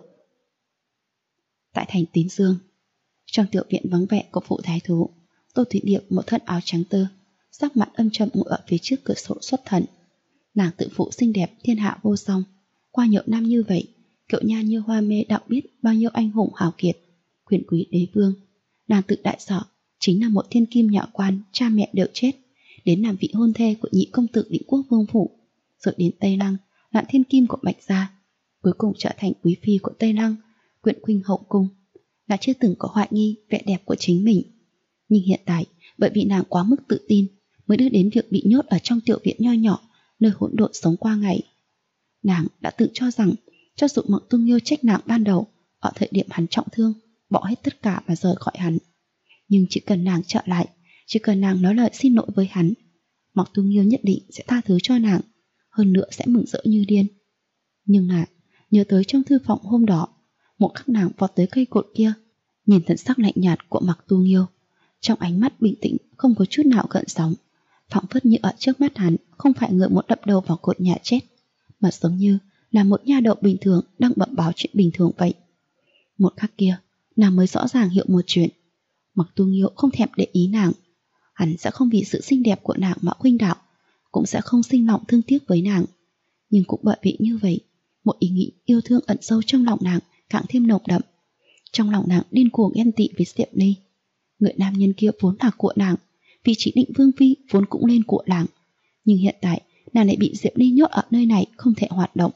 Tại thành Tín Dương, trong tiểu viện vắng vẻ của phủ thái thú, Tô Thủy Điệp một thân áo trắng tơ, sắc mặt âm trầm ngồi ở phía trước cửa sổ xuất thần. Nàng tự phụ xinh đẹp thiên hạ vô song, qua nhiều năm như vậy, Kiệu Nha như hoa mê đạo biết bao nhiêu anh hùng hào kiệt, quyền quý đế vương. Nàng tự đại sợ chính là một thiên kim nhỏ quan, cha mẹ đều chết, đến làm vị hôn thê của nhị công tử Định Quốc vương phủ, rồi đến Tây Lăng làm thiên kim của Bạch gia, cuối cùng trở thành quý phi của Tây Lăng, quyện khuynh hậu cung. Là chưa từng có hoài nghi vẻ đẹp của chính mình, nhưng hiện tại bởi vì nàng quá mức tự tin mới đưa đến việc bị nhốt ở trong tiểu viện nho nhỏ nơi hỗn độn sống qua ngày. Nàng đã tự cho rằng cho dù Mặc Tu Nghiêu trách nàng ban đầu ở thời điểm hắn trọng thương, bỏ hết tất cả và rời khỏi hắn, nhưng chỉ cần nàng trở lại, chỉ cần nàng nói lời xin lỗi với hắn, Mặc Tu Nghiêu nhất định sẽ tha thứ cho nàng, hơn nữa sẽ mừng rỡ như điên. Nhưng là nhớ tới trong thư phòng hôm đó, một khắc nàng vọt tới cây cột kia, nhìn thần sắc lạnh nhạt của Mặc Tu Nghiêu, trong ánh mắt bình tĩnh không có chút nào gợn sóng, phảng phất như ở trước mắt hắn không phải người muốn đập đầu vào cột nhà chết, mà giống như là một nha đầu bình thường đang bẩm báo chuyện bình thường vậy. Một khắc kia, nàng mới rõ ràng hiểu một chuyện: Mặc Tu Nghiêu không thèm để ý nàng, hắn sẽ không vì sự xinh đẹp của nàng mà khuynh đảo, cũng sẽ không sinh lòng thương tiếc với nàng. Nhưng cũng bởi vì như vậy, một ý nghĩ yêu thương ẩn sâu trong lòng nàng càng thêm nồng đậm. Trong lòng nàng điên cuồng ghen tị với Diệp Ly. Người nam nhân kia vốn là của nàng, vị trí định vương phi vốn cũng lên của nàng, nhưng hiện tại nàng lại bị Diệp Ly nhốt ở nơi này không thể hoạt động.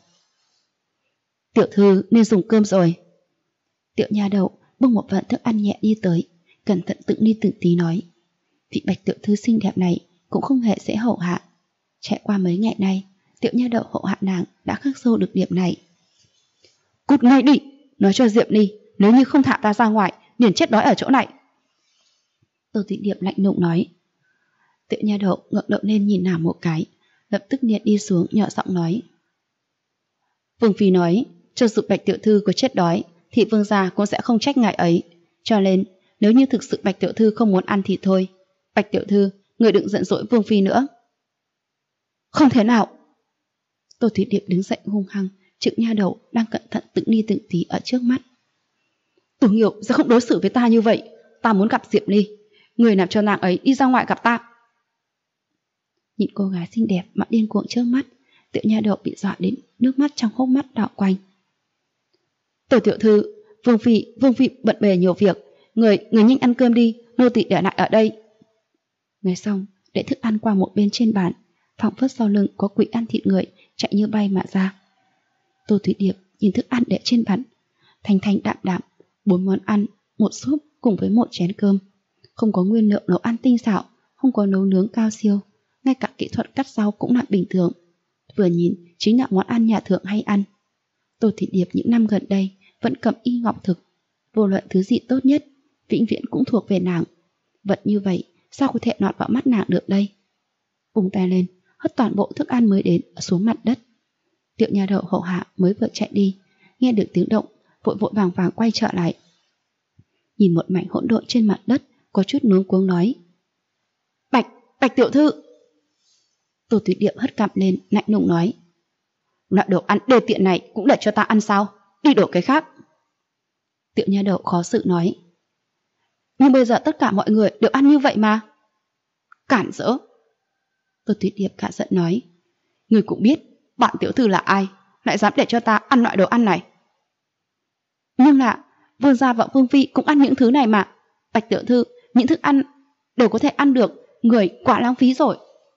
Tiểu thư nên dùng cơm rồi. Tiểu nha đầu bưng một vạn thức ăn nhẹ đi tới, cẩn thận từng ly từng tí nói: vị Bạch tiểu thư xinh đẹp này cũng không hề dễ hậu hạ. Trải qua mấy ngày nay, tiểu nha đầu hậu hạ nàng đã khắc sâu được điểm này. Cút ngay đi, nói cho Diệp Ly nếu như không thả ta ra ngoài liền chết đói ở chỗ này. Tô Thị Điệp lạnh lùng nói. Tiểu nha đầu ngẩng đầu lên nhìn nàng một cái, lập tức liền đi xuống nhỏ giọng nói: Vương phi nói cho dù Bạch tiểu thư có chết đói thì vương gia cũng sẽ không trách ngài ấy, Cho nên, nếu như thực sự Bạch tiểu thư không muốn ăn thì thôi. Bạch tiểu thư, người đừng giận dỗi Vương phi nữa. Không thể nào. Tô Thủy Điệp đứng dậy hung hăng, chừng nha đầu đang cẩn thận từng ly từng tí ở trước mắt. Tử Nghiêu sẽ không đối xử với ta như vậy. Ta muốn gặp Diệp Ly. Người làm cho nàng ấy đi ra ngoài gặp ta. Nhìn cô gái xinh đẹp mà điên cuồng trước mắt, Tiểu nha đầu bị dọa đến nước mắt trong hốc mắt đảo quanh. Tiểu tiểu thư, Vương phi bận bề nhiều việc, người nhanh ăn cơm đi, nô tỳ để lại ở đây. Nói xong, để thức ăn qua một bên trên bàn, phảng phất sau lưng có quỷ ăn thịt người chạy như bay mà ra. Tô Thủy Điệp nhìn thức ăn để trên bàn, thanh thanh đạm đạm, 4 món ăn, 1 súp cùng với 1 chén cơm. Không có nguyên liệu nấu ăn tinh xảo, không có nấu nướng cao siêu, ngay cả kỹ thuật cắt rau cũng là bình thường. Vừa nhìn chính là món ăn nhà thượng hay ăn. Tô Thủy Điệp những năm gần đây vẫn cầm y ngọc thực, vô luận thứ gì tốt nhất, vĩnh viễn cũng thuộc về nàng. Vật như vậy, sao có thể lọt vào mắt nàng được đây? Vùng tay lên, hất toàn bộ thức ăn mới đến xuống mặt đất. Tiểu nha đầu hậu hạ mới vừa chạy đi, nghe được tiếng động, vội vội vàng vàng quay trở lại. Nhìn một mảnh hỗn độn trên mặt đất, có chút luống cuống nói: Bạch tiểu thư. Tô Thủy Điệp hất cằm lên, lạnh lùng nói: loại đồ ăn đề tiện này cũng để cho ta ăn sao? Đi đổ cái khác. Tiểu nha đầu khó xử nói: nhưng bây giờ tất cả mọi người đều ăn như vậy mà. Cản rỡ. Tô Thủy Điệp cả giận nói: người cũng biết bạn tiểu thư là ai, lại dám để cho ta ăn loại đồ ăn này. Nhưng là Vương gia và Vương phi cũng ăn những thứ này mà. Bạch tiểu thư, những thức ăn đều có thể ăn được, người quá lãng phí rồi.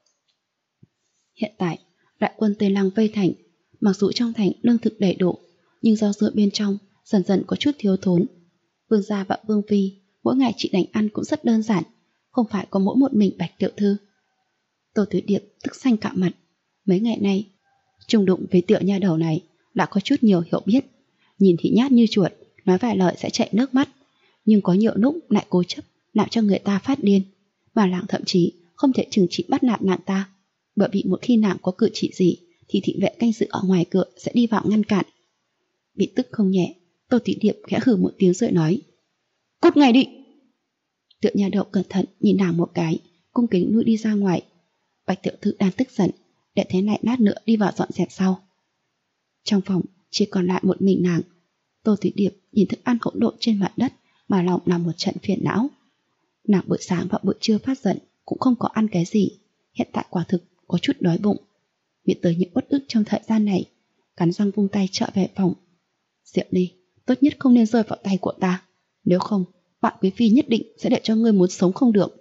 Hiện tại đại quân Tây Lăng vây thành, mặc dù trong thành lương thực đầy đủ, nhưng do dự bên trong dần dần có chút thiếu thốn. Vương gia và Vương phi mỗi ngày chỉ đánh ăn cũng rất đơn giản, không phải có mỗi một mình Bạch tiểu thư. Tô Thủy Điệp tức xanh cả mặt. Mấy ngày nay chung đụng với tiểu nha đầu này đã có chút nhiều hiểu biết. Nhìn thì nhát như chuột, nói vài lời sẽ chạy nước mắt, nhưng có nhiều lúc lại cố chấp làm cho người ta phát điên. Mà nàng thậm chí không thể trừng trị bắt nạt nàng ta, bởi vì một khi nàng có cử chỉ gì thì thị vệ canh giữ ở ngoài cửa sẽ đi vào ngăn cản. Bị tức không nhẹ, Tô Thủy Điệp khẽ hừ một tiếng rồi nói: cút ngay đi. Tiểu nha đầu cẩn thận nhìn nàng một cái, cung kính nuôi đi ra ngoài. Bạch tiểu thư đang tức giận, để thế này lát nữa đi vào dọn dẹp sau. Trong phòng chỉ còn lại một mình nàng. Tô Thủy Điệp nhìn thức ăn hỗn độn trên mặt đất mà lòng là một trận phiền não. Nàng buổi sáng và buổi trưa phát giận cũng không có ăn cái gì, hiện tại quả thực có chút đói bụng. Nghĩ tới những uất ức trong thời gian này, cắn răng vung tay trở về phòng. Diệp Ly, tốt nhất không nên rơi vào tay của ta, nếu không bạn quý phi nhất định sẽ để cho ngươi muốn sống không được.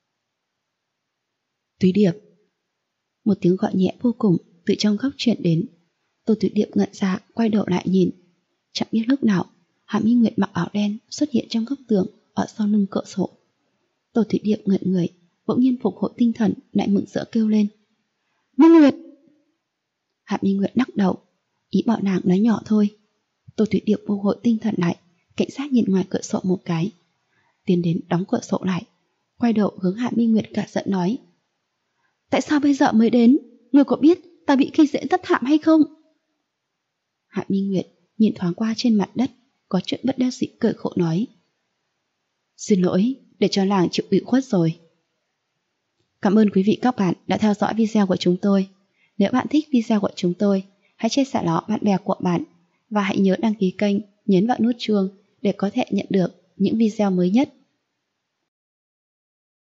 Thúy Điệp. Một tiếng gọi nhẹ vô cùng từ trong góc truyền đến. Tô Thúy Điệp ngẩn ra, quay đầu lại nhìn. Chẳng biết lúc nào Hạ Minh Nguyệt mặc áo đen xuất hiện trong góc tường ở sau lưng cửa sổ. Tô Thúy Điệp ngẩn người, bỗng nhiên phục hồi tinh thần, lại mừng rỡ kêu lên: Minh Nguyệt! Hạ Minh Nguyệt lắc đầu, ý bảo nàng nói nhỏ thôi. Tô Thúy Điệp phục hồi tinh thần lại, cảnh giác nhìn ngoài cửa sổ một cái, tiến đến đóng cửa sổ lại, quay đầu hướng Hạ Minh Nguyệt cả giận nói: tại sao bây giờ mới đến? Ngươi có biết ta bị khi dễ rất thảm hay không? Hạ Minh Nguyệt nhìn thoáng qua trên mặt đất, có chuyện bất đắc dĩ cười khổ nói: xin lỗi, để cho làng chịu ủy khuất rồi. Cảm ơn quý vị các bạn đã theo dõi video của chúng tôi. Nếu bạn thích video của chúng tôi, hãy chia sẻ nó bạn bè của bạn và hãy nhớ đăng ký kênh, nhấn vào nút chuông để có thể nhận được những video mới nhất.